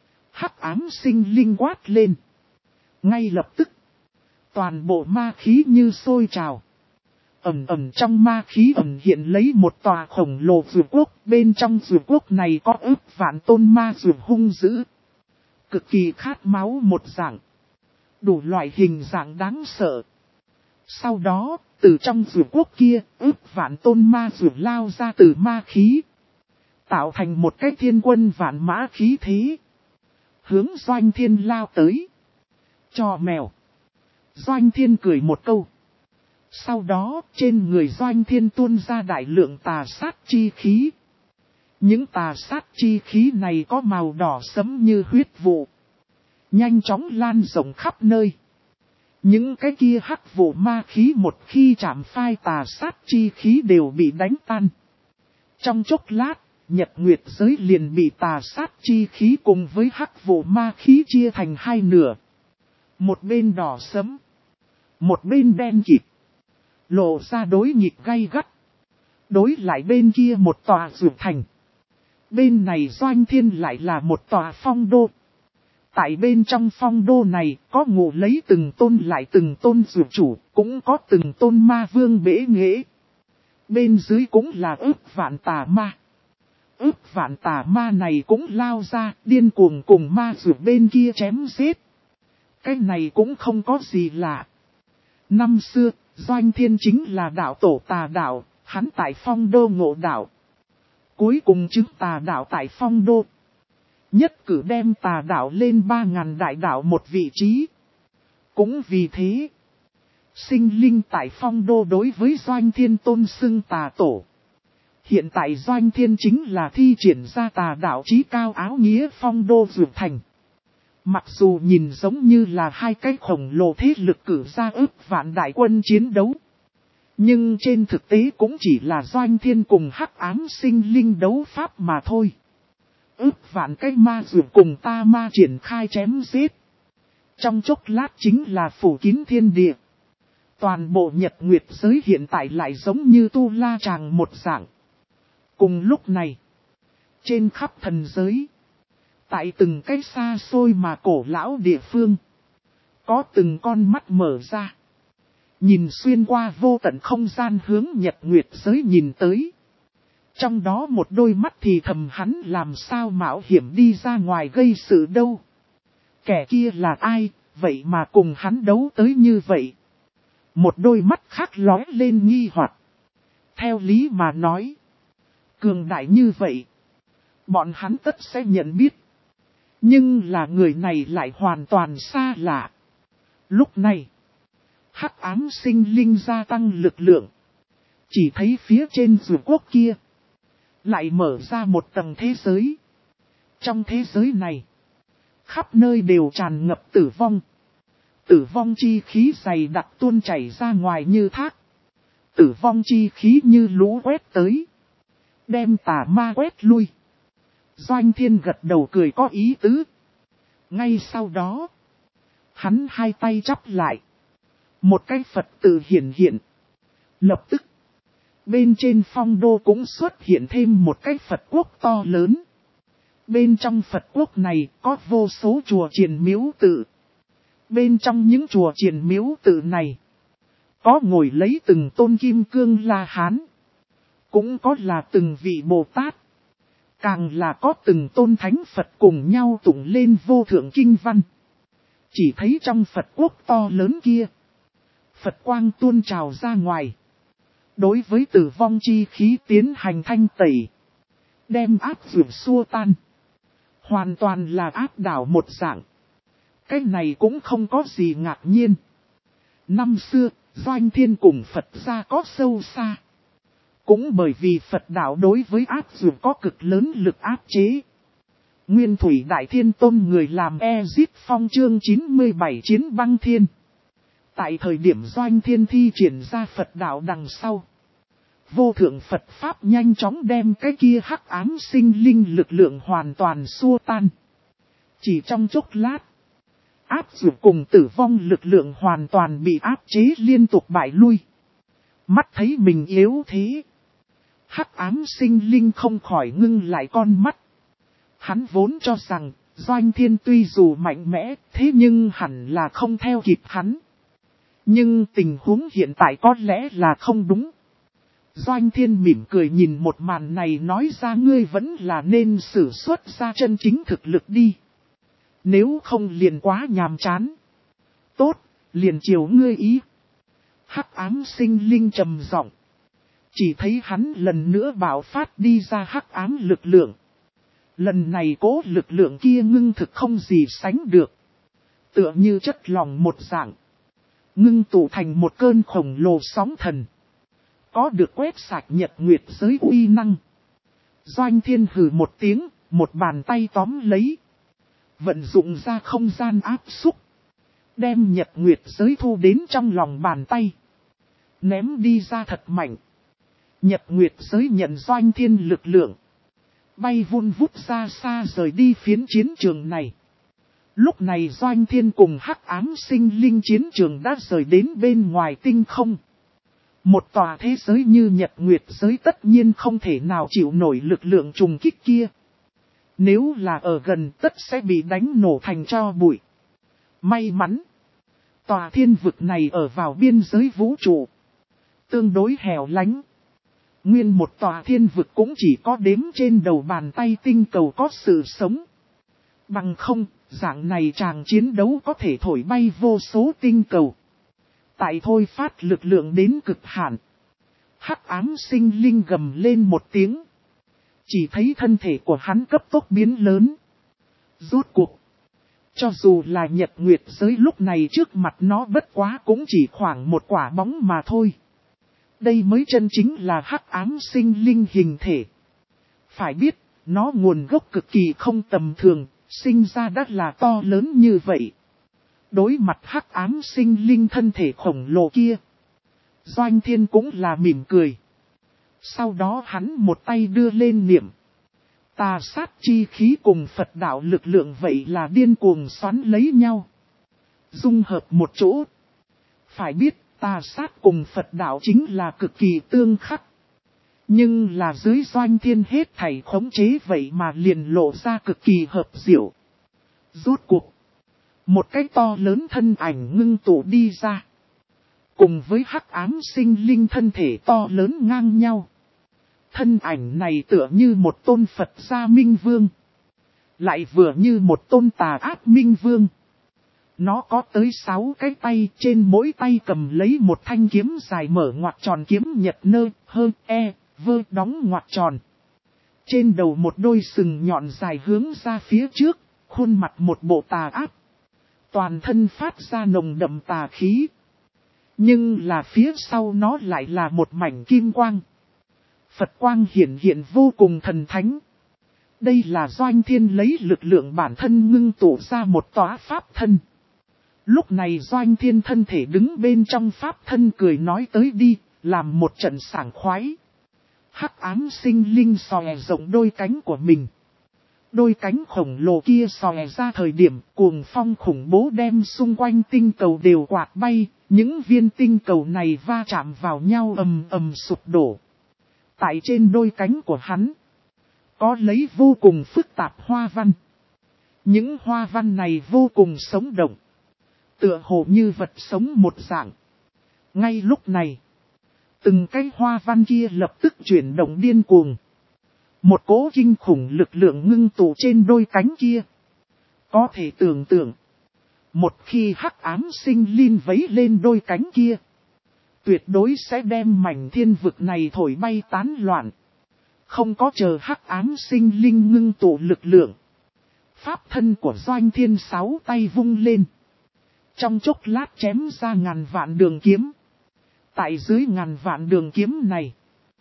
Hắc ám sinh linh quát lên. Ngay lập tức. Toàn bộ ma khí như sôi trào. Ẩm ẩm trong ma khí ẩm hiện lấy một tòa khổng lồ dược quốc. Bên trong dược quốc này có ức vạn tôn ma dược hung dữ. Cực kỳ khát máu một dạng. Đủ loại hình dạng đáng sợ. Sau đó, từ trong dược quốc kia, ức vạn tôn ma dược lao ra từ ma khí. Tạo thành một cái thiên quân vạn mã khí thế. Hướng Doanh Thiên lao tới. Cho mèo. Doanh Thiên cười một câu. Sau đó, trên người Doanh Thiên tuôn ra đại lượng tà sát chi khí. Những tà sát chi khí này có màu đỏ sẫm như huyết vụ. Nhanh chóng lan rộng khắp nơi. Những cái kia hắc vụ ma khí một khi chạm phai tà sát chi khí đều bị đánh tan. Trong chốc lát, nhật nguyệt giới liền bị tà sát chi khí cùng với hắc vụ ma khí chia thành hai nửa. Một bên đỏ sẫm, một bên đen kịt. Lộ ra đối nghịch gay gắt. Đối lại bên kia một tòa dược thành. Bên này Doanh Thiên lại là một tòa phong đô. Tại bên trong phong đô này có ngụ lấy từng tôn lại từng tôn dược chủ, cũng có từng tôn ma vương bể nghệ. Bên dưới cũng là ức vạn tà ma. Ức vạn tà ma này cũng lao ra, điên cuồng cùng ma dược bên kia chém giết. Cái này cũng không có gì lạ. Năm xưa, Doanh Thiên chính là đạo tổ tà đạo, hắn tại phong đô ngộ đạo. Cuối cùng chứng tà đạo tại phong đô. Nhất cử đem tà đạo lên 3.000 đại đạo một vị trí. Cũng vì thế, sinh linh tại phong đô đối với Doanh Thiên tôn xưng tà tổ. Hiện tại Doanh Thiên chính là thi triển ra tà đạo chí cao áo nghĩa phong đô dược thành. Mặc dù nhìn giống như là hai cái khổng lồ thế lực cử ra ức vạn đại quân chiến đấu. Nhưng trên thực tế cũng chỉ là Doanh Thiên cùng hắc ám sinh linh đấu pháp mà thôi. Ức vạn cái ma dược cùng ta ma triển khai chém giết. Trong chốc lát chính là phủ kín thiên địa. Toàn bộ nhật nguyệt giới hiện tại lại giống như tu la tràng một dạng. Cùng lúc này, trên khắp thần giới, tại từng cái xa xôi mà cổ lão địa phương, Có từng con mắt mở ra. Nhìn xuyên qua vô tận không gian hướng nhật nguyệt giới nhìn tới. Trong đó một đôi mắt thì thầm hắn làm sao mạo hiểm đi ra ngoài gây sự đâu. Kẻ kia là ai, vậy mà cùng hắn đấu tới như vậy. Một đôi mắt khác lóe lên nghi hoặc. Theo lý mà nói, cường đại như vậy, bọn hắn tất sẽ nhận biết. Nhưng là người này lại hoàn toàn xa lạ. Lúc này, hắc ám sinh linh gia tăng lực lượng. Chỉ thấy phía trên rùa quốc kia, lại mở ra một tầng thế giới. Trong thế giới này, khắp nơi đều tràn ngập tử vong. Tử vong chi khí dày đặc tuôn chảy ra ngoài như thác. Tử vong chi khí như lũ quét tới. Đem tà ma quét lui. Doanh Thiên gật đầu cười có ý tứ. Ngay sau đó, hắn hai tay chắp lại. Một cái Phật tự hiển hiện. Lập tức, bên trên phong đô cũng xuất hiện thêm một cái Phật quốc to lớn. Bên trong Phật quốc này có vô số chùa chiền miếu tự. Bên trong những chùa chiền miếu tự này, có ngồi lấy từng tôn kim cương La Hán. Cũng có là từng vị Bồ Tát. Càng là có từng tôn thánh Phật cùng nhau tụng lên vô thượng kinh văn. Chỉ thấy trong Phật quốc to lớn kia, Phật quang tuôn trào ra ngoài. Đối với tử vong chi khí tiến hành thanh tẩy. Đem áp dược xua tan. Hoàn toàn là áp đảo một dạng. Cái này cũng không có gì ngạc nhiên. Năm xưa, Doanh Thiên cùng Phật gia có sâu xa. Cũng bởi vì Phật đạo đối với áp dược có cực lớn lực áp chế. Nguyên Thủy Đại Thiên Tôn người làm Ezip Phong chương 97 chiến băng thiên. Tại thời điểm Doanh Thiên thi triển ra Phật đạo đằng sau. Vô thượng Phật Pháp nhanh chóng đem cái kia hắc ám sinh linh lực lượng hoàn toàn xua tan. Chỉ trong chốc lát, áp dược cùng tử vong lực lượng hoàn toàn bị áp chế liên tục bại lui. Mắt thấy mình yếu thế. Hắc ám sinh linh không khỏi ngưng lại con mắt. Hắn vốn cho rằng, Doanh Thiên tuy dù mạnh mẽ, thế nhưng hẳn là không theo kịp hắn. Nhưng tình huống hiện tại có lẽ là không đúng. Doanh Thiên mỉm cười nhìn một màn này nói ra ngươi vẫn là nên sử xuất ra chân chính thực lực đi. Nếu không liền quá nhàm chán. Tốt, liền chiều ngươi ý. Hắc ám sinh linh trầm giọng. Chỉ thấy hắn lần nữa bạo phát đi ra hắc ám lực lượng. Lần này cố lực lượng kia ngưng thực không gì sánh được. Tựa như chất lỏng một dạng. Ngưng tụ thành một cơn khổng lồ sóng thần. Có được quét sạch nhật nguyệt giới uy năng. Doanh Thiên hừ một tiếng, một bàn tay tóm lấy. Vận dụng ra không gian áp xúc. Đem nhật nguyệt giới thu đến trong lòng bàn tay. Ném đi ra thật mạnh. Nhật nguyệt giới nhận Doanh Thiên lực lượng. Bay vun vút ra xa rời đi phiến chiến trường này. Lúc này Doanh Thiên cùng hắc ám sinh linh chiến trường đã rời đến bên ngoài tinh không. Một tòa thế giới như nhật nguyệt giới tất nhiên không thể nào chịu nổi lực lượng trùng kích kia. Nếu là ở gần tất sẽ bị đánh nổ thành tro bụi. May mắn. Tòa thiên vực này ở vào biên giới vũ trụ. Tương đối hẻo lánh. Nguyên một tòa thiên vực cũng chỉ có đếm trên đầu bàn tay tinh cầu có sự sống. Bằng không, dạng này chàng chiến đấu có thể thổi bay vô số tinh cầu. Tại thôi phát lực lượng đến cực hạn. Hắc ám sinh linh gầm lên một tiếng. Chỉ thấy thân thể của hắn cấp tốc biến lớn. Rốt cuộc. Cho dù là nhật nguyệt giới lúc này trước mặt nó bất quá cũng chỉ khoảng một quả bóng mà thôi. Đây mới chân chính là hắc ám sinh linh hình thể. Phải biết, nó nguồn gốc cực kỳ không tầm thường, sinh ra đã là to lớn như vậy. Đối mặt hắc ám sinh linh thân thể khổng lồ kia. Doanh Thiên cũng là mỉm cười. Sau đó hắn một tay đưa lên niệm. Tà sát chi khí cùng Phật đạo lực lượng vậy là điên cuồng xoắn lấy nhau. Dung hợp một chỗ. Phải biết tà sát cùng Phật đạo chính là cực kỳ tương khắc. Nhưng là dưới Doanh Thiên hết thảy khống chế vậy mà liền lộ ra cực kỳ hợp diệu. Rốt cuộc. Một cái to lớn thân ảnh ngưng tụ đi ra. Cùng với hắc ám sinh linh thân thể to lớn ngang nhau. Thân ảnh này tựa như một tôn Phật gia Minh Vương. Lại vừa như một tôn tà ác Minh Vương. Nó có tới 6 cái tay, trên mỗi tay cầm lấy một thanh kiếm dài mở ngoặc tròn kiếm nhật nơ, hơ, vơ đóng ngoặc tròn. Trên đầu một đôi sừng nhọn dài hướng ra phía trước, khuôn mặt một bộ tà ác. Toàn thân phát ra nồng đậm tà khí. Nhưng là phía sau nó lại là một mảnh kim quang. Phật quang hiển hiện vô cùng thần thánh. Đây là Doanh Thiên lấy lực lượng bản thân ngưng tụ ra một tòa pháp thân. Lúc này Doanh Thiên thân thể đứng bên trong pháp thân cười nói tới đi, làm một trận sảng khoái. Hắc ám sinh linh xòe rộng đôi cánh của mình. Đôi cánh khổng lồ kia xòe ra thời điểm cuồng phong khủng bố đem xung quanh tinh cầu đều quạt bay, những viên tinh cầu này va chạm vào nhau ầm ầm sụp đổ. Tại trên đôi cánh của hắn, có lấy vô cùng phức tạp hoa văn. Những hoa văn này vô cùng sống động. Tựa hồ như vật sống một dạng. Ngay lúc này, từng cái hoa văn kia lập tức chuyển động điên cuồng. Một cỗ kinh khủng lực lượng ngưng tụ trên đôi cánh kia. Có thể tưởng tượng, một khi hắc ám sinh linh vấy lên đôi cánh kia, tuyệt đối sẽ đem mảnh thiên vực này thổi bay tán loạn. Không có chờ hắc ám sinh linh ngưng tụ lực lượng. Pháp thân của Doanh Thiên 6 tay vung lên. Trong chốc lát chém ra ngàn vạn đường kiếm. Tại dưới ngàn vạn đường kiếm này,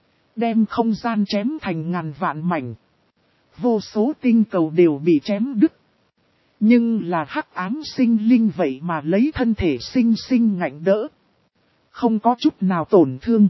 đem không gian chém thành ngàn vạn mảnh. Vô số tinh cầu đều bị chém đứt. Nhưng là hắc ám sinh linh vậy mà lấy thân thể sinh sinh ngạnh đỡ. Không có chút nào tổn thương.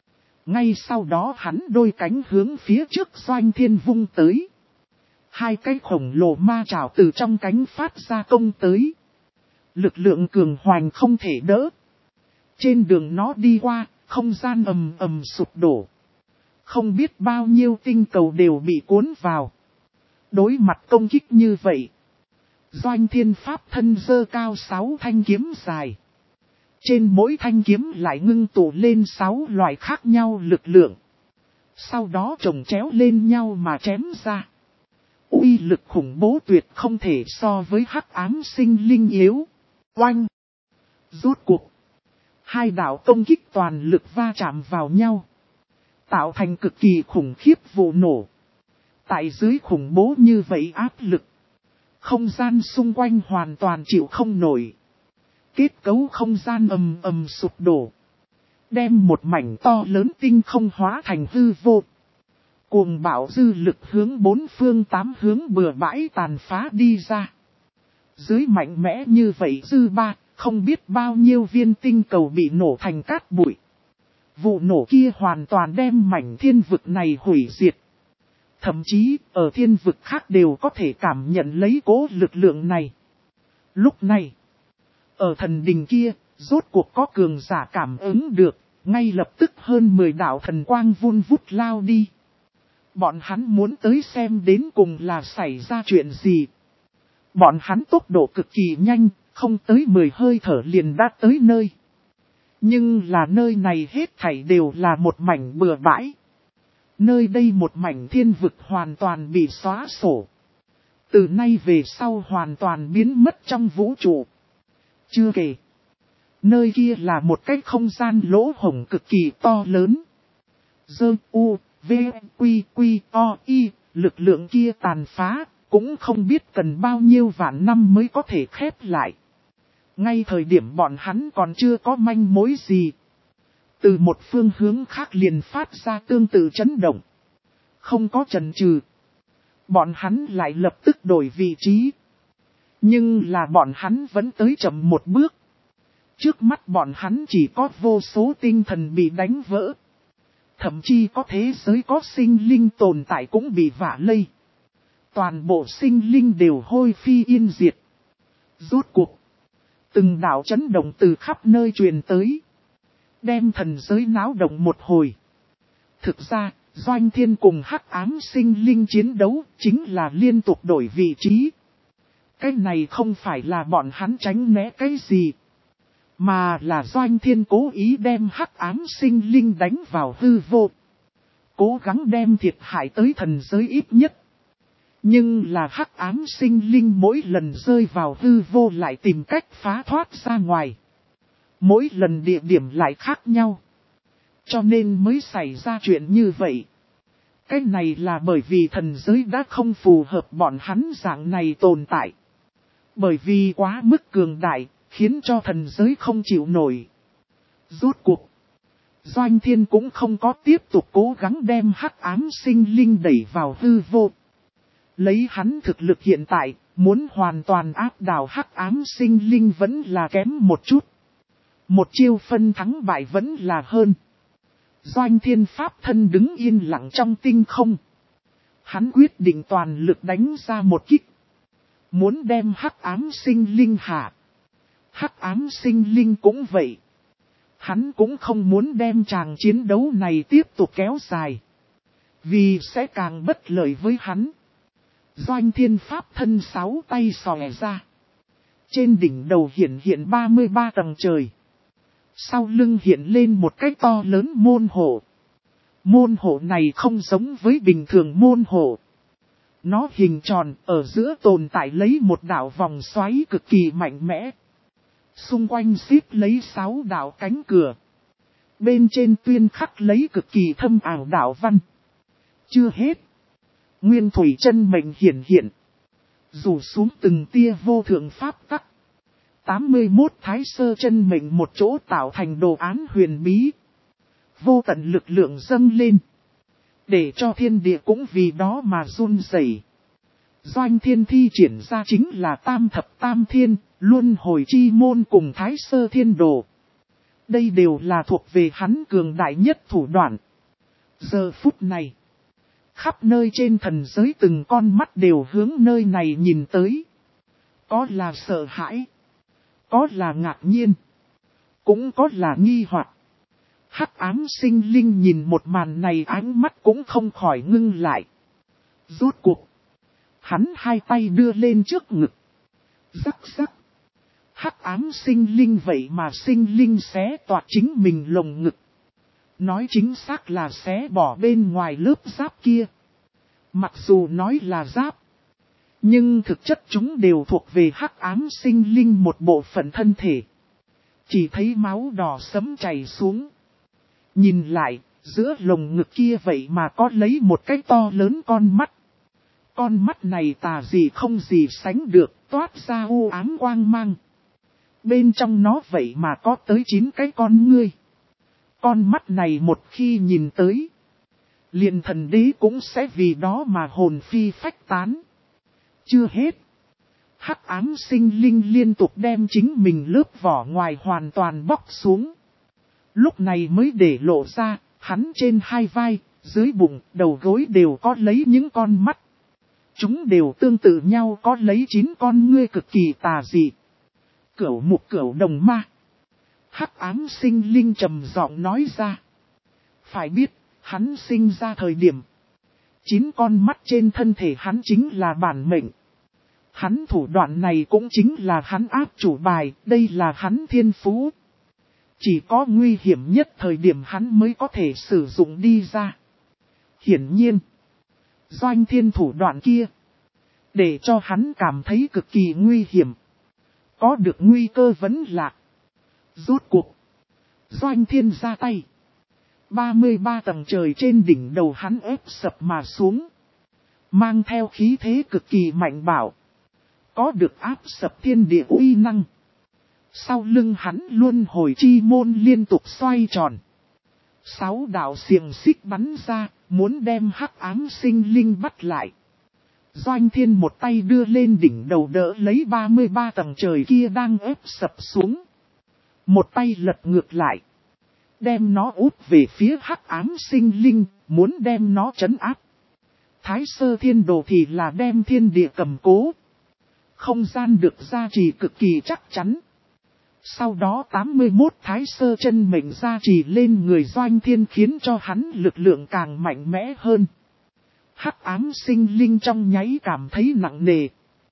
Ngay sau đó hắn đôi cánh hướng phía trước Doanh Thiên vung tới. Hai cái khổng lồ ma trảo từ trong cánh phát ra công tới. Lực lượng cường hoành không thể đỡ. Trên đường nó đi qua, không gian ầm ầm sụp đổ. Không biết bao nhiêu tinh cầu đều bị cuốn vào. Đối mặt công kích như vậy, Doanh Thiên pháp thân giơ cao 6 thanh kiếm dài. Trên mỗi thanh kiếm lại ngưng tụ lên 6 loại khác nhau lực lượng. Sau đó chồng chéo lên nhau mà chém ra. Uy lực khủng bố tuyệt không thể so với hắc ám sinh linh yếu. Oanh! Rốt cuộc, hai đạo công kích toàn lực va chạm vào nhau. Tạo thành cực kỳ khủng khiếp vụ nổ. Tại dưới khủng bố như vậy áp lực, không gian xung quanh hoàn toàn chịu không nổi. Kết cấu không gian ầm ầm sụp đổ. Đem một mảnh to lớn tinh không hóa thành hư vô. Cuồng bạo dư lực hướng bốn phương tám hướng bừa bãi tàn phá đi ra. Dưới mạnh mẽ như vậy dư ba, không biết bao nhiêu viên tinh cầu bị nổ thành cát bụi. Vụ nổ kia hoàn toàn đem mảnh thiên vực này hủy diệt. Thậm chí, ở thiên vực khác đều có thể cảm nhận lấy cố lực lượng này. Lúc này, ở thần đình kia, rốt cuộc có cường giả cảm ứng được, ngay lập tức hơn 10 đạo thần quang vun vút lao đi. Bọn hắn muốn tới xem đến cùng là xảy ra chuyện gì. Bọn hắn tốc độ cực kỳ nhanh, không tới 10 hơi thở liền đã tới nơi. Nhưng là nơi này hết thảy đều là một mảnh bừa bãi. Nơi đây một mảnh thiên vực hoàn toàn bị xóa sổ. Từ nay về sau hoàn toàn biến mất trong vũ trụ. Chưa kể, nơi kia là một cái không gian lỗ hổng cực kỳ to lớn. Dơ u, v, quy, quy, o, y, lực lượng kia tàn phá, cũng không biết cần bao nhiêu vạn năm mới có thể khép lại. Ngay thời điểm bọn hắn còn chưa có manh mối gì. Từ một phương hướng khác liền phát ra tương tự chấn động. Không có chần chừ. Bọn hắn lại lập tức đổi vị trí. Nhưng là bọn hắn vẫn tới chậm một bước. Trước mắt bọn hắn chỉ có vô số tinh thần bị đánh vỡ. Thậm chí có thế giới có sinh linh tồn tại cũng bị vạ lây. Toàn bộ sinh linh đều hôi phi yên diệt. Rốt cuộc, từng đạo chấn động từ khắp nơi truyền tới. Đem thần giới náo động một hồi. Thực ra, Doanh Thiên cùng hắc ám sinh linh chiến đấu chính là liên tục đổi vị trí. Cái này không phải là bọn hắn tránh né cái gì, mà là Doanh Thiên cố ý đem hắc ám sinh linh đánh vào hư vô. Cố gắng đem thiệt hại tới thần giới ít nhất. Nhưng là hắc ám sinh linh mỗi lần rơi vào hư vô lại tìm cách phá thoát ra ngoài. Mỗi lần địa điểm lại khác nhau. Cho nên mới xảy ra chuyện như vậy. Cái này là bởi vì thần giới đã không phù hợp bọn hắn dạng này tồn tại. Bởi vì quá mức cường đại, khiến cho thần giới không chịu nổi. Rốt cuộc, Doanh Thiên cũng không có tiếp tục cố gắng đem hắc ám sinh linh đẩy vào hư vô. Lấy hắn thực lực hiện tại, muốn hoàn toàn áp đảo hắc ám sinh linh vẫn là kém một chút. Một chiêu phân thắng bại vẫn là hơn. Doanh Thiên pháp thân đứng yên lặng trong tinh không. Hắn quyết định toàn lực đánh ra một kích. Muốn đem hắc ám sinh linh hạ. Hắc ám sinh linh cũng vậy. Hắn cũng không muốn đem tràng chiến đấu này tiếp tục kéo dài. Vì sẽ càng bất lợi với hắn. Doanh Thiên pháp thân 6 tay xòe ra. Trên đỉnh đầu hiện 33 tầng trời. Sau lưng hiện lên một cái to lớn môn hộ. Môn hộ này không giống với bình thường môn hộ. Nó hình tròn, ở giữa tồn tại lấy một đạo vòng xoáy cực kỳ mạnh mẽ. Xung quanh xếp lấy 6 đạo cánh cửa. Bên trên tuyên khắc lấy cực kỳ thâm ảo đạo văn. Chưa hết. Nguyên thủy chân mệnh hiện. Rủ xuống từng tia vô thượng pháp tắc. 81 thái sơ chân mệnh một chỗ tạo thành đồ án huyền bí. Vô tận lực lượng dâng lên. Để cho thiên địa cũng vì đó mà run rẩy. Doanh Thiên thi triển ra chính là tam thập tam thiên, luân hồi chi môn cùng thái sơ thiên đồ. Đây đều là thuộc về hắn cường đại nhất thủ đoạn. Giờ phút này, khắp nơi trên thần giới từng con mắt đều hướng nơi này nhìn tới. Có là sợ hãi, có là ngạc nhiên, cũng có là nghi hoặc. Hắc ám sinh linh nhìn một màn này ánh mắt cũng không khỏi ngưng lại. Rốt cuộc, hắn hai tay đưa lên trước ngực. Rắc rắc. Hắc ám sinh linh vậy mà sinh linh xé toạc chính mình lồng ngực. Nói chính xác là xé bỏ bên ngoài lớp giáp kia. Mặc dù nói là giáp, nhưng thực chất chúng đều thuộc về hắc ám sinh linh một bộ phận thân thể. Chỉ thấy máu đỏ sẫm chảy xuống. Nhìn lại, giữa lồng ngực kia vậy mà có lấy một cái to lớn con mắt. Con mắt này tà gì không gì sánh được, toát ra u ám quang mang. Bên trong nó vậy mà có tới 9 cái con ngươi. Con mắt này một khi nhìn tới, liền thần đế cũng sẽ vì đó mà hồn phi phách tán. Chưa hết. Hắc ám sinh linh liên tục đem chính mình lớp vỏ ngoài hoàn toàn bóc xuống. Lúc này mới để lộ ra, hắn trên hai vai, dưới bụng, đầu gối đều có lấy những con mắt. Chúng đều tương tự nhau có lấy 9 con ngươi cực kỳ tà dị. Cửu mục cửu đồng ma. Hắc ám sinh linh trầm giọng nói ra. Phải biết, hắn sinh ra thời điểm. 9 con mắt trên thân thể hắn chính là bản mệnh. Hắn thủ đoạn này cũng chính là hắn áp chủ bài, đây là hắn thiên phú. Chỉ có nguy hiểm nhất thời điểm hắn mới có thể sử dụng đi ra. Hiển nhiên, Doanh Thiên thủ đoạn kia, để cho hắn cảm thấy cực kỳ nguy hiểm. Có được nguy cơ vấn lạc. Rốt cuộc, Doanh Thiên ra tay. 33 tầng trời trên đỉnh đầu hắn ép sập mà xuống. Mang theo khí thế cực kỳ mạnh bạo. Có được áp sập thiên địa uy năng. Sau lưng hắn luân hồi chi môn liên tục xoay tròn. 6 đạo xiềng xích bắn ra, muốn đem hắc ám sinh linh bắt lại. Doanh Thiên một tay đưa lên đỉnh đầu đỡ lấy 33 tầng trời kia đang ép sập xuống. Một tay lật ngược lại. Đem nó úp về phía hắc ám sinh linh, muốn đem nó trấn áp. Thái sơ thiên đồ thì là đem thiên địa cầm cố. Không gian được gia trì cực kỳ chắc chắn. Sau đó 81 thái sơ chân mệnh gia trì lên người Doanh Thiên khiến cho hắn lực lượng càng mạnh mẽ hơn. Hắc ám sinh linh trong nháy cảm thấy nặng nề.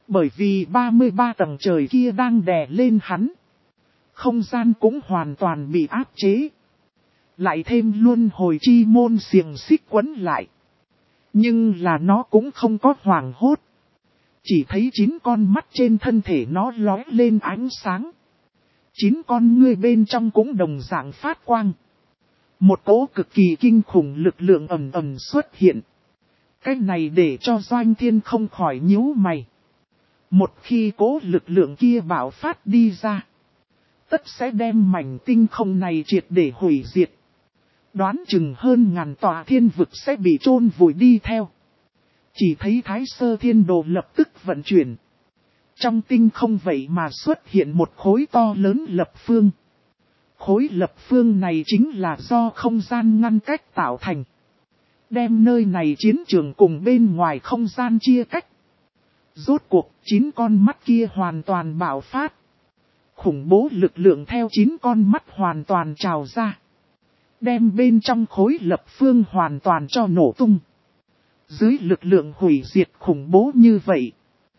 Bởi vì 33 tầng trời kia đang đè lên hắn. Không gian cũng hoàn toàn bị áp chế. Lại thêm luân hồi chi môn xiềng xích quấn lại. Nhưng là nó cũng không có hoảng hốt. Chỉ thấy 9 con mắt trên thân thể nó lóe lên ánh sáng. 9 con ngươi bên trong cũng đồng dạng phát quang. Một cỗ cực kỳ kinh khủng lực lượng ầm ầm xuất hiện. Cái này để cho Doanh Thiên không khỏi nhíu mày. Một khi cỗ lực lượng kia bạo phát đi ra, tất sẽ đem mảnh tinh không này triệt để hủy diệt. Đoán chừng hơn ngàn tòa thiên vực sẽ bị chôn vùi đi theo. Chỉ thấy Thái Sơ Thiên Đồ lập tức vận chuyển. Trong tinh không vậy mà xuất hiện một khối to lớn lập phương. Khối lập phương này chính là do không gian ngăn cách tạo thành. Đem nơi này chiến trường cùng bên ngoài không gian chia cách. Rốt cuộc 9 con mắt kia hoàn toàn bạo phát. Khủng bố lực lượng theo 9 con mắt hoàn toàn trào ra. Đem bên trong khối lập phương hoàn toàn cho nổ tung. Dưới lực lượng hủy diệt khủng bố như vậy,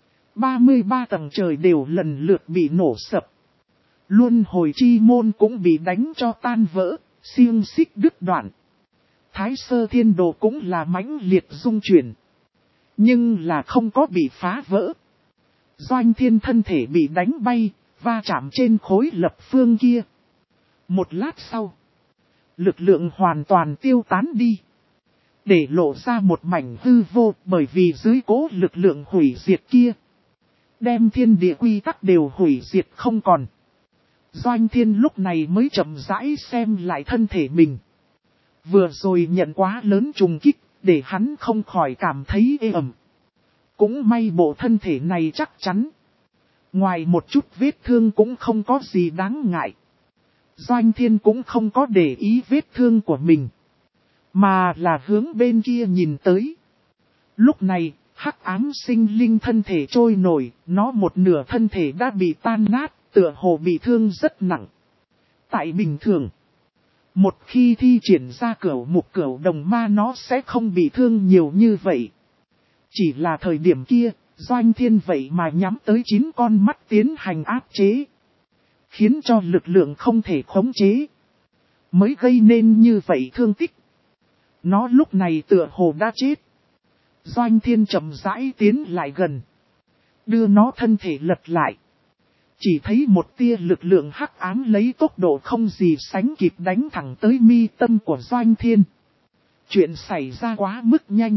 33 tầng trời đều lần lượt bị nổ sập. Luân hồi chi môn cũng bị đánh cho tan vỡ, xiềng xích đứt đoạn. Thái Sơ Thiên Đồ cũng là mãnh liệt rung chuyển. Nhưng là không có bị phá vỡ. Doanh Thiên thân thể bị đánh bay, va chạm trên khối lập phương kia. Một lát sau, lực lượng hoàn toàn tiêu tán đi. Để lộ ra một mảnh hư vô, bởi vì dưới cố lực lượng hủy diệt kia. Đem thiên địa quy tắc đều hủy diệt không còn. Doanh Thiên lúc này mới chậm rãi xem lại thân thể mình. Vừa rồi nhận quá lớn trùng kích, để hắn không khỏi cảm thấy ê ẩm. Cũng may bộ thân thể này chắc chắn. Ngoài một chút vết thương cũng không có gì đáng ngại. Doanh Thiên cũng không có để ý vết thương của mình. Mà là hướng bên kia nhìn tới. Lúc này, hắc ám sinh linh thân thể trôi nổi, nó một nửa thân thể đã bị tan nát, tựa hồ bị thương rất nặng. Tại bình thường, một khi thi triển ra cửu mục cửu đồng ma nó sẽ không bị thương nhiều như vậy. Chỉ là thời điểm kia, Doanh Thiên vậy mà nhắm tới 9 con mắt tiến hành áp chế. Khiến cho lực lượng không thể khống chế. Mới gây nên như vậy thương tích. Nó lúc này tựa hồ đã chết. Doanh Thiên chậm rãi tiến lại gần. Đưa nó thân thể lật lại. Chỉ thấy một tia lực lượng hắc ám lấy tốc độ không gì sánh kịp đánh thẳng tới mi tâm của Doanh Thiên. Chuyện xảy ra quá mức nhanh.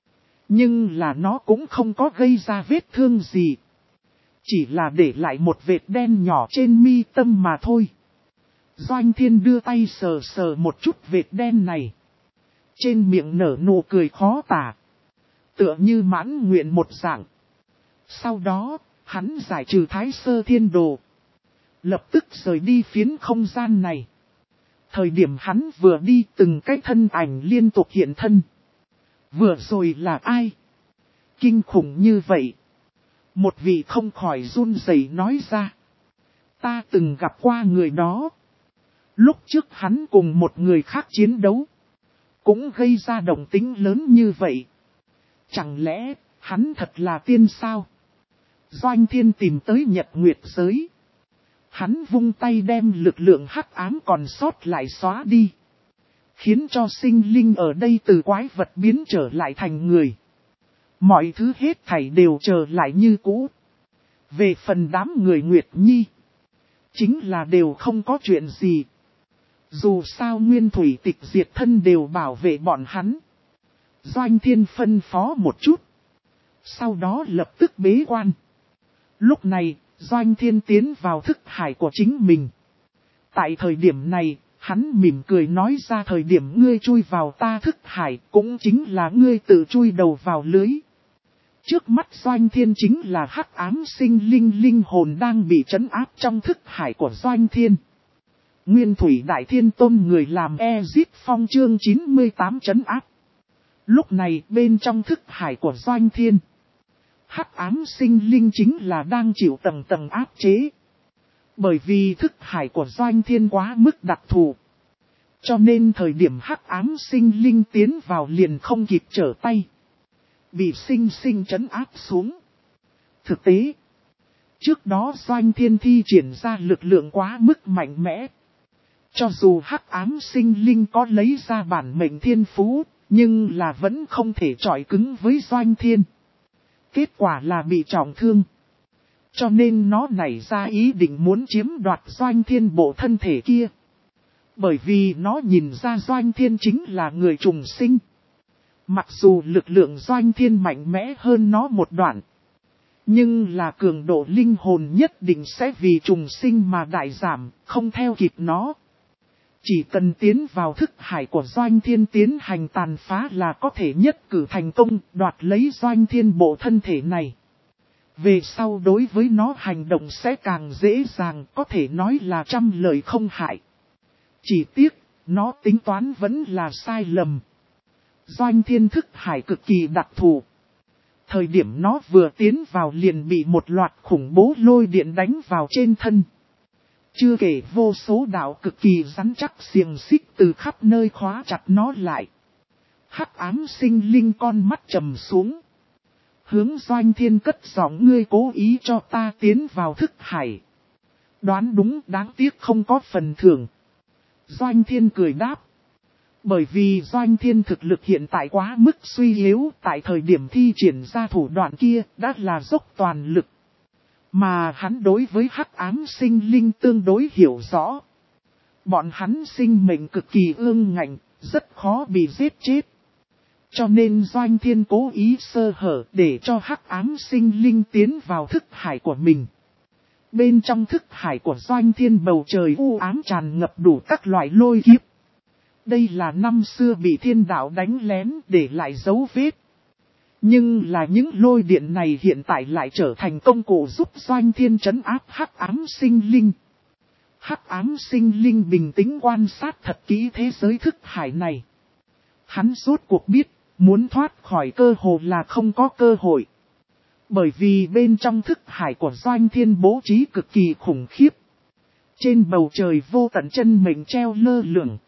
Nhưng là nó cũng không có gây ra vết thương gì. Chỉ là để lại một vệt đen nhỏ trên mi tâm mà thôi. Doanh Thiên đưa tay sờ sờ một chút vệt đen này. Trên miệng nở nụ cười khó tả. Tựa như mãn nguyện một dạng. Sau đó, hắn giải trừ Thái Sơ Thiên Đồ. Lập tức rời đi phiến không gian này. Thời điểm hắn vừa đi từng cái thân ảnh liên tục hiện thân. Vừa rồi là ai? Kinh khủng như vậy. Một vị không khỏi run rẩy nói ra. Ta từng gặp qua người đó. Lúc trước hắn cùng một người khác chiến đấu. Cũng gây ra động tĩnh lớn như vậy. Chẳng lẽ hắn thật là tiên sao? Doanh Thiên tìm tới Nhật Nguyệt giới. Hắn vung tay đem lực lượng hắc ám còn sót lại xóa đi. Khiến cho sinh linh ở đây từ quái vật biến trở lại thành người. Mọi thứ hết thảy đều trở lại như cũ. Về phần đám người Nguyệt Nhi. Chính là đều không có chuyện gì. Dù sao Nguyên Thủy Tịch diệt thân đều bảo vệ bọn hắn. Doanh Thiên phân phó một chút. Sau đó lập tức bế quan. Lúc này, Doanh Thiên tiến vào thức hải của chính mình. Tại thời điểm này, hắn mỉm cười nói ra thời điểm ngươi chui vào ta thức hải cũng chính là ngươi tự chui đầu vào lưới. Trước mắt Doanh Thiên chính là hắc ám sinh linh linh hồn đang bị trấn áp trong thức hải của Doanh Thiên. Nguyên Thủy Đại Thiên Tôn người làm Ezit Phong chương 98 trấn áp. Lúc này bên trong thức hải của Doanh Thiên. Hắc ám sinh linh chính là đang chịu tầng tầng áp chế. Bởi vì thức hải của Doanh Thiên quá mức đặc thù. Cho nên thời điểm hắc ám sinh linh tiến vào liền không kịp trở tay. Bị sinh sinh trấn áp xuống. Thực tế, trước đó Doanh Thiên thi triển ra lực lượng quá mức mạnh mẽ. Cho dù hắc ám sinh linh có lấy ra bản mệnh thiên phú, nhưng là vẫn không thể chọi cứng với Doanh Thiên. Kết quả là bị trọng thương. Cho nên nó nảy ra ý định muốn chiếm đoạt Doanh Thiên bộ thân thể kia. Bởi vì nó nhìn ra Doanh Thiên chính là người trùng sinh. Mặc dù lực lượng Doanh Thiên mạnh mẽ hơn nó một đoạn, nhưng là cường độ linh hồn nhất định sẽ vì trùng sinh mà đại giảm, không theo kịp nó. Chỉ cần tiến vào thức hải của Doanh Thiên tiến hành tàn phá là có thể nhất cử thành công đoạt lấy Doanh Thiên bộ thân thể này. Về sau đối với nó hành động sẽ càng dễ dàng, có thể nói là trăm lợi không hại. Chỉ tiếc, nó tính toán vẫn là sai lầm. Doanh Thiên thức hải cực kỳ đặc thù. Thời điểm nó vừa tiến vào liền bị một loạt khủng bố lôi điện đánh vào trên thân. Chưa kể vô số đạo cực kỳ rắn chắc xiềng xích từ khắp nơi khóa chặt nó lại. Hắc ám sinh linh con mắt trầm xuống. Hướng Doanh Thiên cất giọng, ngươi cố ý cho ta tiến vào thức hải. Đoán đúng, đáng tiếc không có phần thưởng. Doanh Thiên cười đáp. Bởi vì Doanh Thiên thực lực hiện tại quá mức suy yếu, tại thời điểm thi triển ra thủ đoạn kia đã là dốc toàn lực. Mà hắn đối với hắc ám sinh linh tương đối hiểu rõ. Bọn hắn sinh mệnh cực kỳ ương ngạnh, rất khó bị giết chết. Cho nên Doanh Thiên cố ý sơ hở để cho hắc ám sinh linh tiến vào thức hải của mình. Bên trong thức hải của Doanh Thiên bầu trời u ám tràn ngập đủ các loại lôi kiếp. Đây là năm xưa bị thiên đạo đánh lén để lại dấu vết. Nhưng là những lôi điện này hiện tại lại trở thành công cụ giúp Doanh Thiên trấn áp hắc ám sinh linh. Hắc ám sinh linh bình tĩnh quan sát thật kỹ thế giới thức hải này. Hắn rốt cuộc biết, muốn thoát khỏi cơ hồ là không có cơ hội. Bởi vì bên trong thức hải của Doanh Thiên bố trí cực kỳ khủng khiếp. Trên bầu trời vô tận chân mệnh treo lơ lửng.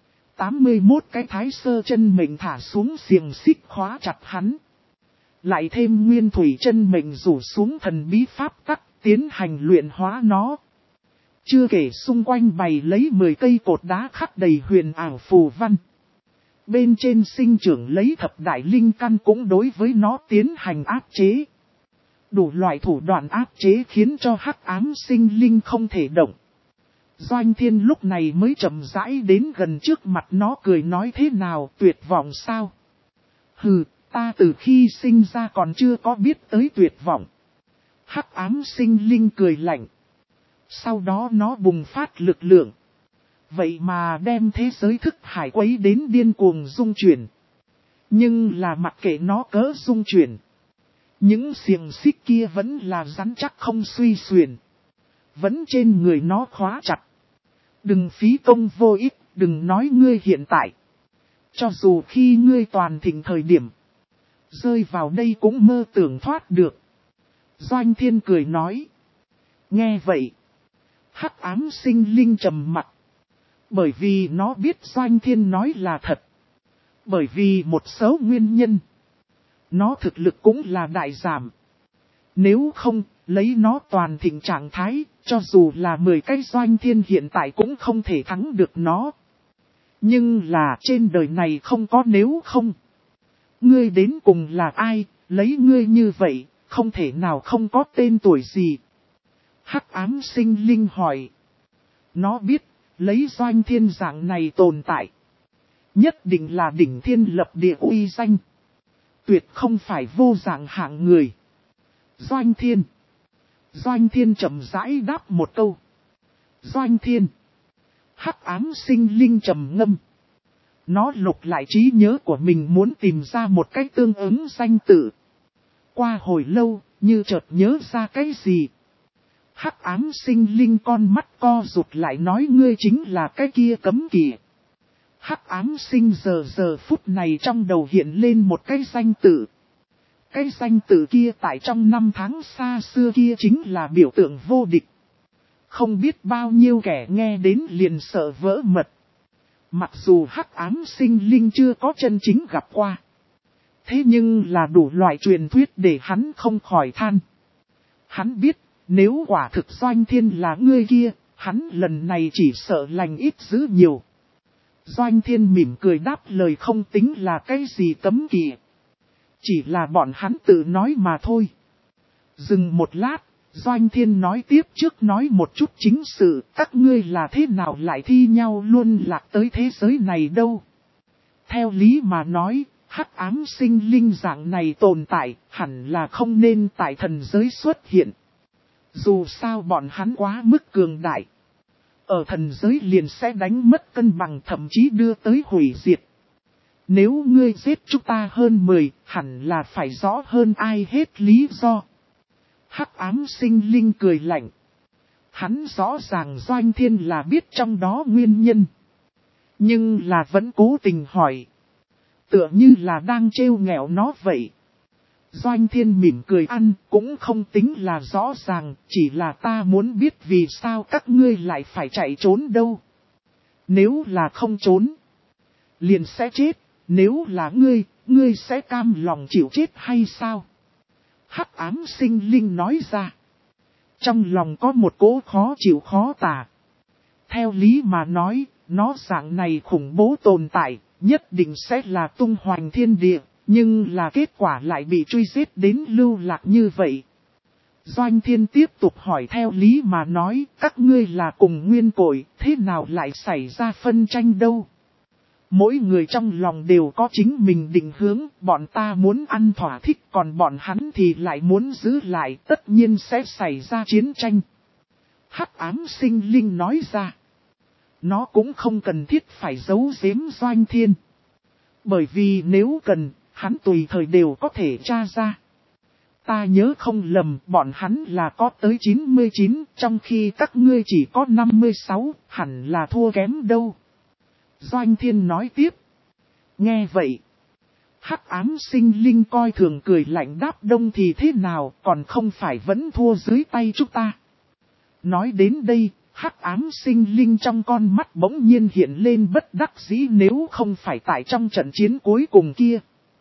81 cái thái sơ chân mệnh thả xuống xiềng xích khóa chặt hắn. Lại thêm nguyên thủy chân mệnh rủ xuống thần bí pháp tắc tiến hành luyện hóa nó. Chưa kể xung quanh bày lấy 10 cây cột đá khắc đầy huyền ảo phù văn. Bên trên sinh trưởng lấy thập đại linh căn cũng đối với nó tiến hành áp chế. Đủ loại thủ đoạn áp chế khiến cho hắc ám sinh linh không thể động. Doanh Thiên lúc này mới chậm rãi đến gần trước mặt nó, cười nói, thế nào, tuyệt vọng sao? Hừ, ta từ khi sinh ra còn chưa có biết tới tuyệt vọng. Hắc ám sinh linh cười lạnh. Sau đó nó bùng phát lực lượng. Vậy mà đem thế giới thức hải quấy đến điên cuồng rung chuyển. Nhưng là mặc kệ nó cỡ rung chuyển. Những xiềng xích kia vẫn là rắn chắc không suy xuyển. Vẫn trên người nó khóa chặt. Đừng phí công vô ích, đừng nói ngươi hiện tại. Cho dù khi ngươi toàn thịnh thời điểm, rơi vào đây cũng mơ tưởng thoát được. Doanh Thiên cười nói. Nghe vậy, hắc ám sinh linh trầm mặt. Bởi vì nó biết Doanh Thiên nói là thật. Bởi vì một số nguyên nhân, nó thực lực cũng là đại giảm. Nếu không, lấy nó toàn thịnh trạng thái, cho dù là 10 cái Doanh Thiên hiện tại cũng không thể thắng được nó. Nhưng là trên đời này không có nếu không. Ngươi đến cùng là ai, lấy ngươi như vậy, không thể nào không có tên tuổi gì. Hắc ám sinh linh hỏi. Nó biết, lấy Doanh Thiên dạng này tồn tại. Nhất định là đỉnh thiên lập địa uy danh. Tuyệt không phải vô dạng hạng người. Doanh Thiên. Doanh Thiên chậm rãi đáp một câu. Doanh Thiên. Hắc ám sinh linh trầm ngâm. Nó lục lại trí nhớ của mình muốn tìm ra một cách tương ứng danh tự. Qua hồi lâu, như chợt nhớ ra cái gì. Hắc ám sinh linh con mắt co rụt lại, nói, ngươi chính là cái kia cấm kỵ. Hắc ám sinh giờ phút này trong đầu hiện lên một cái danh tự. Cái danh tự kia tại trong năm tháng xa xưa kia chính là biểu tượng vô địch. Không biết bao nhiêu kẻ nghe đến liền sợ vỡ mật. Mặc dù hắc ám sinh linh chưa có chân chính gặp qua. Thế nhưng là đủ loại truyền thuyết để hắn không khỏi than. Hắn biết, nếu quả thực Doanh Thiên là ngươi kia, hắn lần này chỉ sợ lành ít dữ nhiều. Doanh Thiên mỉm cười đáp lời không tính là cái gì cấm kỵ. Chỉ là bọn hắn tự nói mà thôi. Dừng một lát, Doanh Thiên nói tiếp trước nói một chút chính sự, các ngươi là thế nào lại thi nhau luôn lạc tới thế giới này đâu. Theo lý mà nói, hắc ám sinh linh dạng này tồn tại, hẳn là không nên tại thần giới xuất hiện. Dù sao bọn hắn quá mức cường đại. Ở thần giới liền sẽ đánh mất cân bằng thậm chí đưa tới hủy diệt. Nếu ngươi giết chúng ta hơn 10, hẳn là phải rõ hơn ai hết lý do. Hắc ám sinh linh cười lạnh. Hắn rõ ràng Doanh Thiên là biết trong đó nguyên nhân. Nhưng là vẫn cố tình hỏi. Tựa như là đang trêu ghẹo nó vậy. Doanh Thiên mỉm cười ăn cũng không tính là rõ ràng, chỉ là ta muốn biết vì sao các ngươi lại phải chạy trốn đâu. Nếu là không trốn, liền sẽ chết, nếu là ngươi sẽ cam lòng chịu chết hay sao? Hắc ám sinh linh nói ra. Trong lòng có một cỗ khó chịu khó tả. Theo lý mà nói, nó dạng này khủng bố tồn tại, nhất định sẽ là tung hoành thiên địa. Nhưng là kết quả lại bị truy giết đến lưu lạc như vậy. Doanh Thiên tiếp tục hỏi theo lý mà nói, các ngươi là cùng nguyên cội, thế nào lại xảy ra phân tranh đâu? Mỗi người trong lòng đều có chính mình định hướng, bọn ta muốn ăn thỏa thích, còn bọn hắn thì lại muốn giữ lại, tất nhiên sẽ xảy ra chiến tranh. Hắc ám sinh linh nói ra. Nó cũng không cần thiết phải giấu giếm Doanh Thiên. Bởi vì nếu cần, hắn tùy thời đều có thể tra ra. Ta nhớ không lầm, bọn hắn là có tới 99, trong khi các ngươi chỉ có 56, hẳn là thua kém đâu. Doanh Thiên nói tiếp. Nghe vậy, hắc ám sinh linh coi thường cười lạnh đáp đông thì thế nào, còn không phải vẫn thua dưới tay chúng ta. Nói đến đây, hắc ám sinh linh trong con mắt bỗng nhiên hiện lên bất đắc dĩ nếu không phải tại trong trận chiến cuối cùng kia.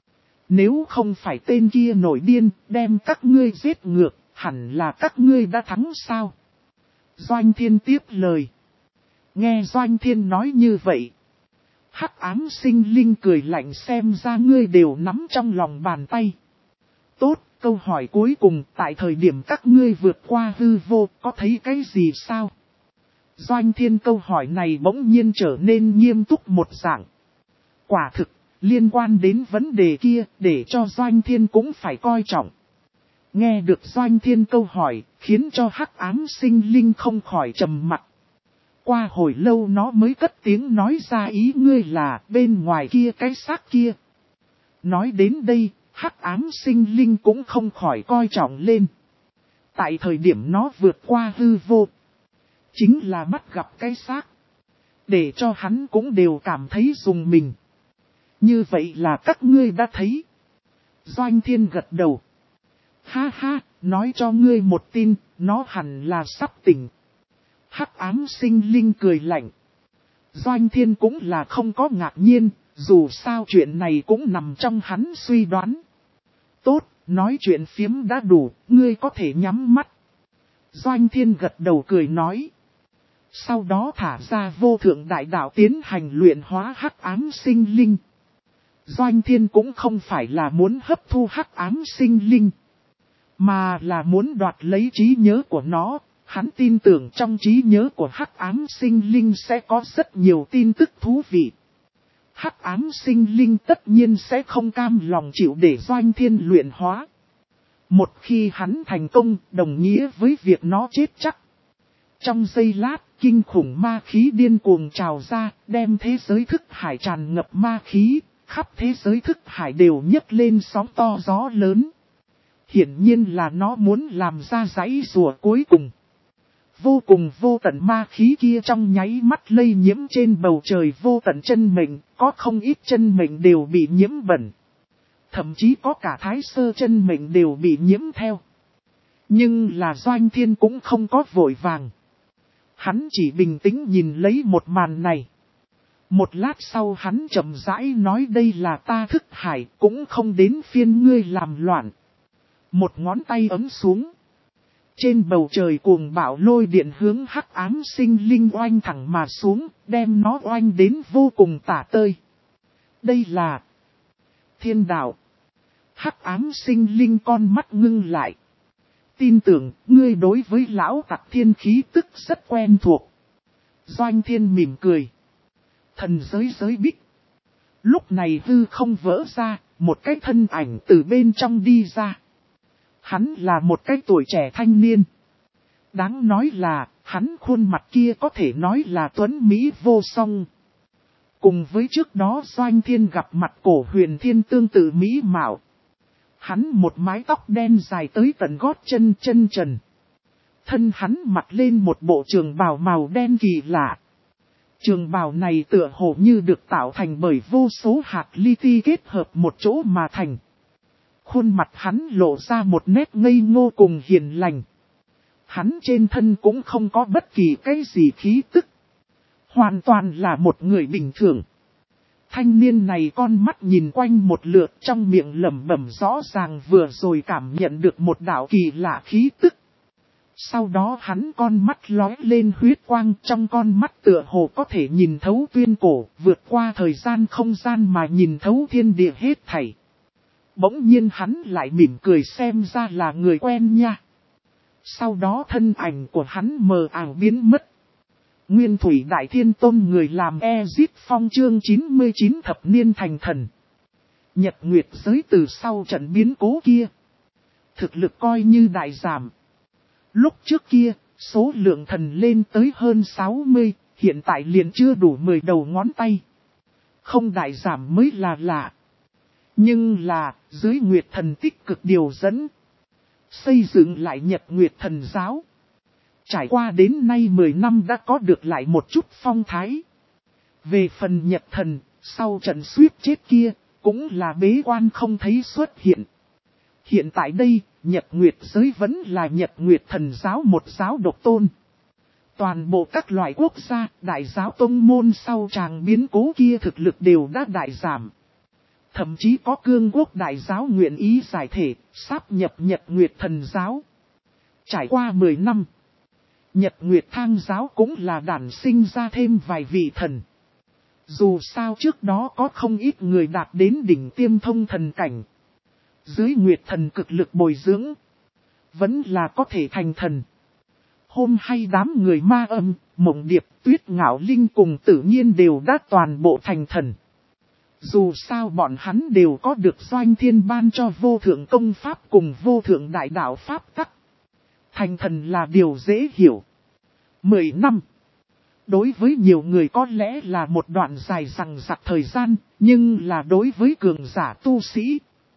Nếu không phải tên kia nổi điên, đem các ngươi giết ngược, hẳn là các ngươi đã thắng sao? Doanh Thiên tiếp lời. Nghe Doanh Thiên nói như vậy. Hắc ám sinh linh cười lạnh xem ra ngươi đều nắm trong lòng bàn tay. Tốt, câu hỏi cuối cùng, tại thời điểm các ngươi vượt qua hư vô, có thấy cái gì sao? Doanh Thiên câu hỏi này bỗng nhiên trở nên nghiêm túc một dạng. Quả thực, liên quan đến vấn đề kia, để cho Doanh Thiên cũng phải coi trọng. Nghe được Doanh Thiên câu hỏi, khiến cho hắc ám sinh linh không khỏi trầm mặc. Qua hồi lâu nó mới cất tiếng nói ra ý ngươi là bên ngoài kia cái xác kia. Nói đến đây, hắc ám sinh linh cũng không khỏi coi trọng lên. Tại thời điểm nó vượt qua hư vô, chính là bắt gặp cái xác. Để cho hắn cũng đều cảm thấy dùng mình. Như vậy là các ngươi đã thấy. Doanh Thiên gật đầu. Ha ha, nói cho ngươi một tin, nó hẳn là sắp tỉnh. Hắc ám sinh linh cười lạnh. Doanh Thiên cũng là không có ngạc nhiên, dù sao chuyện này cũng nằm trong hắn suy đoán. Tốt, nói chuyện phiếm đã đủ, ngươi có thể nhắm mắt. Doanh Thiên gật đầu cười nói. Sau đó thả ra vô thượng đại đạo tiến hành luyện hóa hắc ám sinh linh. Doanh Thiên cũng không phải là muốn hấp thu hắc ám sinh linh, mà là muốn đoạt lấy trí nhớ của nó. Hắn tin tưởng trong trí nhớ của hắc ám sinh linh sẽ có rất nhiều tin tức thú vị. Hắc ám sinh linh tất nhiên sẽ không cam lòng chịu để Doanh Thiên luyện hóa. Một khi hắn thành công, đồng nghĩa với việc nó chết chắc. Trong giây lát, kinh khủng ma khí điên cuồng trào ra, đem thế giới thức hải tràn ngập ma khí, khắp thế giới thức hải đều nhấc lên sóng to gió lớn. Hiển nhiên là nó muốn làm ra giãy rùa cuối cùng. Vô cùng vô tận ma khí kia trong nháy mắt lây nhiễm trên bầu trời vô tận chân mệnh, có không ít chân mệnh đều bị nhiễm bẩn. Thậm chí có cả thái sơ chân mệnh đều bị nhiễm theo. Nhưng là Doanh Thiên cũng không có vội vàng. Hắn chỉ bình tĩnh nhìn lấy một màn này. Một lát sau hắn chậm rãi nói đây là ta thức hải, cũng không đến phiên ngươi làm loạn. Một ngón tay ấm xuống. Trên bầu trời cuồng bạo lôi điện hướng hắc ám sinh linh oanh thẳng mà xuống, đem nó oanh đến vô cùng tả tơi. Đây là thiên đạo. Hắc ám sinh linh con mắt ngưng lại. Tin tưởng ngươi đối với lão tặc thiên khí tức rất quen thuộc. Doanh Thiên mỉm cười. Thần giới bích. Lúc này hư không vỡ ra, một cái thân ảnh từ bên trong đi ra. Hắn là một cái tuổi trẻ thanh niên. Đáng nói là, hắn khuôn mặt kia có thể nói là tuấn Mỹ vô song. Cùng với trước đó Doanh Thiên gặp mặt Cổ Huyền Thiên tương tự mỹ mạo. Hắn một mái tóc đen dài tới tận gót chân trần. Thân hắn mặc lên một bộ trường bào màu đen kỳ lạ. Trường bào này tựa hồ như được tạo thành bởi vô số hạt li ti kết hợp một chỗ mà thành. Khuôn mặt hắn lộ ra một nét ngây ngô cùng hiền lành. Hắn trên thân cũng không có bất kỳ cái gì khí tức. Hoàn toàn là một người bình thường. Thanh niên này con mắt nhìn quanh một lượt trong miệng lẩm bẩm rõ ràng vừa rồi cảm nhận được một đạo kỳ lạ khí tức. Sau đó hắn con mắt lóe lên huyết quang, trong con mắt tựa hồ có thể nhìn thấu tuyên cổ, vượt qua thời gian không gian mà nhìn thấu thiên địa hết thảy. Bỗng nhiên hắn lại mỉm cười xem ra là người quen nha. Sau đó thân ảnh của hắn mờ ảo biến mất. Nguyên Thủy Đại Thiên Tôn người làm Ezit Phong chương 99 thập niên thành thần. Nhật Nguyệt giới từ sau trận biến cố kia. Thực lực coi như đại giảm. Lúc trước kia, số lượng thần lên tới hơn 60, hiện tại liền chưa đủ 10 đầu ngón tay. Không đại giảm mới là lạ. Nhưng là, dưới Nguyệt thần tích cực điều dẫn. Xây dựng lại Nhật Nguyệt thần giáo. Trải qua đến nay 10 năm đã có được lại một chút phong thái. Về phần Nhật thần, sau trận suýt chết kia, cũng là bế quan không thấy xuất hiện. Hiện tại đây, Nhật Nguyệt giới vẫn là Nhật Nguyệt thần giáo một giáo độc tôn. Toàn bộ các loại quốc gia, đại giáo tông môn sau tràng biến cố kia thực lực đều đã đại giảm. Thậm chí có cương quốc đại giáo nguyện ý giải thể, sáp nhập Nhật Nguyệt thần giáo. Trải qua 10 năm, Nhật Nguyệt thang giáo cũng là đản sinh ra thêm vài vị thần. Dù sao trước đó có không ít người đạt đến đỉnh tiêm thông thần cảnh. Dưới Nguyệt thần cực lực bồi dưỡng, vẫn là có thể thành thần. Hôm hay đám người Ma Âm, Mộng Điệp, Tuyết Ngạo Linh cùng tự nhiên đều đã toàn bộ thành thần. Dù sao bọn hắn đều có được Doanh Thiên ban cho vô thượng công pháp cùng vô thượng đại đạo pháp tắc. Thành thần là điều dễ hiểu. 10 năm. Đối với nhiều người có lẽ là một đoạn dài dằng dặc thời gian, nhưng là đối với cường giả tu sĩ.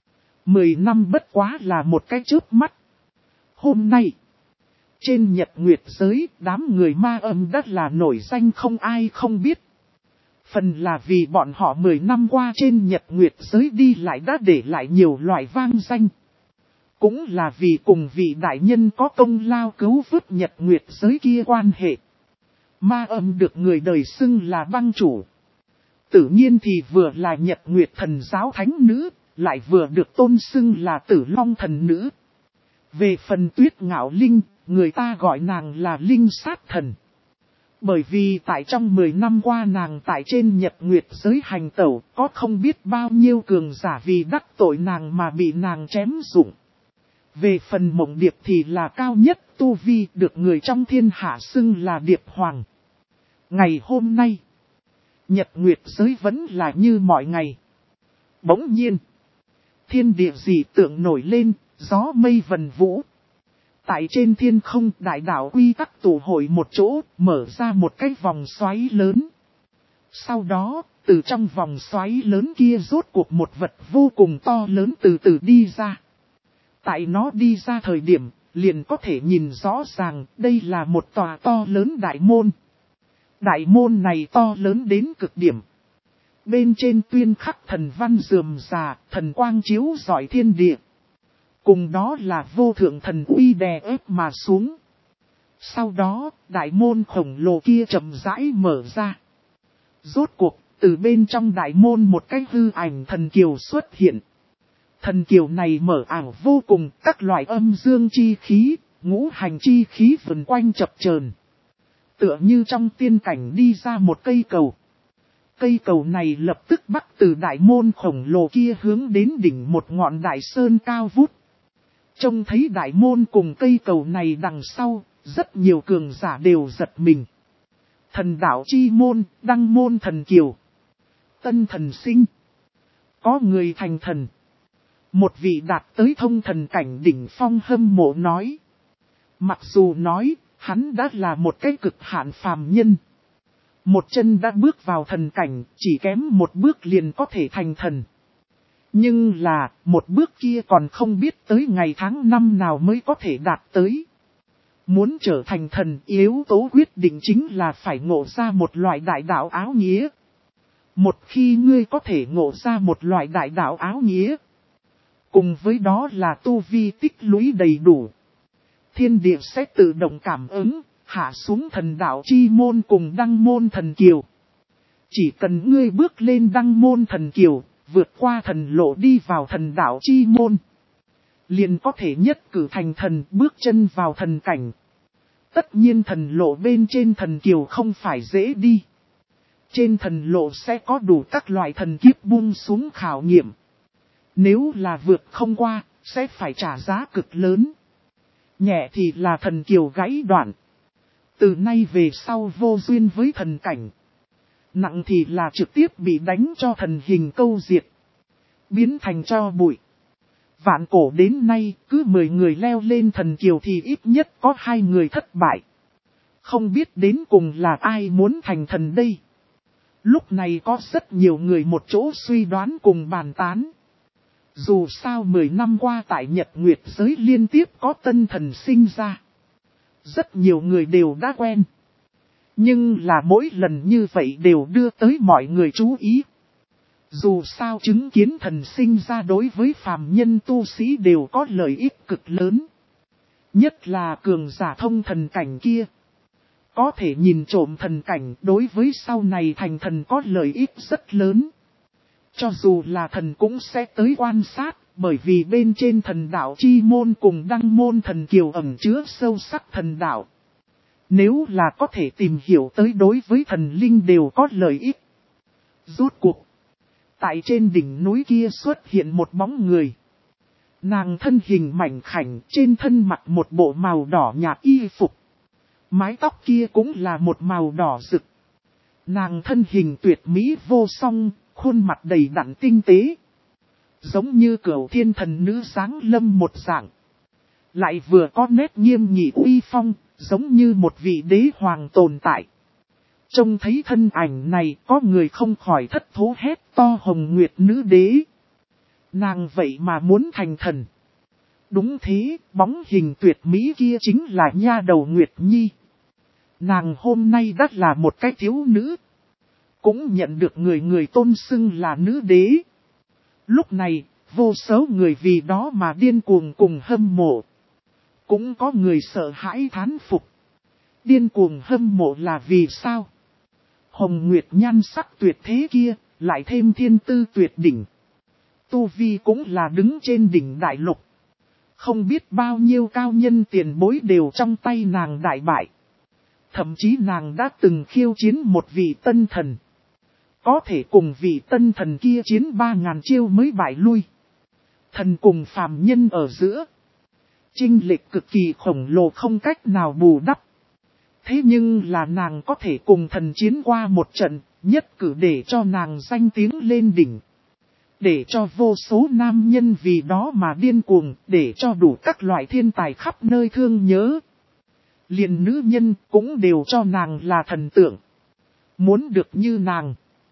10 năm bất quá là một cái chớp mắt. Hôm nay, trên Nhật Nguyệt giới, đám người Ma Âm đã là nổi danh không ai không biết. Phần là vì bọn họ 10 năm qua trên Nhật Nguyệt giới đi lại đã để lại nhiều loại vang danh. Cũng là vì cùng vị đại nhân có công lao cứu vớt Nhật Nguyệt giới kia quan hệ. Ma Âm được người đời xưng là băng chủ. Tự nhiên thì vừa là Nhật Nguyệt thần giáo thánh nữ, lại vừa được tôn xưng là Tử Long thần nữ. Về phần Tuyết Ngạo Linh, người ta gọi nàng là Linh sát thần. Bởi vì tại trong 10 năm qua nàng tại trên Nhật Nguyệt giới hành tẩu, có không biết bao nhiêu cường giả vì đắc tội nàng mà bị nàng chém dụng. Về phần Mộng Điệp thì là cao nhất tu vi, được người trong thiên hạ xưng là Điệp Hoàng. Ngày hôm nay, Nhật Nguyệt giới vẫn là như mọi ngày. Bỗng nhiên, thiên địa dị tượng nổi lên, gió mây vần vũ. Tại trên thiên không, đại đạo quy tắc tụ hội một chỗ, mở ra một cái vòng xoáy lớn. Sau đó, từ trong vòng xoáy lớn kia rốt cuộc một vật vô cùng to lớn từ từ đi ra. Tại nó đi ra thời điểm, liền có thể nhìn rõ ràng đây là một tòa to lớn đại môn. Đại môn này to lớn đến cực điểm. Bên trên tuyên khắc thần văn rườm rà, thần quang chiếu rọi thiên địa. Cùng đó là vô thượng thần uy đè ép mà xuống. Sau đó, đại môn khổng lồ kia chậm rãi mở ra. Rốt cuộc, từ bên trong đại môn một cái hư ảnh thần kiều xuất hiện. Thần kiều này mở ảo vô cùng, các loại âm dương chi khí, ngũ hành chi khí vần quanh chập chờn, tựa như trong tiên cảnh đi ra một cây cầu. Cây cầu này lập tức bắc từ đại môn khổng lồ kia hướng đến đỉnh một ngọn đại sơn cao vút. Trông thấy đại môn cùng cây cầu này đằng sau, rất nhiều cường giả đều giật mình. Thần đạo chi môn, đăng môn thần kiều. Tân thần sinh. Có người thành thần. Một vị đạt tới thông thần cảnh đỉnh phong hâm mộ nói. Mặc dù nói, hắn đã là một cái cực hạn phàm nhân. Một chân đã bước vào thần cảnh, chỉ kém một bước liền có thể thành thần. Nhưng là, một bước kia còn không biết tới ngày tháng năm nào mới có thể đạt tới. Muốn trở thành thần, yếu tố quyết định chính là phải ngộ ra một loại đại đạo áo nghĩa. Một khi ngươi có thể ngộ ra một loại đại đạo áo nghĩa, cùng với đó là tu vi tích lũy đầy đủ, thiên địa sẽ tự động cảm ứng, hạ xuống thần đạo chi môn cùng đăng môn thần kiều. Chỉ cần ngươi bước lên đăng môn thần kiều, vượt qua thần lộ đi vào thần đạo chi môn, liền có thể nhất cử thành thần, bước chân vào thần cảnh. Tất nhiên thần lộ bên trên thần kiều không phải dễ đi. Trên thần lộ sẽ có đủ các loại thần kiếp buông xuống khảo nghiệm. Nếu là vượt không qua, sẽ phải trả giá cực lớn. Nhẹ thì là thần kiều gãy đoạn. Từ nay về sau vô duyên với thần cảnh. Nặng thì là trực tiếp bị đánh cho thần hình câu diệt. Biến thành tro bụi. Vạn cổ đến nay, cứ 10 người leo lên thần kiều thì ít nhất có 2 người thất bại. Không biết đến cùng là ai muốn thành thần đây. Lúc này có rất nhiều người một chỗ suy đoán cùng bàn tán. Dù sao 10 năm qua tại Nhật Nguyệt giới liên tiếp có tân thần sinh ra. Rất nhiều người đều đã quen. Nhưng là mỗi lần như vậy đều đưa tới mọi người chú ý. Dù sao chứng kiến thần sinh ra đối với phàm nhân tu sĩ đều có lợi ích cực lớn. Nhất là cường giả thông thần cảnh kia. Có thể nhìn trộm thần cảnh đối với sau này thành thần có lợi ích rất lớn. Cho dù là thần cũng sẽ tới quan sát, bởi vì bên trên thần đạo chi môn cùng đăng môn thần kiều ẩn chứa sâu sắc thần đạo. Nếu là có thể tìm hiểu tới đối với thần linh đều có lợi ích. Rốt cuộc. Tại trên đỉnh núi kia xuất hiện một bóng người. Nàng thân hình mảnh khảnh, trên thân mặc một bộ màu đỏ nhạt y phục. Mái tóc kia cũng là một màu đỏ rực. Nàng thân hình tuyệt mỹ vô song, khuôn mặt đầy đặn tinh tế. Giống như cửu thiên thần nữ sáng lâm một dạng. Lại vừa có nét nghiêm nghị uy phong, giống như một vị đế hoàng tồn tại. Trông thấy thân ảnh này có người không khỏi thất thố hét to hồng nguyệt nữ đế. Nàng vậy mà muốn thành thần. Đúng thế, bóng hình tuyệt mỹ kia chính là nha đầu Nguyệt Nhi. Nàng hôm nay đã là một cái thiếu nữ. Cũng nhận được người tôn xưng là nữ đế. Lúc này, vô số người vì đó mà điên cuồng cùng hâm mộ. Cũng có người sợ hãi thán phục. Điên cuồng hâm mộ là vì sao? Hồng Nguyệt nhan sắc tuyệt thế kia, lại thêm thiên tư tuyệt đỉnh. Tu Vi cũng là đứng trên đỉnh đại lục. Không biết bao nhiêu cao nhân tiền bối đều trong tay nàng đại bại. Thậm chí nàng đã từng khiêu chiến một vị tân thần. Có thể cùng vị tân thần kia chiến 3000 chiêu mới bại lui. Thần cùng phàm nhân ở giữa. Chênh lệch cực kỳ khổng lồ không cách nào bù đắp. Thế nhưng là nàng có thể cùng thần chiến qua một trận, nhất cử để cho nàng danh tiếng lên đỉnh. Để cho vô số nam nhân vì đó mà điên cuồng, để cho đủ các loại thiên tài khắp nơi thương nhớ. Liền nữ nhân cũng đều cho nàng là thần tượng. Muốn được như nàng.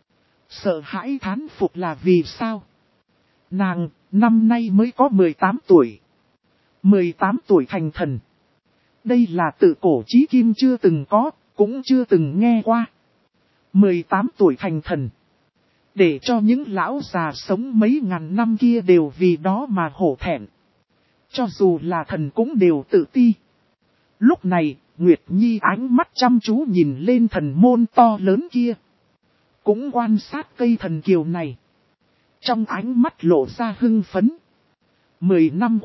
Sợ hãi thán phục là vì sao? Nàng, năm nay mới có 18 tuổi. 18 tuổi thành thần. Đây là tự cổ chí kim chưa từng có, cũng chưa từng nghe qua. 18 tuổi thành thần. Để cho những lão già sống mấy ngàn năm kia đều vì đó mà hổ thẹn. Cho dù là thần cũng đều tự ti. Lúc này, Nguyệt Nhi ánh mắt chăm chú nhìn lên thần môn to lớn kia. Cũng quan sát cây thần kiều này. Trong ánh mắt lộ ra hưng phấn. 10 năm qua,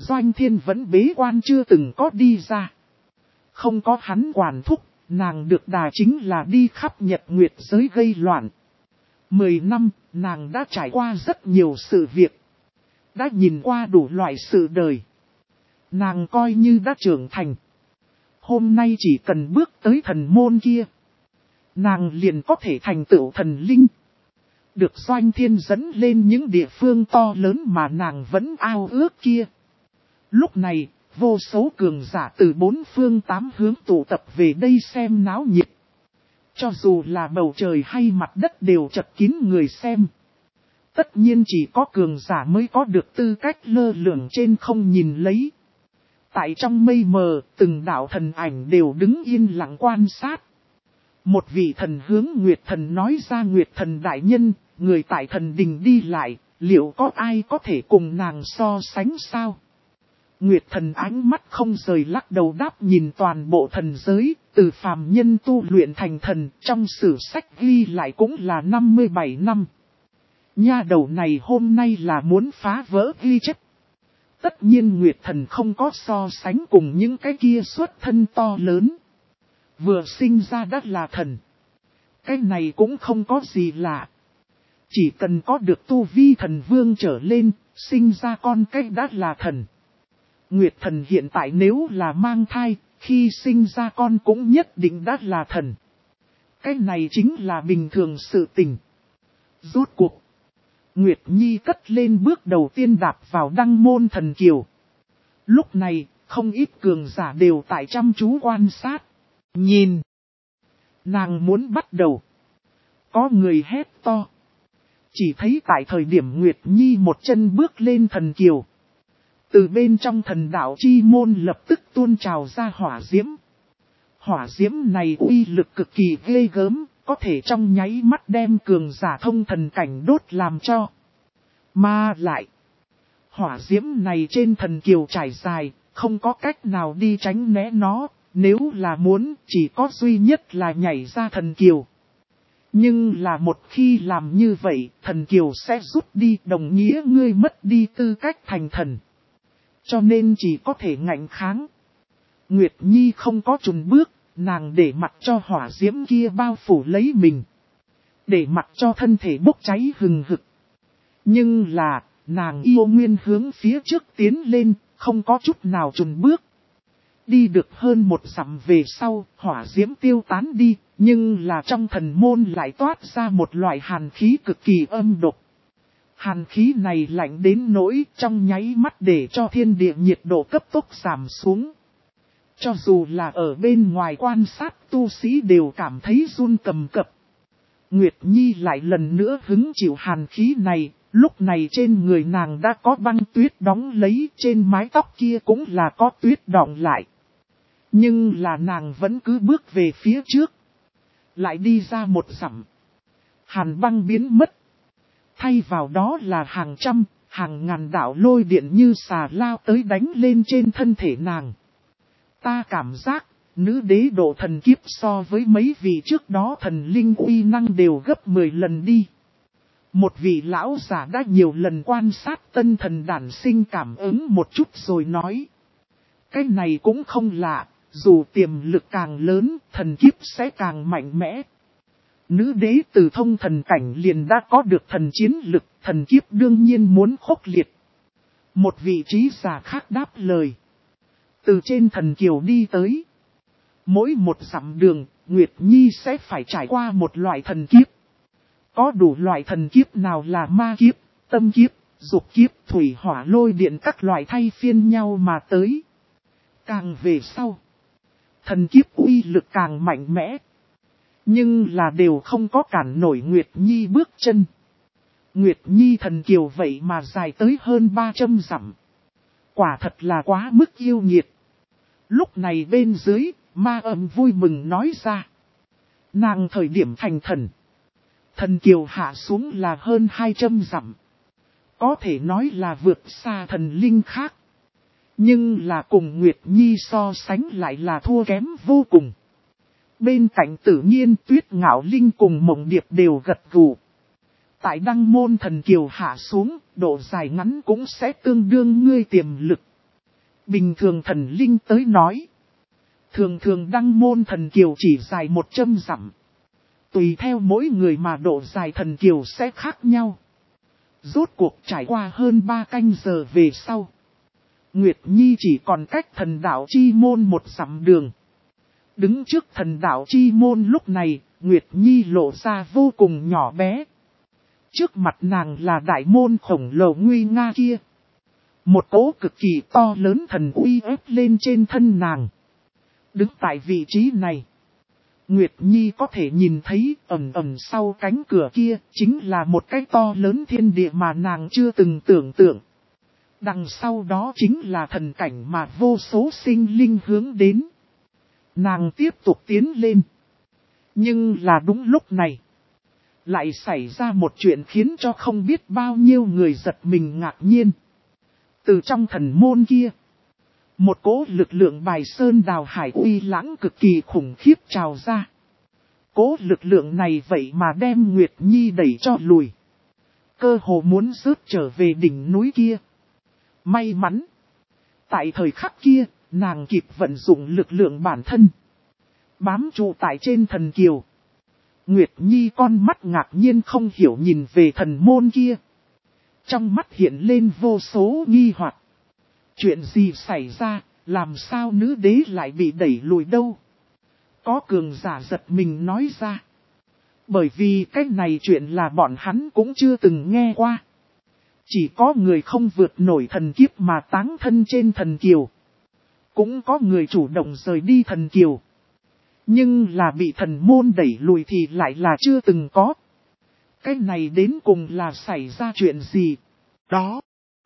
Doanh Thiên vẫn bế quan chưa từng có đi ra. Không có hắn quản thúc, nàng được đà chính là đi khắp Nhật Nguyệt giới gây loạn. 10 năm, nàng đã trải qua rất nhiều sự việc. Đã nhìn qua đủ loại sự đời. Nàng coi như đã trưởng thành. Hôm nay chỉ cần bước tới thần môn kia, nàng liền có thể thành tựu thần linh. Được Doanh Thiên dẫn lên những địa phương to lớn mà nàng vẫn ao ước kia. Lúc này, vô số cường giả từ 4 phương 8 hướng tụ tập về đây xem náo nhiệt. Cho dù là bầu trời hay mặt đất đều chật kín người xem. Tất nhiên chỉ có cường giả mới có được tư cách lơ lửng trên không nhìn lấy. Tại trong mây mờ, từng đạo thần ảnh đều đứng yên lặng quan sát. Một vị thần hướng Nguyệt Thần nói ra: Nguyệt Thần đại nhân, người tại thần đình đi lại, liệu có ai có thể cùng nàng so sánh sao? Nguyệt Thần ánh mắt không rời lắc đầu đáp: nhìn toàn bộ thần giới, từ phàm nhân tu luyện thành thần, trong sử sách ghi lại cũng là 57 năm. Nha đầu này hôm nay là muốn phá vỡ ghi chép. Tất nhiên Nguyệt Thần không có so sánh cùng những cái kia xuất thân to lớn. Vừa sinh ra đã là thần. Cái này cũng không có gì lạ. Chỉ cần có được tu vi thần vương trở lên, sinh ra con cái đã là thần. Nguyệt Thần hiện tại nếu là mang thai, khi sinh ra con cũng nhất định đã là thần. Cái này chính là bình thường sự tình. Rốt cuộc, Nguyệt Nhi cất lên bước đầu tiên đạp vào Đăng Môn Thần Kiều. Lúc này, không ít cường giả đều tại chăm chú quan sát. Nhìn, nàng muốn bắt đầu. Có người hét to. Chỉ thấy tại thời điểm Nguyệt Nhi một chân bước lên thần kiều. Từ bên trong thần đạo chi môn lập tức tuôn trào ra hỏa diễm. Hỏa diễm này uy lực cực kỳ ghê gớm, có thể trong nháy mắt đem cường giả thông thần cảnh đốt làm cho. Mà lại, hỏa diễm này trên thần kiều trải dài, không có cách nào đi tránh né nó, nếu là muốn chỉ có duy nhất là nhảy ra thần kiều. Nhưng là một khi làm như vậy, thần kiều sẽ rút đi, đồng nghĩa ngươi mất đi tư cách thành thần. Cho nên chỉ có thể ngạnh kháng. Nguyệt Nhi không có chùn bước, nàng để mặc cho hỏa diễm kia bao phủ lấy mình. Để mặc cho thân thể bốc cháy hừng hực. Nhưng là, nàng yêu nguyên hướng phía trước tiến lên, không có chút nào chùn bước. Đi được hơn 1 dặm về sau, hỏa diễm tiêu tán đi, nhưng là trong thần môn lại toát ra một loại hàn khí cực kỳ âm độc. Hàn khí này lạnh đến nỗi trong nháy mắt để cho thiên địa nhiệt độ cấp tốc giảm xuống. Cho dù là ở bên ngoài quan sát tu sĩ đều cảm thấy run cầm cập. Nguyệt Nhi lại lần nữa hứng chịu hàn khí này, lúc này trên người nàng đã có băng tuyết đóng lấy, trên mái tóc kia cũng là có tuyết đọng lại. Nhưng là nàng vẫn cứ bước về phía trước. Lại đi ra 1 dặm. Hàn băng biến mất. Thay vào đó là hàng trăm, hàng ngàn đạo lôi điện như xà lao tới đánh lên trên thân thể nàng. Ta cảm giác, nữ đế độ thần kiếp so với mấy vị trước đó thần linh uy năng đều gấp 10 lần đi. Một vị lão giả đã nhiều lần quan sát tân thần đản sinh cảm ứng một chút rồi nói. Cái này cũng không lạ, dù tiềm lực càng lớn, thần kiếp sẽ càng mạnh mẽ. Nữ đế từ thông thần cảnh liền đã có được thần chiến lực, thần kiếp đương nhiên muốn khốc liệt. Một vị trí giả khác đáp lời. Từ trên thần kiều đi tới. Mỗi 1 dặm đường, Nguyệt Nhi sẽ phải trải qua một loại thần kiếp. Có đủ loại thần kiếp nào là ma kiếp, tâm kiếp, dục kiếp, thủy hỏa lôi điện các loại thay phiên nhau mà tới. Càng về sau, thần kiếp uy lực càng mạnh mẽ. Nhưng là đều không có cản nổi Nguyệt Nhi bước chân. Nguyệt Nhi thần kiều vậy mà dài tới hơn 300 dặm. Quả thật là quá mức yêu nghiệt. Lúc này bên dưới, ma âm vui mừng nói ra. Nàng thời điểm thành thần. Thần kiều hạ xuống là hơn 200 dặm. Có thể nói là vượt xa thần linh khác. Nhưng là cùng Nguyệt Nhi so sánh lại là thua kém vô cùng. Bên cạnh Tử Nhiên, Tuyết Ngạo Linh cùng Mộng Điệp đều gật gù. Tại Đăng Môn Thần Kiều hạ xuống, độ dài ngắn cũng sẽ tương đương ngươi tiềm lực. Bình thường thần linh tới nói. Thường thường đăng môn thần kiều chỉ dài 100 dặm. Tùy theo mỗi người mà độ dài thần kiều sẽ khác nhau. Rốt cuộc trải qua hơn 3 canh giờ về sau. Nguyệt Nhi chỉ còn cách thần đạo chi môn 1 dặm đường. Đứng trước thần đạo chi môn lúc này, Nguyệt Nhi lộ ra vô cùng nhỏ bé. Trước mặt nàng là đại môn khổng lồ nguy nga kia. Một cỗ cực kỳ to lớn thần uy ép lên trên thân nàng. Đứng tại vị trí này, Nguyệt Nhi có thể nhìn thấy ẩn ẩn sau cánh cửa kia chính là một cái to lớn thiên địa mà nàng chưa từng tưởng tượng. Đằng sau đó chính là thần cảnh mà vô số sinh linh hướng đến. Nàng tiếp tục tiến lên. Nhưng là đúng lúc này, lại xảy ra một chuyện khiến cho không biết bao nhiêu người giật mình ngạc nhiên. Từ trong thần môn kia, một cỗ lực lượng bài sơn đào hải uy lãng cực kỳ khủng khiếp trào ra. Cỗ lực lượng này vậy mà đem Nguyệt Nhi đẩy cho lùi. Cơ hồ muốn rớt trở về đỉnh núi kia. May mắn. Tại thời khắc kia, nàng kịp vận dụng lực lượng bản thân. Bám trụ tại trên thần kiều. Nguyệt Nhi con mắt ngạc nhiên không hiểu nhìn về thần môn kia. Trong mắt hiện lên vô số nghi hoặc. Chuyện gì xảy ra, làm sao nữ đế lại bị đẩy lùi đâu? Có cường giả giật mình nói ra. Bởi vì cái này chuyện là bọn hắn cũng chưa từng nghe qua. Chỉ có người không vượt nổi thần kiếp mà táng thân trên thần kiều. Cũng có người chủ động rời đi thần kiều. Nhưng là bị thần môn đẩy lùi thì lại là chưa từng có. Cái này đến cùng là xảy ra chuyện gì? Đó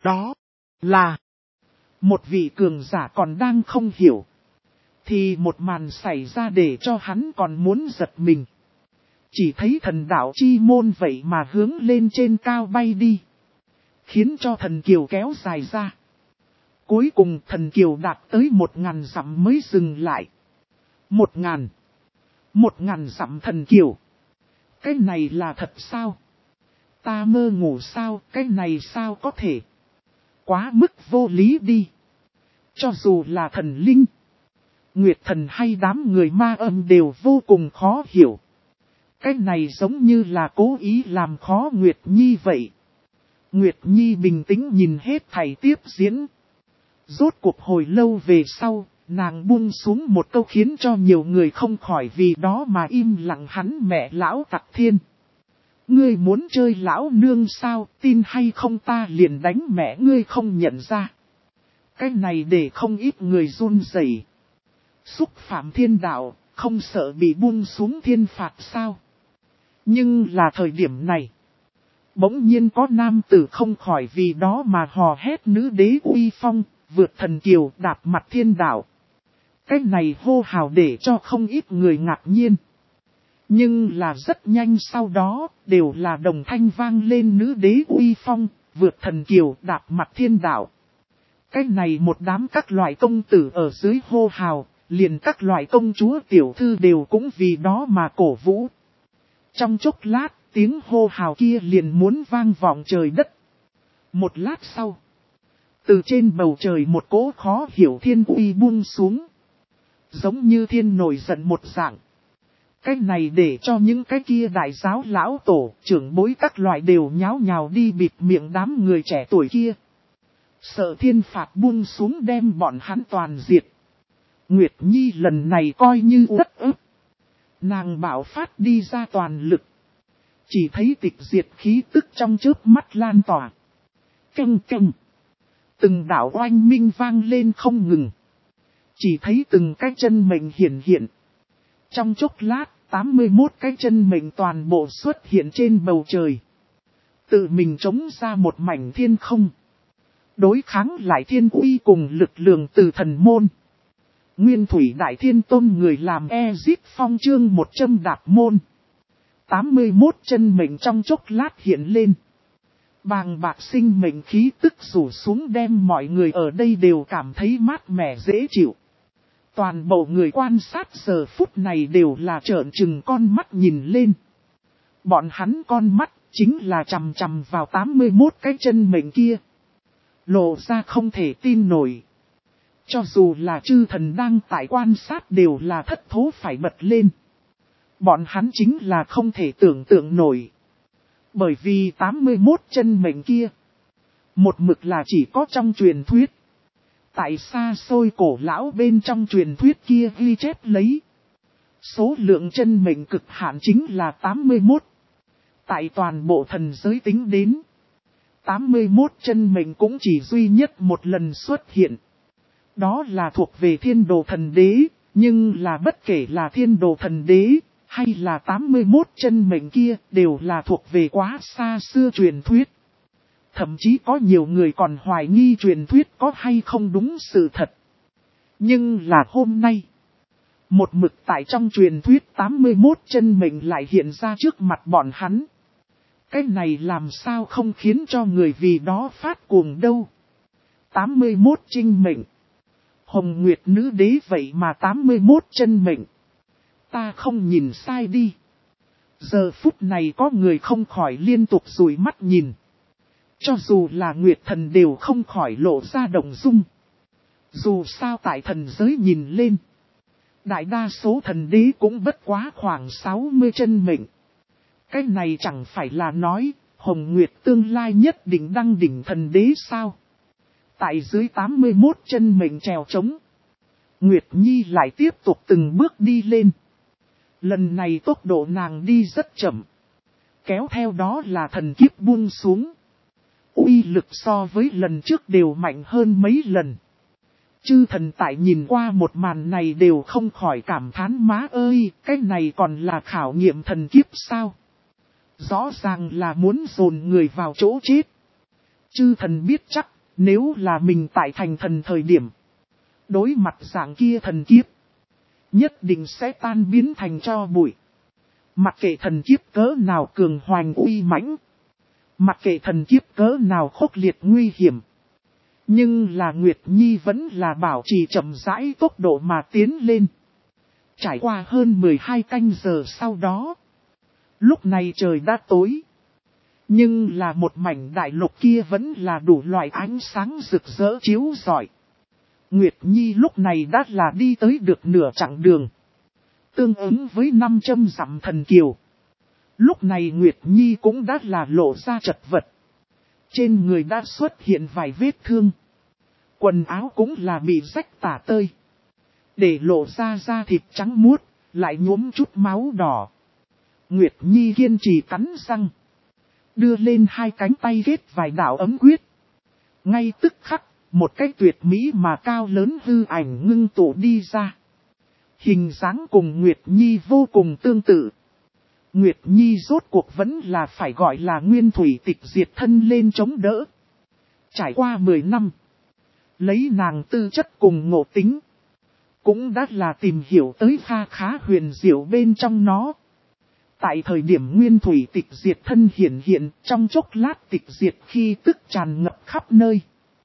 là một vị cường giả còn đang không hiểu. Thì một màn xảy ra để cho hắn còn muốn giật mình. Chỉ thấy thần đạo chi môn vậy mà hướng lên trên cao bay đi. Khiến cho thần kiều kéo dài ra. Cuối cùng thần kiều đạt tới 1000 dặm mới dừng lại. 1000 dặm thần kiều. Cái này là thật sao? Ta mơ ngủ sao? Cái này sao có thể? Quá mức vô lý đi. Cho dù là thần linh, Nguyệt thần hay đám người ma âm đều vô cùng khó hiểu. Cái này giống như là cố ý làm khó Nguyệt Nhi vậy. Nguyệt Nhi bình tĩnh nhìn hết thảy tiếp diễn. Rốt cuộc hồi lâu về sau, nàng buông xuống một câu khiến cho nhiều người không khỏi vì đó mà im lặng. Hắn mẹ lão tặc thiên. Ngươi muốn chơi lão nương sao, tin hay không ta liền đánh mẹ ngươi không nhận ra. Cái này để không ít người run rẩy. Xúc phạm thiên đạo, không sợ bị buông xuống thiên phạt sao. Nhưng là thời điểm này, bỗng nhiên có nam tử không khỏi vì đó mà hò hét nữ đế uy phong, vượt thần kiều đạp mặt thiên đạo. Cái này hô hào để cho không ít người ngạc nhiên. Nhưng là rất nhanh sau đó, đều là đồng thanh vang lên nữ đế uy phong, vượt thần kiều đạp mặt thiên đạo. Cái này một đám các loại công tử ở dưới hô hào, liền các loại công chúa tiểu thư đều cũng vì đó mà cổ vũ. Trong chốc lát, tiếng hô hào kia liền muốn vang vọng trời đất. Một lát sau, từ trên bầu trời một cỗ khó hiểu thiên uy buông xuống. Giống như thiên nổi giận một dạng. Cái này để cho những cái kia đại giáo lão tổ, trưởng bối các loại đều nháo nhào đi bịt miệng đám người trẻ tuổi kia. Sợ thiên phạt buông xuống đem bọn hắn toàn diệt. Nguyệt Nhi lần này coi như uất ức. Nàng bảo phát đi ra toàn lực. Chỉ thấy tịch diệt khí tức trong chớp mắt lan tỏa. Canh canh. Từng đạo oanh minh vang lên không ngừng. Chỉ thấy từng cái chân mệnh hiển hiện. Trong chốc lát, 81 cái chân mệnh toàn bộ xuất hiện trên bầu trời. Tự mình chống ra một mảnh thiên không. Đối kháng lại thiên uy cùng lực lượng từ thần môn. Nguyên thủy đại thiên tôn người làm Ezip phong chương 100 đạp môn. 81 chân mệnh trong chốc lát hiện lên. Bàng bạc sinh mệnh khí tức rủ xuống đem mọi người ở đây đều cảm thấy mát mẻ dễ chịu. Toàn bộ người quan sát giờ phút này đều là trợn trừng con mắt nhìn lên. Bọn hắn con mắt chính là chằm chằm vào 81 cái chân mệnh kia. Lộ ra không thể tin nổi. Cho dù là chư thần đang tại quan sát đều là thất thố phải bật lên. Bọn hắn chính là không thể tưởng tượng nổi. Bởi vì 81 chân mệnh kia, một mực là chỉ có trong truyền thuyết. Tại xa xôi cổ lão bên trong truyền thuyết kia ghi chép lấy. Số lượng chân mệnh cực hạn chính là 81. Tại toàn bộ thần giới tính đến, 81 chân mệnh cũng chỉ duy nhất một lần xuất hiện. Đó là thuộc về thiên đồ thần đế, nhưng là bất kể là thiên đồ thần đế, hay là 81 chân mệnh kia đều là thuộc về quá xa xưa truyền thuyết. Thậm chí có nhiều người còn hoài nghi truyền thuyết có hay không đúng sự thật. Nhưng là hôm nay, một mực tại trong truyền thuyết 81 chân mệnh lại hiện ra trước mặt bọn hắn. Cái này làm sao không khiến cho người vì đó phát cuồng đâu. 81 trinh mệnh. Hồng Nguyệt nữ đế vậy mà 81 chân mệnh. Ta không nhìn sai đi. Giờ phút này có người không khỏi liên tục dụi mắt nhìn. Cho dù là Nguyệt thần đều không khỏi lộ ra động dung. Dù sao tại thần giới nhìn lên, đại đa số thần đế cũng bất quá khoảng 60 chân mệnh. Cái này chẳng phải là nói, Hồng Nguyệt tương lai nhất định đăng đỉnh thần đế sao? Tại dưới 81 chân mệnh trèo trống, Nguyệt Nhi lại tiếp tục từng bước đi lên. Lần này tốc độ nàng đi rất chậm. Kéo theo đó là thần kiếp buông xuống. Uy lực so với lần trước đều mạnh hơn mấy lần. Chư thần tại nhìn qua một màn này đều không khỏi cảm thán má ơi, cái này còn là khảo nghiệm thần kiếp sao? Rõ ràng là muốn dồn người vào chỗ chết. Chư thần biết chắc, nếu là mình tại thành thần thời điểm, đối mặt dạng kia thần kiếp, nhất định sẽ tan biến thành tro bụi. Mặc kệ thần kiếp cỡ nào cường hoành uy mãnh, mặc kệ thần kiếp cỡ nào khốc liệt nguy hiểm. Nhưng là Nguyệt Nhi vẫn là bảo trì chậm rãi tốc độ mà tiến lên. Trải qua hơn 12 canh giờ sau đó, lúc này trời đã tối. Nhưng là một mảnh đại lục kia vẫn là đủ loại ánh sáng rực rỡ chiếu rọi. Nguyệt Nhi lúc này đã là đi tới được nửa chặng đường. Tương ứng với 500 dặm thần kiều. Lúc này Nguyệt Nhi cũng đã là lộ ra chật vật. Trên người đã xuất hiện vài vết thương. Quần áo cũng là bị rách tả tơi. Để lộ ra da thịt trắng muốt, lại nhuốm chút máu đỏ. Nguyệt Nhi kiên trì cắn răng. Đưa lên hai cánh tay ghét vài đạo ấm quyết. Ngay tức khắc, một cái tuyệt mỹ mà cao lớn hư ảnh ngưng tụ đi ra. Hình dáng cùng Nguyệt Nhi vô cùng tương tự. Nguyệt Nhi rốt cuộc vẫn là phải gọi là nguyên thủy tịch diệt thân lên chống đỡ. Trải qua 10 năm, lấy nàng tư chất cùng ngộ tính, cũng đã là tìm hiểu tới kha khá huyền diệu bên trong nó. Tại thời điểm nguyên thủy tịch diệt thân hiện hiện, trong chốc lát tịch diệt khi tức tràn ngập khắp nơi.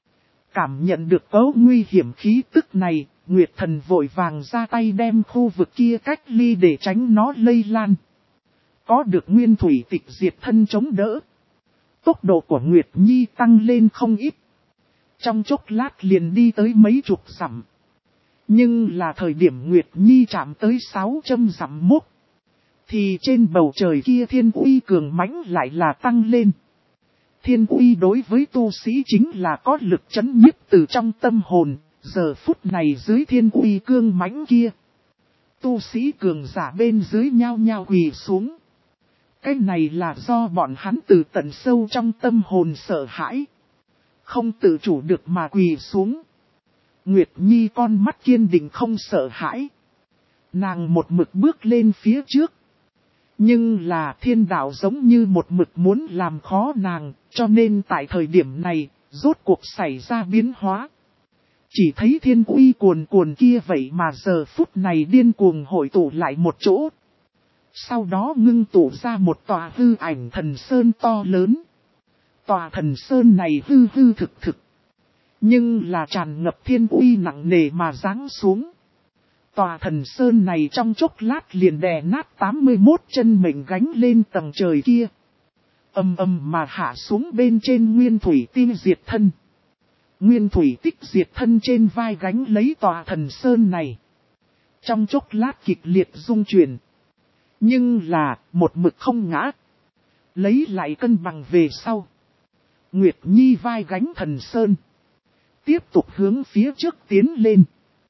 Cảm nhận được cấu nguy hiểm khí tức này, Nguyệt thần vội vàng ra tay đem khu vực kia cách ly để tránh nó lây lan. Có được nguyên thủy tịch diệt thân chống đỡ, tốc độ của Nguyệt Nhi tăng lên không ít. Trong chốc lát liền đi tới mấy chục dặm. Nhưng là thời điểm Nguyệt Nhi chạm tới 600 dặm mốc, thì trên bầu trời kia thiên uy cường mãnh lại là tăng lên. Thiên uy đối với tu sĩ chính là có lực chấn nhiếp từ trong tâm hồn, giờ phút này dưới thiên uy cương mãnh kia. Tu sĩ cường giả bên dưới nhao nhao quỳ xuống. Cái này là do bọn hắn từ tận sâu trong tâm hồn sợ hãi. Không tự chủ được mà quỳ xuống. Nguyệt Nhi con mắt kiên định không sợ hãi. Nàng một mực bước lên phía trước. Nhưng là thiên đạo giống như một mực muốn làm khó nàng, cho nên tại thời điểm này, rốt cuộc xảy ra biến hóa. Chỉ thấy thiên uy cuồn cuồn kia vậy mà giờ phút này điên cuồng hội tụ lại một chỗ. Sau đó ngưng tụ ra một tòa hư ảnh thần sơn to lớn. Tòa thần sơn này hư hư thực thực. Nhưng là tràn ngập thiên uy nặng nề mà giáng xuống. Tòa thần sơn này trong chốc lát liền đè nát 81 chân mệnh gánh lên tầng trời kia. Ầm ầm mà hạ xuống bên trên nguyên thủy tinh diệt thân. Nguyên thủy tích diệt thân trên vai gánh lấy tòa thần sơn này. Trong chốc lát kịch liệt rung chuyển. Nhưng là một mực không ngã. Lấy lại cân bằng về sau. Nguyệt Nhi vai gánh thần sơn. Tiếp tục hướng phía trước tiến lên.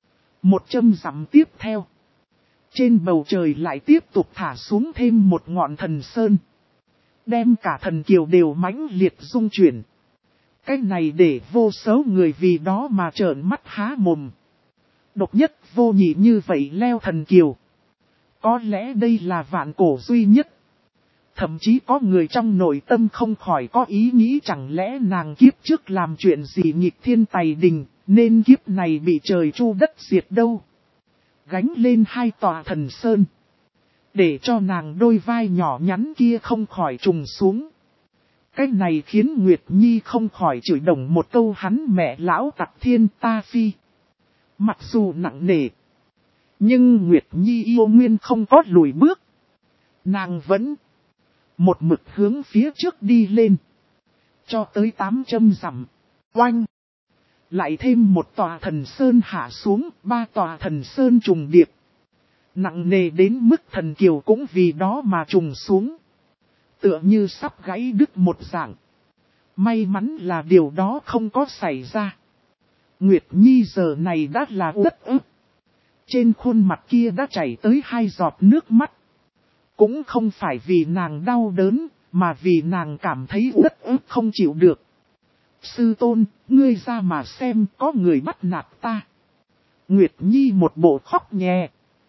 100 dặm tiếp theo. Trên bầu trời lại tiếp tục thả xuống thêm một ngọn thần sơn. Đem cả thần kiều đều mãnh liệt rung chuyển. Cái này để vô số người vì đó mà trợn mắt há mồm. Độc nhất vô nhị như vậy leo thần kiều. Có lẽ đây là vạn cổ duy nhất. Thậm chí có người trong nội tâm không khỏi có ý nghĩ chẳng lẽ nàng kiếp trước làm chuyện gì nghịch thiên tài đình, nên kiếp này bị trời chu đất diệt đâu. Gánh lên hai tòa thần sơn. Để cho nàng đôi vai nhỏ nhắn kia không khỏi trùng xuống. Cái này khiến Nguyệt Nhi không khỏi chửi đồng một câu hắn mẹ lão tặc thiên ta phi. Mặc dù nặng nề. Nhưng Nguyệt Nhi yêu nguyên không có lùi bước. Nàng vẫn một mực hướng phía trước đi lên. Cho tới 800 dặm. Oanh. Lại thêm một tòa thần sơn hạ xuống, 3 tòa thần sơn trùng điệp. Nặng nề đến mức thần kiều cũng vì đó mà trùng xuống. Tựa như sắp gãy đứt một dạng. May mắn là điều đó không có xảy ra. Nguyệt Nhi giờ này đã là uất ức. Trên khuôn mặt kia đã chảy tới 2 giọt nước mắt. Cũng không phải vì nàng đau đớn, mà vì nàng cảm thấy uất ức không chịu được. Sư tôn, ngươi ra mà xem có người bắt nạt ta. Nguyệt Nhi một bộ khóc nhẹ.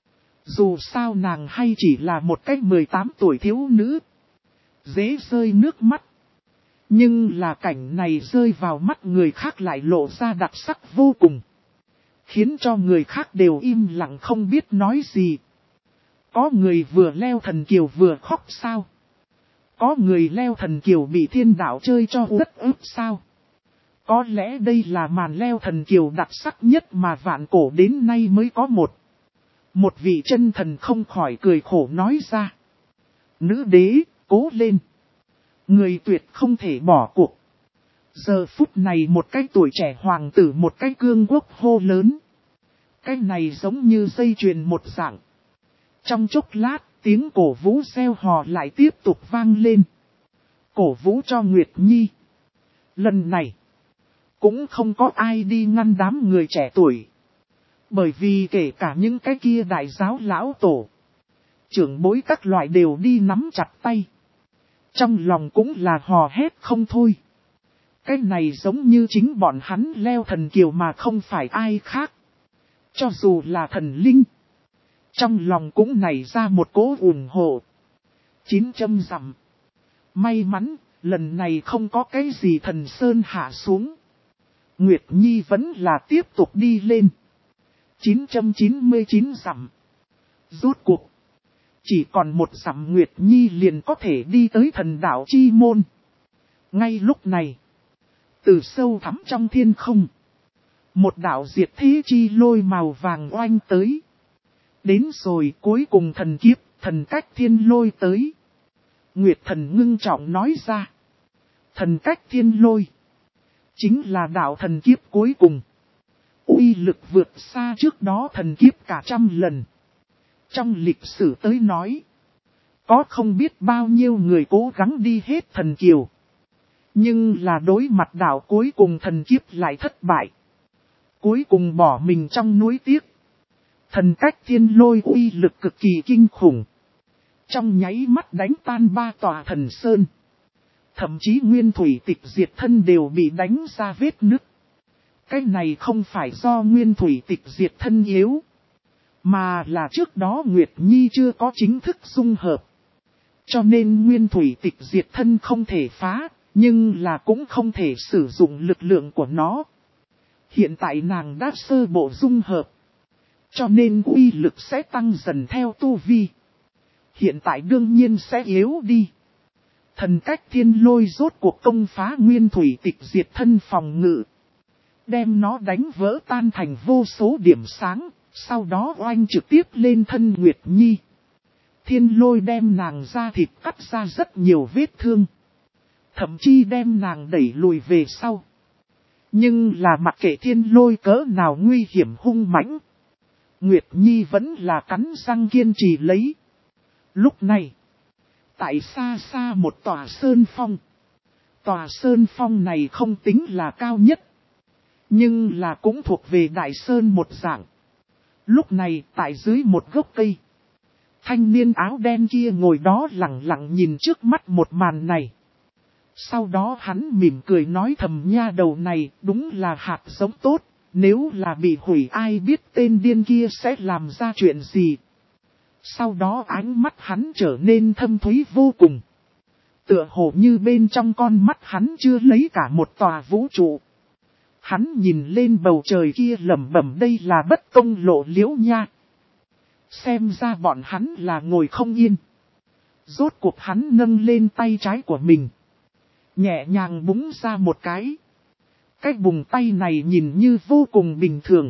Dù sao nàng hay chỉ là một cái 18 tuổi thiếu nữ. Dễ rơi nước mắt. Nhưng là cảnh này rơi vào mắt người khác lại lộ ra đặc sắc vô cùng. Khiến cho người khác đều im lặng không biết nói gì. Có người vừa leo thần kiều vừa khóc sao? Có người leo thần kiều bị thiên đạo chơi cho uất ức sao? Có lẽ đây là màn leo thần kiều đặc sắc nhất mà vạn cổ đến nay mới có một. Một vị chân thần không khỏi cười khổ nói ra. Nữ đế, cố lên. Người tuyệt không thể bỏ cuộc. Giờ phút này một cái tuổi trẻ hoàng tử một cái cương quốc hô lớn. Cái này giống như dây chuyền một dạng. Trong chốc lát, tiếng cổ vũ reo hò lại tiếp tục vang lên. Cổ vũ cho Nguyệt Nhi. Lần này, cũng không có ai đi ngăn đám người trẻ tuổi. Bởi vì kể cả những cái kia đại giáo lão tổ, trưởng bối các loại đều đi nắm chặt tay. Trong lòng cũng là hò hét không thôi. Cái này giống như chính bọn hắn leo thần kiều mà không phải ai khác. Cho dù là thần linh. Trong lòng cũng nảy ra một cỗ ủng hộ. 900 dặm. May mắn, lần này không có cái gì thần sơn hạ xuống. Nguyệt Nhi vẫn là tiếp tục đi lên. 999 dặm. Rốt cuộc. Chỉ còn một dặm Nguyệt Nhi liền có thể đi tới thần đạo chi môn. Ngay lúc này. Từ sâu thẳm trong thiên không. Một đạo diệt thế chi lôi màu vàng oanh tới. Đến rồi cuối cùng thần kiếp, thần cách thiên lôi tới. Nguyệt thần ngưng trọng nói ra. Thần cách thiên lôi. Chính là đạo thần kiếp cuối cùng. Uy lực vượt xa trước đó thần kiếp cả 100 lần. Trong lịch sử tới nói. Có không biết bao nhiêu người cố gắng đi hết thần kiều. Nhưng là đối mặt đạo cuối cùng thần kiếp lại thất bại. Cuối cùng bỏ mình trong núi tiếc. Thần cách thiên lôi uy lực cực kỳ kinh khủng. Trong nháy mắt đánh tan 3 tòa thần sơn. Thậm chí nguyên thủy tịch diệt thân đều bị đánh ra vết nứt. Cái này không phải do nguyên thủy tịch diệt thân yếu. Mà là trước đó Nguyệt Nhi chưa có chính thức dung hợp. Cho nên nguyên thủy tịch diệt thân không thể phá. Nhưng là cũng không thể sử dụng lực lượng của nó. Hiện tại nàng đã sơ bộ dung hợp. Cho nên uy lực sẽ tăng dần theo tu vi. Hiện tại đương nhiên sẽ yếu đi. Thần cách thiên lôi rốt cuộc công phá nguyên thủy tịch diệt thân phòng ngự. Đem nó đánh vỡ tan thành vô số điểm sáng. Sau đó oanh trực tiếp lên thân Nguyệt Nhi. Thiên lôi đem nàng ra thịt cắt ra rất nhiều vết thương. Thậm chí đem nàng đẩy lùi về sau. Nhưng là mặc kệ thiên lôi cỡ nào nguy hiểm hung mãnh, Nguyệt Nhi vẫn là cắn răng kiên trì lấy. Lúc này, tại xa xa một tòa sơn phong. Tòa sơn phong này không tính là cao nhất, nhưng là cũng thuộc về đại sơn một dạng. Lúc này tại dưới một gốc cây, thanh niên áo đen kia ngồi đó lặng lặng nhìn trước mắt một màn này. Sau đó hắn mỉm cười nói thầm, nha đầu này đúng là hạt giống tốt, nếu là bị hủy ai biết tên điên kia sẽ làm ra chuyện gì. Sau đó ánh mắt hắn trở nên thâm thúy vô cùng. Tựa hồ như bên trong con mắt hắn chưa lấy cả một tòa vũ trụ. Hắn nhìn lên bầu trời kia lẩm bẩm, đây là bất công lộ liễu nha. Xem ra bọn hắn là ngồi không yên. Rốt cuộc hắn nâng lên tay trái của mình, nhẹ nhàng búng ra một cái. Cái búng tay này nhìn như vô cùng bình thường.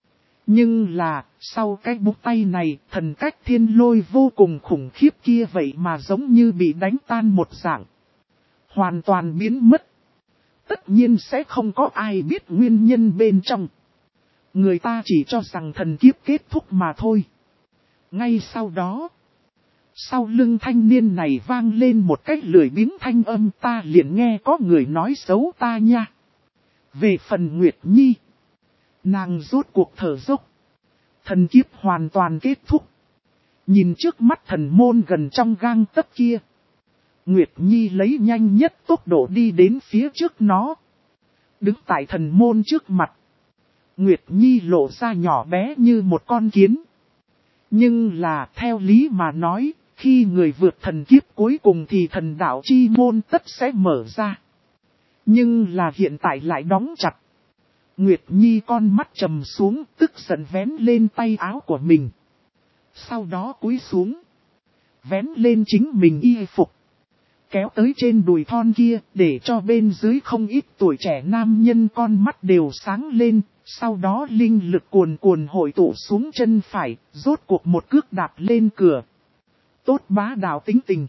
Nhưng là, sau cái búng tay này, thần cách thiên lôi vô cùng khủng khiếp kia vậy mà giống như bị đánh tan một dạng. Hoàn toàn biến mất. Tất nhiên sẽ không có ai biết nguyên nhân bên trong. Người ta chỉ cho rằng thần kiếp kết thúc mà thôi. Ngay sau đó, sau lưng thanh niên này vang lên một cách lười biếng thanh âm, ta liền nghe có người nói xấu ta nha. Về phần Nguyệt Nhi, nàng rốt cuộc thở dốc. Thần kiếp hoàn toàn kết thúc. Nhìn trước mắt thần môn gần trong gang tấc kia, Nguyệt Nhi lấy nhanh nhất tốc độ đi đến phía trước nó. Đứng tại thần môn trước mặt, Nguyệt Nhi lộ ra nhỏ bé như một con kiến. Nhưng là theo lý mà nói, khi người vượt thần kiếp cuối cùng thì thần đạo chi môn tất sẽ mở ra. Nhưng là hiện tại lại đóng chặt. Nguyệt Nhi con mắt trầm xuống, tức giận vén lên tay áo của mình. Sau đó cúi xuống, vén lên chính mình y phục, kéo tới trên đùi thon kia, để cho bên dưới không ít tuổi trẻ nam nhân con mắt đều sáng lên. Sau đó linh lực cuồn cuồn hội tụ xuống chân phải, rốt cuộc một cước đạp lên cửa. Tốt bá đạo tính tình.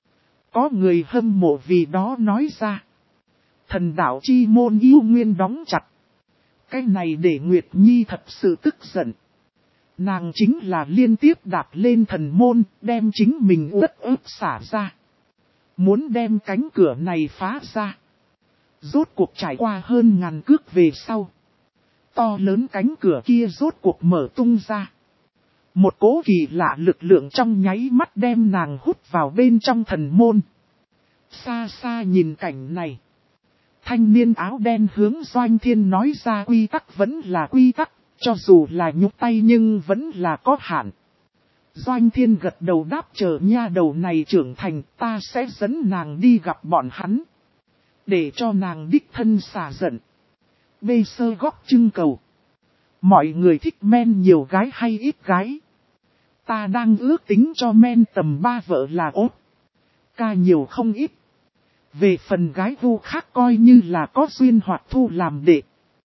Có người hâm mộ vì đó nói ra. Thần đạo chi môn yêu nguyên đóng chặt. Cái này để Nguyệt Nhi thật sự tức giận. Nàng chính là liên tiếp đạp lên thần môn, đem chính mình uất ức xả ra. Muốn đem cánh cửa này phá ra. Rốt cuộc trải qua hơn ngàn cước về sau. To lớn cánh cửa kia rốt cuộc mở tung ra. Một cỗ kỳ lạ lực lượng trong nháy mắt đem nàng hút vào bên trong thần môn. Xa xa nhìn cảnh này, thanh niên áo đen hướng Doanh Thiên nói ra, quy tắc vẫn là quy tắc, cho dù là nhúc tay nhưng vẫn là có hạn. Doanh Thiên gật đầu đáp, chờ nha đầu này trưởng thành, ta sẽ dẫn nàng đi gặp bọn hắn, để cho nàng đích thân xả giận. Bê sơ góc trưng cầu. Mọi người thích men nhiều gái hay ít gái? Ta đang ước tính cho men tầm 3 vợ là ốt. Ca nhiều không ít. Về phần gái vu khác coi như là có duyên hoặc thu làm đệ.